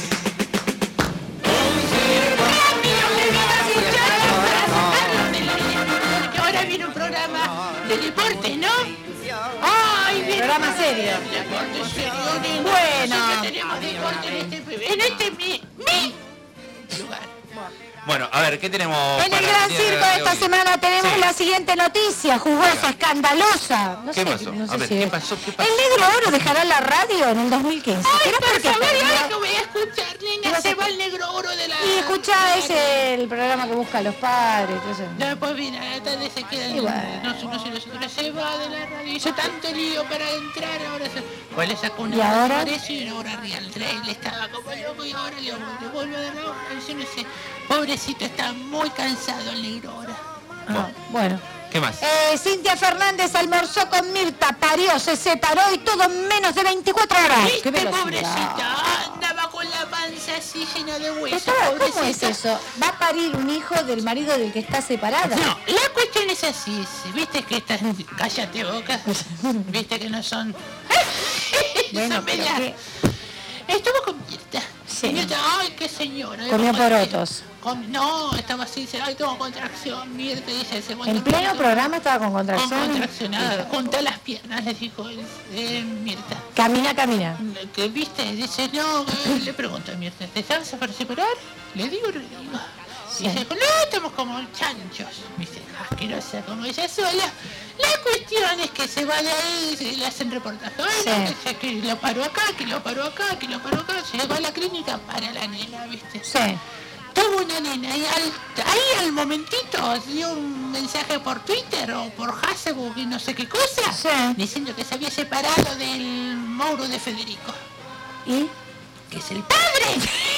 Ahora viene un programa de deporte, ¿no? ¡Ay, bien! Programa serio. Deporte serio. Bueno. Siempre tenemos deporte en este mi lugar. Bueno, a ver, ¿qué tenemos? En el para Gran día de Circo de esta hoy? semana tenemos Sí. la siguiente noticia, jugosa, escandalosa. No ¿Qué sé, pasó? no sé A ver, si ¿qué es. pasó? ¿Qué El pasó? Negro Oro dejará la radio en el 2015. Ay, ¿Será por porque favor, terminó? ahora que voy a escuchar, nena, se va el Negro Oro de la... Y escuchá, es el programa que busca a los padres, todo eso. No, pues mira, a la tarde se queda, Y bueno. no sé, nosotros se va de la radio, hizo tanto lío para entrar, ahora se... Pues le sacó una ¿Y ahora? por eso y una hora real 3, le estaba como loco y ahora le vuelve a dar la hora, yo no sé, pobrecito, está muy cansado el Negro ahora. Bueno. ¿Qué más? Cintia Fernández almorzó con Mirta, parió, se separó y todo en menos de 24 horas. ¿Viste, ¡Qué velocidad! pobrecita? Andaba con la panza así llena de huesos, ¿Cómo es pobrecita. eso? ¿Va a parir un hijo del marido del que está separada? No, la cuestión es así, viste que estas... Cállate boca, viste que no son... Bueno, son pero medias- ¿qué? Estuvo con Mirta. Sí. Y Mirta, ay, qué señora. Comió porotos. No, estaba así, dice, ay, tengo contracción, Mirta, dice el segundo. En pleno programa estaba con Con contracción. contraccionada, junta las piernas, le dijo Mirta. Camina, camina. Que viste, dice, no, le pregunto a Mirta, ¿te estabas para separar? Le digo, no le digo. Sí. Dice, no, estamos como chanchos. Dice, asquerosa como ella sola. La cuestión es que se va de ahí, se le hacen reportaje. Bueno, que lo paró acá, que lo paró acá, que lo paró acá. Llegó a la clínica para la nena, ¿viste? Sí. Tuvo una nena y ahí al momentito dio un mensaje por Twitter o por Facebook y no sé qué cosa, diciendo que se había separado del Mauro de Federico. ¿Y? Que es el padre.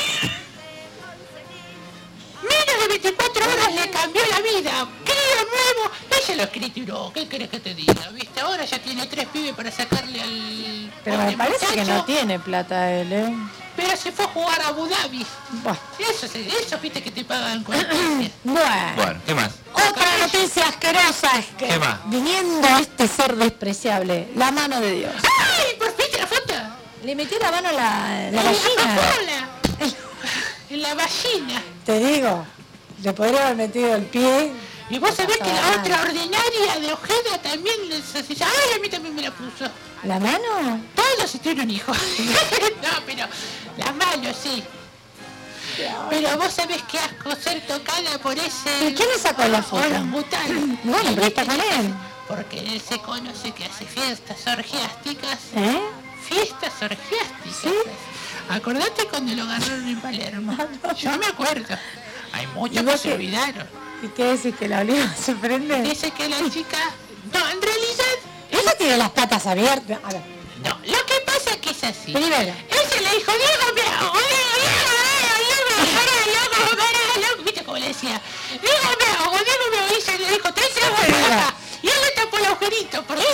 Menos de 24 horas le cambió la vida. Crío nuevo. Ella lo escrituró. ¿Qué querés que te diga? ¿Viste? Ahora ya tiene 3 pibes para sacarle al... Pero me pobre parece que muchacho. no tiene plata él, ¿eh? Pero se fue a jugar a Abu Dhabi. Buah. Eso viste que te pagan con especie. Bueno, ¿qué más? Otra noticia asquerosa es que ¿Qué más? viniendo este ser despreciable, la mano de Dios. ¡Ay! ¿Por fin la foto? Le metió la mano a la En la gallina. papola. En la vagina. Te digo, le podría haber metido el pie. Y vos sabés que la otra ordinaria de Ojeda también les hacía. ¡Ay, a mí también me la puso! ¿La mano? Todos se tuvieron hijos. No, pero la mano sí. Pero vos sabés qué asco ser tocada por ese... ¿Y quién le sacó la foto? Orangután. Bueno, pero está con él. Porque él se conoce que hace fiestas orgiásticas. ¿Eh? Fiestas orgiásticas. Acordate cuando lo agarraron en Palermo. Yo me acuerdo. Hay muchos que se olvidaron. ¿Y qué decís? ¿Que la oliva se prende? Dice que la chica... No, en realidad... Ella tiene las patas abiertas. A ver. No, lo que pasa es que es así. Primero. Ella le dijo, Diego, me hago, Diego, ¿viste cómo le decía? Diego, me hago, y ella le dijo, 3 segundos. Y él le tapó el agujerito. ¿Por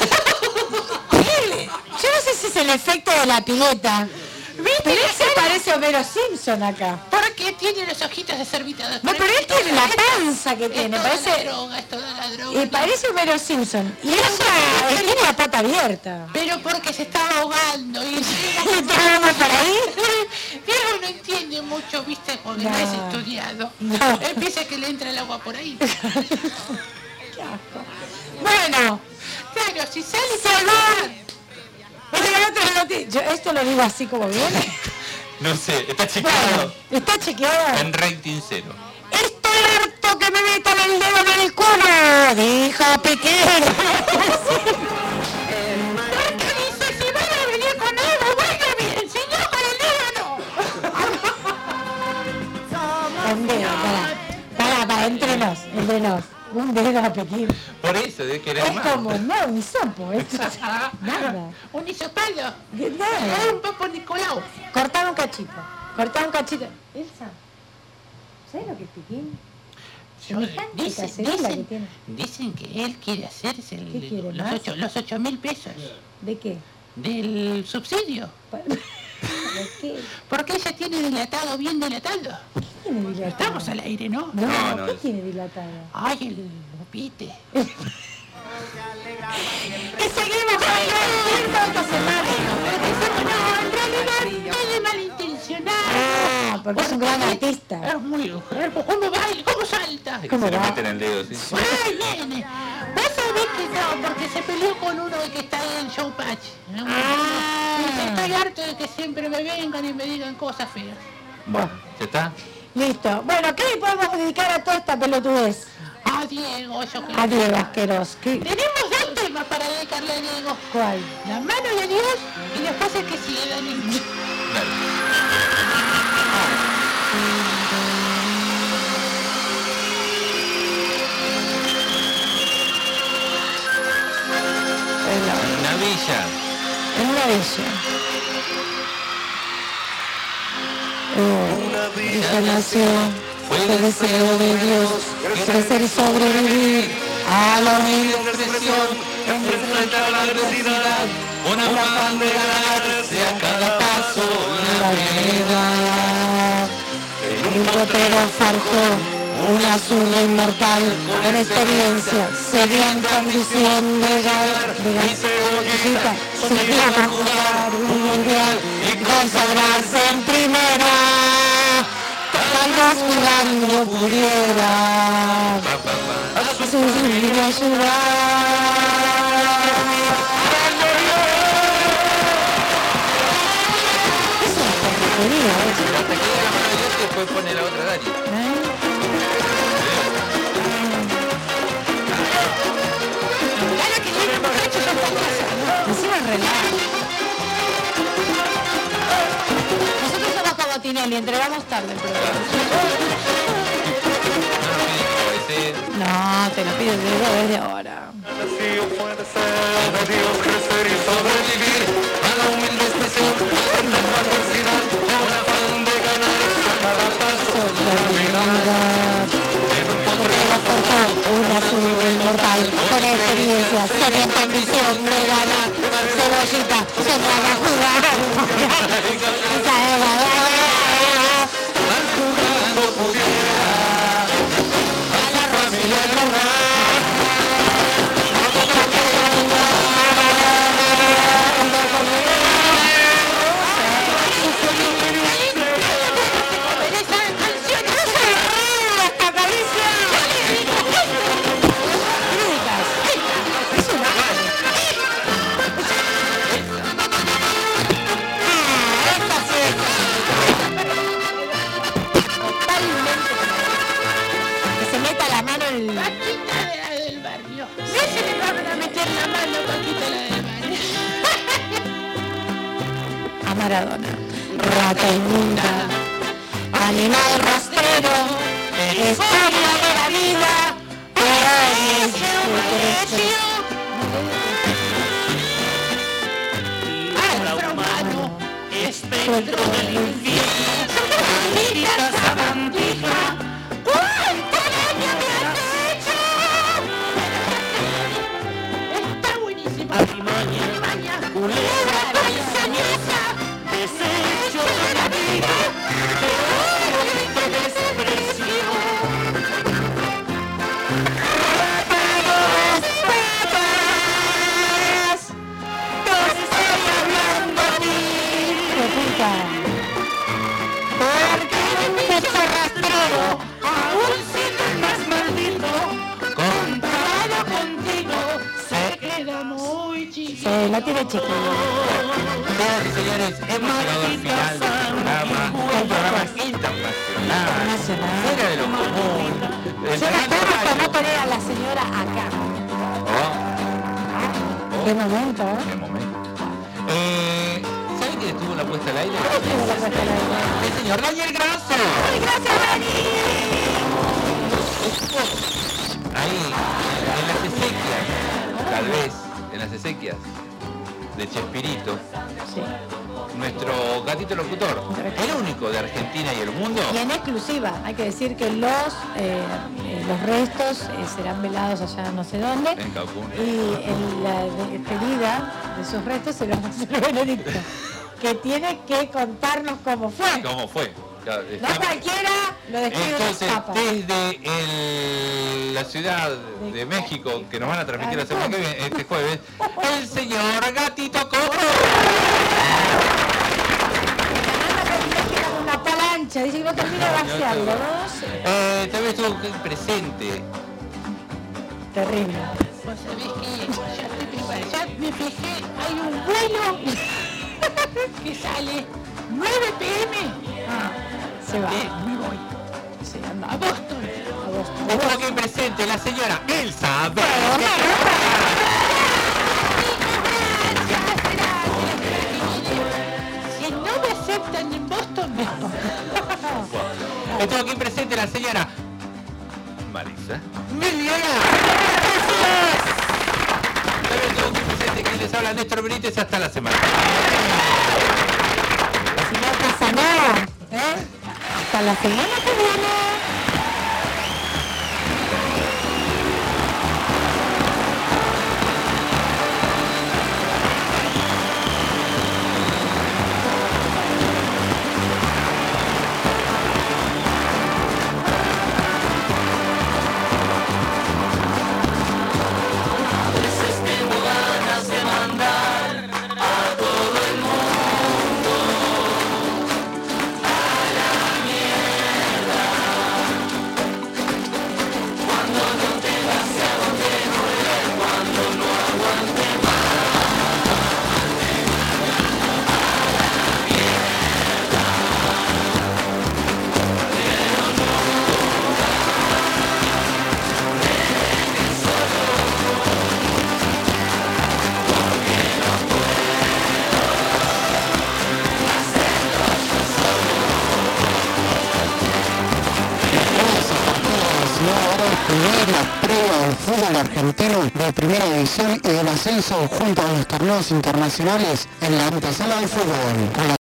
Yo no sé si es el efecto de la pileta. Pero él se parece a Homero Simpson acá. Porque tiene los ojitos desorbitados. No, pero él tiene la panza que tiene, parece... Es toda la droga. Y parece Homero Simpson. Y ella tiene la pata abierta. Pero porque se estaba ahogando y ¿Vamos para ahí? Diego no entiende mucho, viste, porque no es estudiado. No. Empieza que le entra el agua por ahí. Qué asco. Bueno, Claro, si sale yo esto lo digo así como viene. No sé, está chequeado. Está chequeado. En rating 0. Estoy harto que me metan el dedo en el culo, dijo Piqué. Porque dice, si van a venir con algo, venga bien, si no con el dedo no. Un dedo, para, entre nos. Un dedo a Pekín. Por eso, de que era Es más. como, no, un hisopo, esto es nada. Un hisopado. Nada. Un Papa Nicolau. Cortá un cachito. Elsa, ¿sabes lo que es Pekín? Semejante cacerola que tiene. Dicen que él quiere hacerse ¿Qué quiere, más? los 8.000 pesos. ¿De qué? Del subsidio. ¿De qué? Porque ella tiene dilatado, bien dilatado. ¿Qué tiene dilatado? Estamos al aire, ¿no? No, ¿qué tiene dilatado? Ay, el pite. Y seguimos con esta semana. No, en realidad es malintencionado. Porque es un gran artista. Es muy... ¿Cómo baila? ¿Cómo salta? ¿Cómo Se le va? meten el dedo, sí. Ay, nene. Vos sabés que no, porque se peleó con uno que está en Showpatch. Estoy harto de que siempre me vengan y me digan cosas feas. Bueno, ¿ya está? Listo. Bueno, ¿qué le podemos dedicar a toda esta pelotudez? A Diego, yo creo. A Diego Asqueros. ¿Qué? Tenemos dos temas para dedicarle a Diego. ¿Cuál? La mano y a Dios y después el que sigue, Dani. Una villa. En una villa. Villa nació, fue deseo de Dios, crecer y sobrevivir a la humilde expresión, enfrentar la adversidad, con afán de ganarse a cada paso la vida. En un rotero forjó una zurda inmortal, con experiencia, sedienta ambición de ganar, y se llama jugar un mundial y consagrarse en primera. Tal vez jugando pudiera a sus niños ayudar. Es una porquería, Hasta que llega la mano de Dios y después pone la otra Dani. Encima relajo. Nosotros somos como Tinelli, entregamos tarde el programa. No, te lo pido desde ahora. Crecer y sobrevivir a la humilde expresión, enfrentar la adversidad, con afán de ganarse a cada paso la vida. Una zurda inmortal, con experiencia, sedienta ambición de ganar, cebollita, se van a jugar. Jugando pudiera a la familia lograr. Paquita de la del barrio. No se le van a meter la mano, Paquita la del barrio. A Maradona. Rata inmunda, animal rastrero, historia de la vida, pero es su precio. Alma humano, espectro del infierno, maldita sabandija, ¿Cuánto daño me has hecho? Está buenísima. Alimaña, culebra traicionosa, desecho de la vida, pero de desprecio. Patas, no estoy hablando a ti. Porque un bicho rastrero, aún siendo el más maldito, comparado contigo, se queda muy chiquito. Se la tiene chiquita. Señoras y señores, hemos llegado al final del programa. Un programa internacional. Fuera de lo común. Yo la estaba hasta no poner a la señora acá. Qué momento, ¿eh? Qué momento. ¿Saben quién estuvo en la puesta al aire? Estuvo la puesta al aire. El señor Daniel Grasso. ¡Ay, gracias, Dani! Estuvo ahí, en las Ezequias, tal vez, en las Ezequias de Chespirito. Sí. nuestro gatito locutor, el único de Argentina y el mundo. Y en exclusiva, hay que decir que los restos serán velados allá no sé dónde. En Cancún. Y en la despedida de esos restos se los va a hacer Benedicto, que tiene que contarnos cómo fue. ¿Cómo fue? Claro, no cualquiera lo describe. Entonces, papas. desde la Ciudad de México, que nos van a transmitir la semana que viene, este jueves, el señor Gatito Cobro. Una palancha, dice que no termina de vaciarlo, ¿no? Tal vez estuvo presente. Terrible. Vos sabés que ya estoy preparada, ya me fijé, hay un vuelo que sale 9 p.m. Se va. Me voy. Sí, anda. A Boston. Estuvo aquí presente la señora Elsa. Si no me aceptan en Boston, me expongo. Estuvo aquí presente la señora Marisa. También estuvo aquí presente quien les habla, Néstor Benítez. Hasta la semana. Si no pasa nada, hasta la semana que viene. La prueba del fútbol argentino de primera división y del ascenso junto a los torneos internacionales en la antesala del fútbol.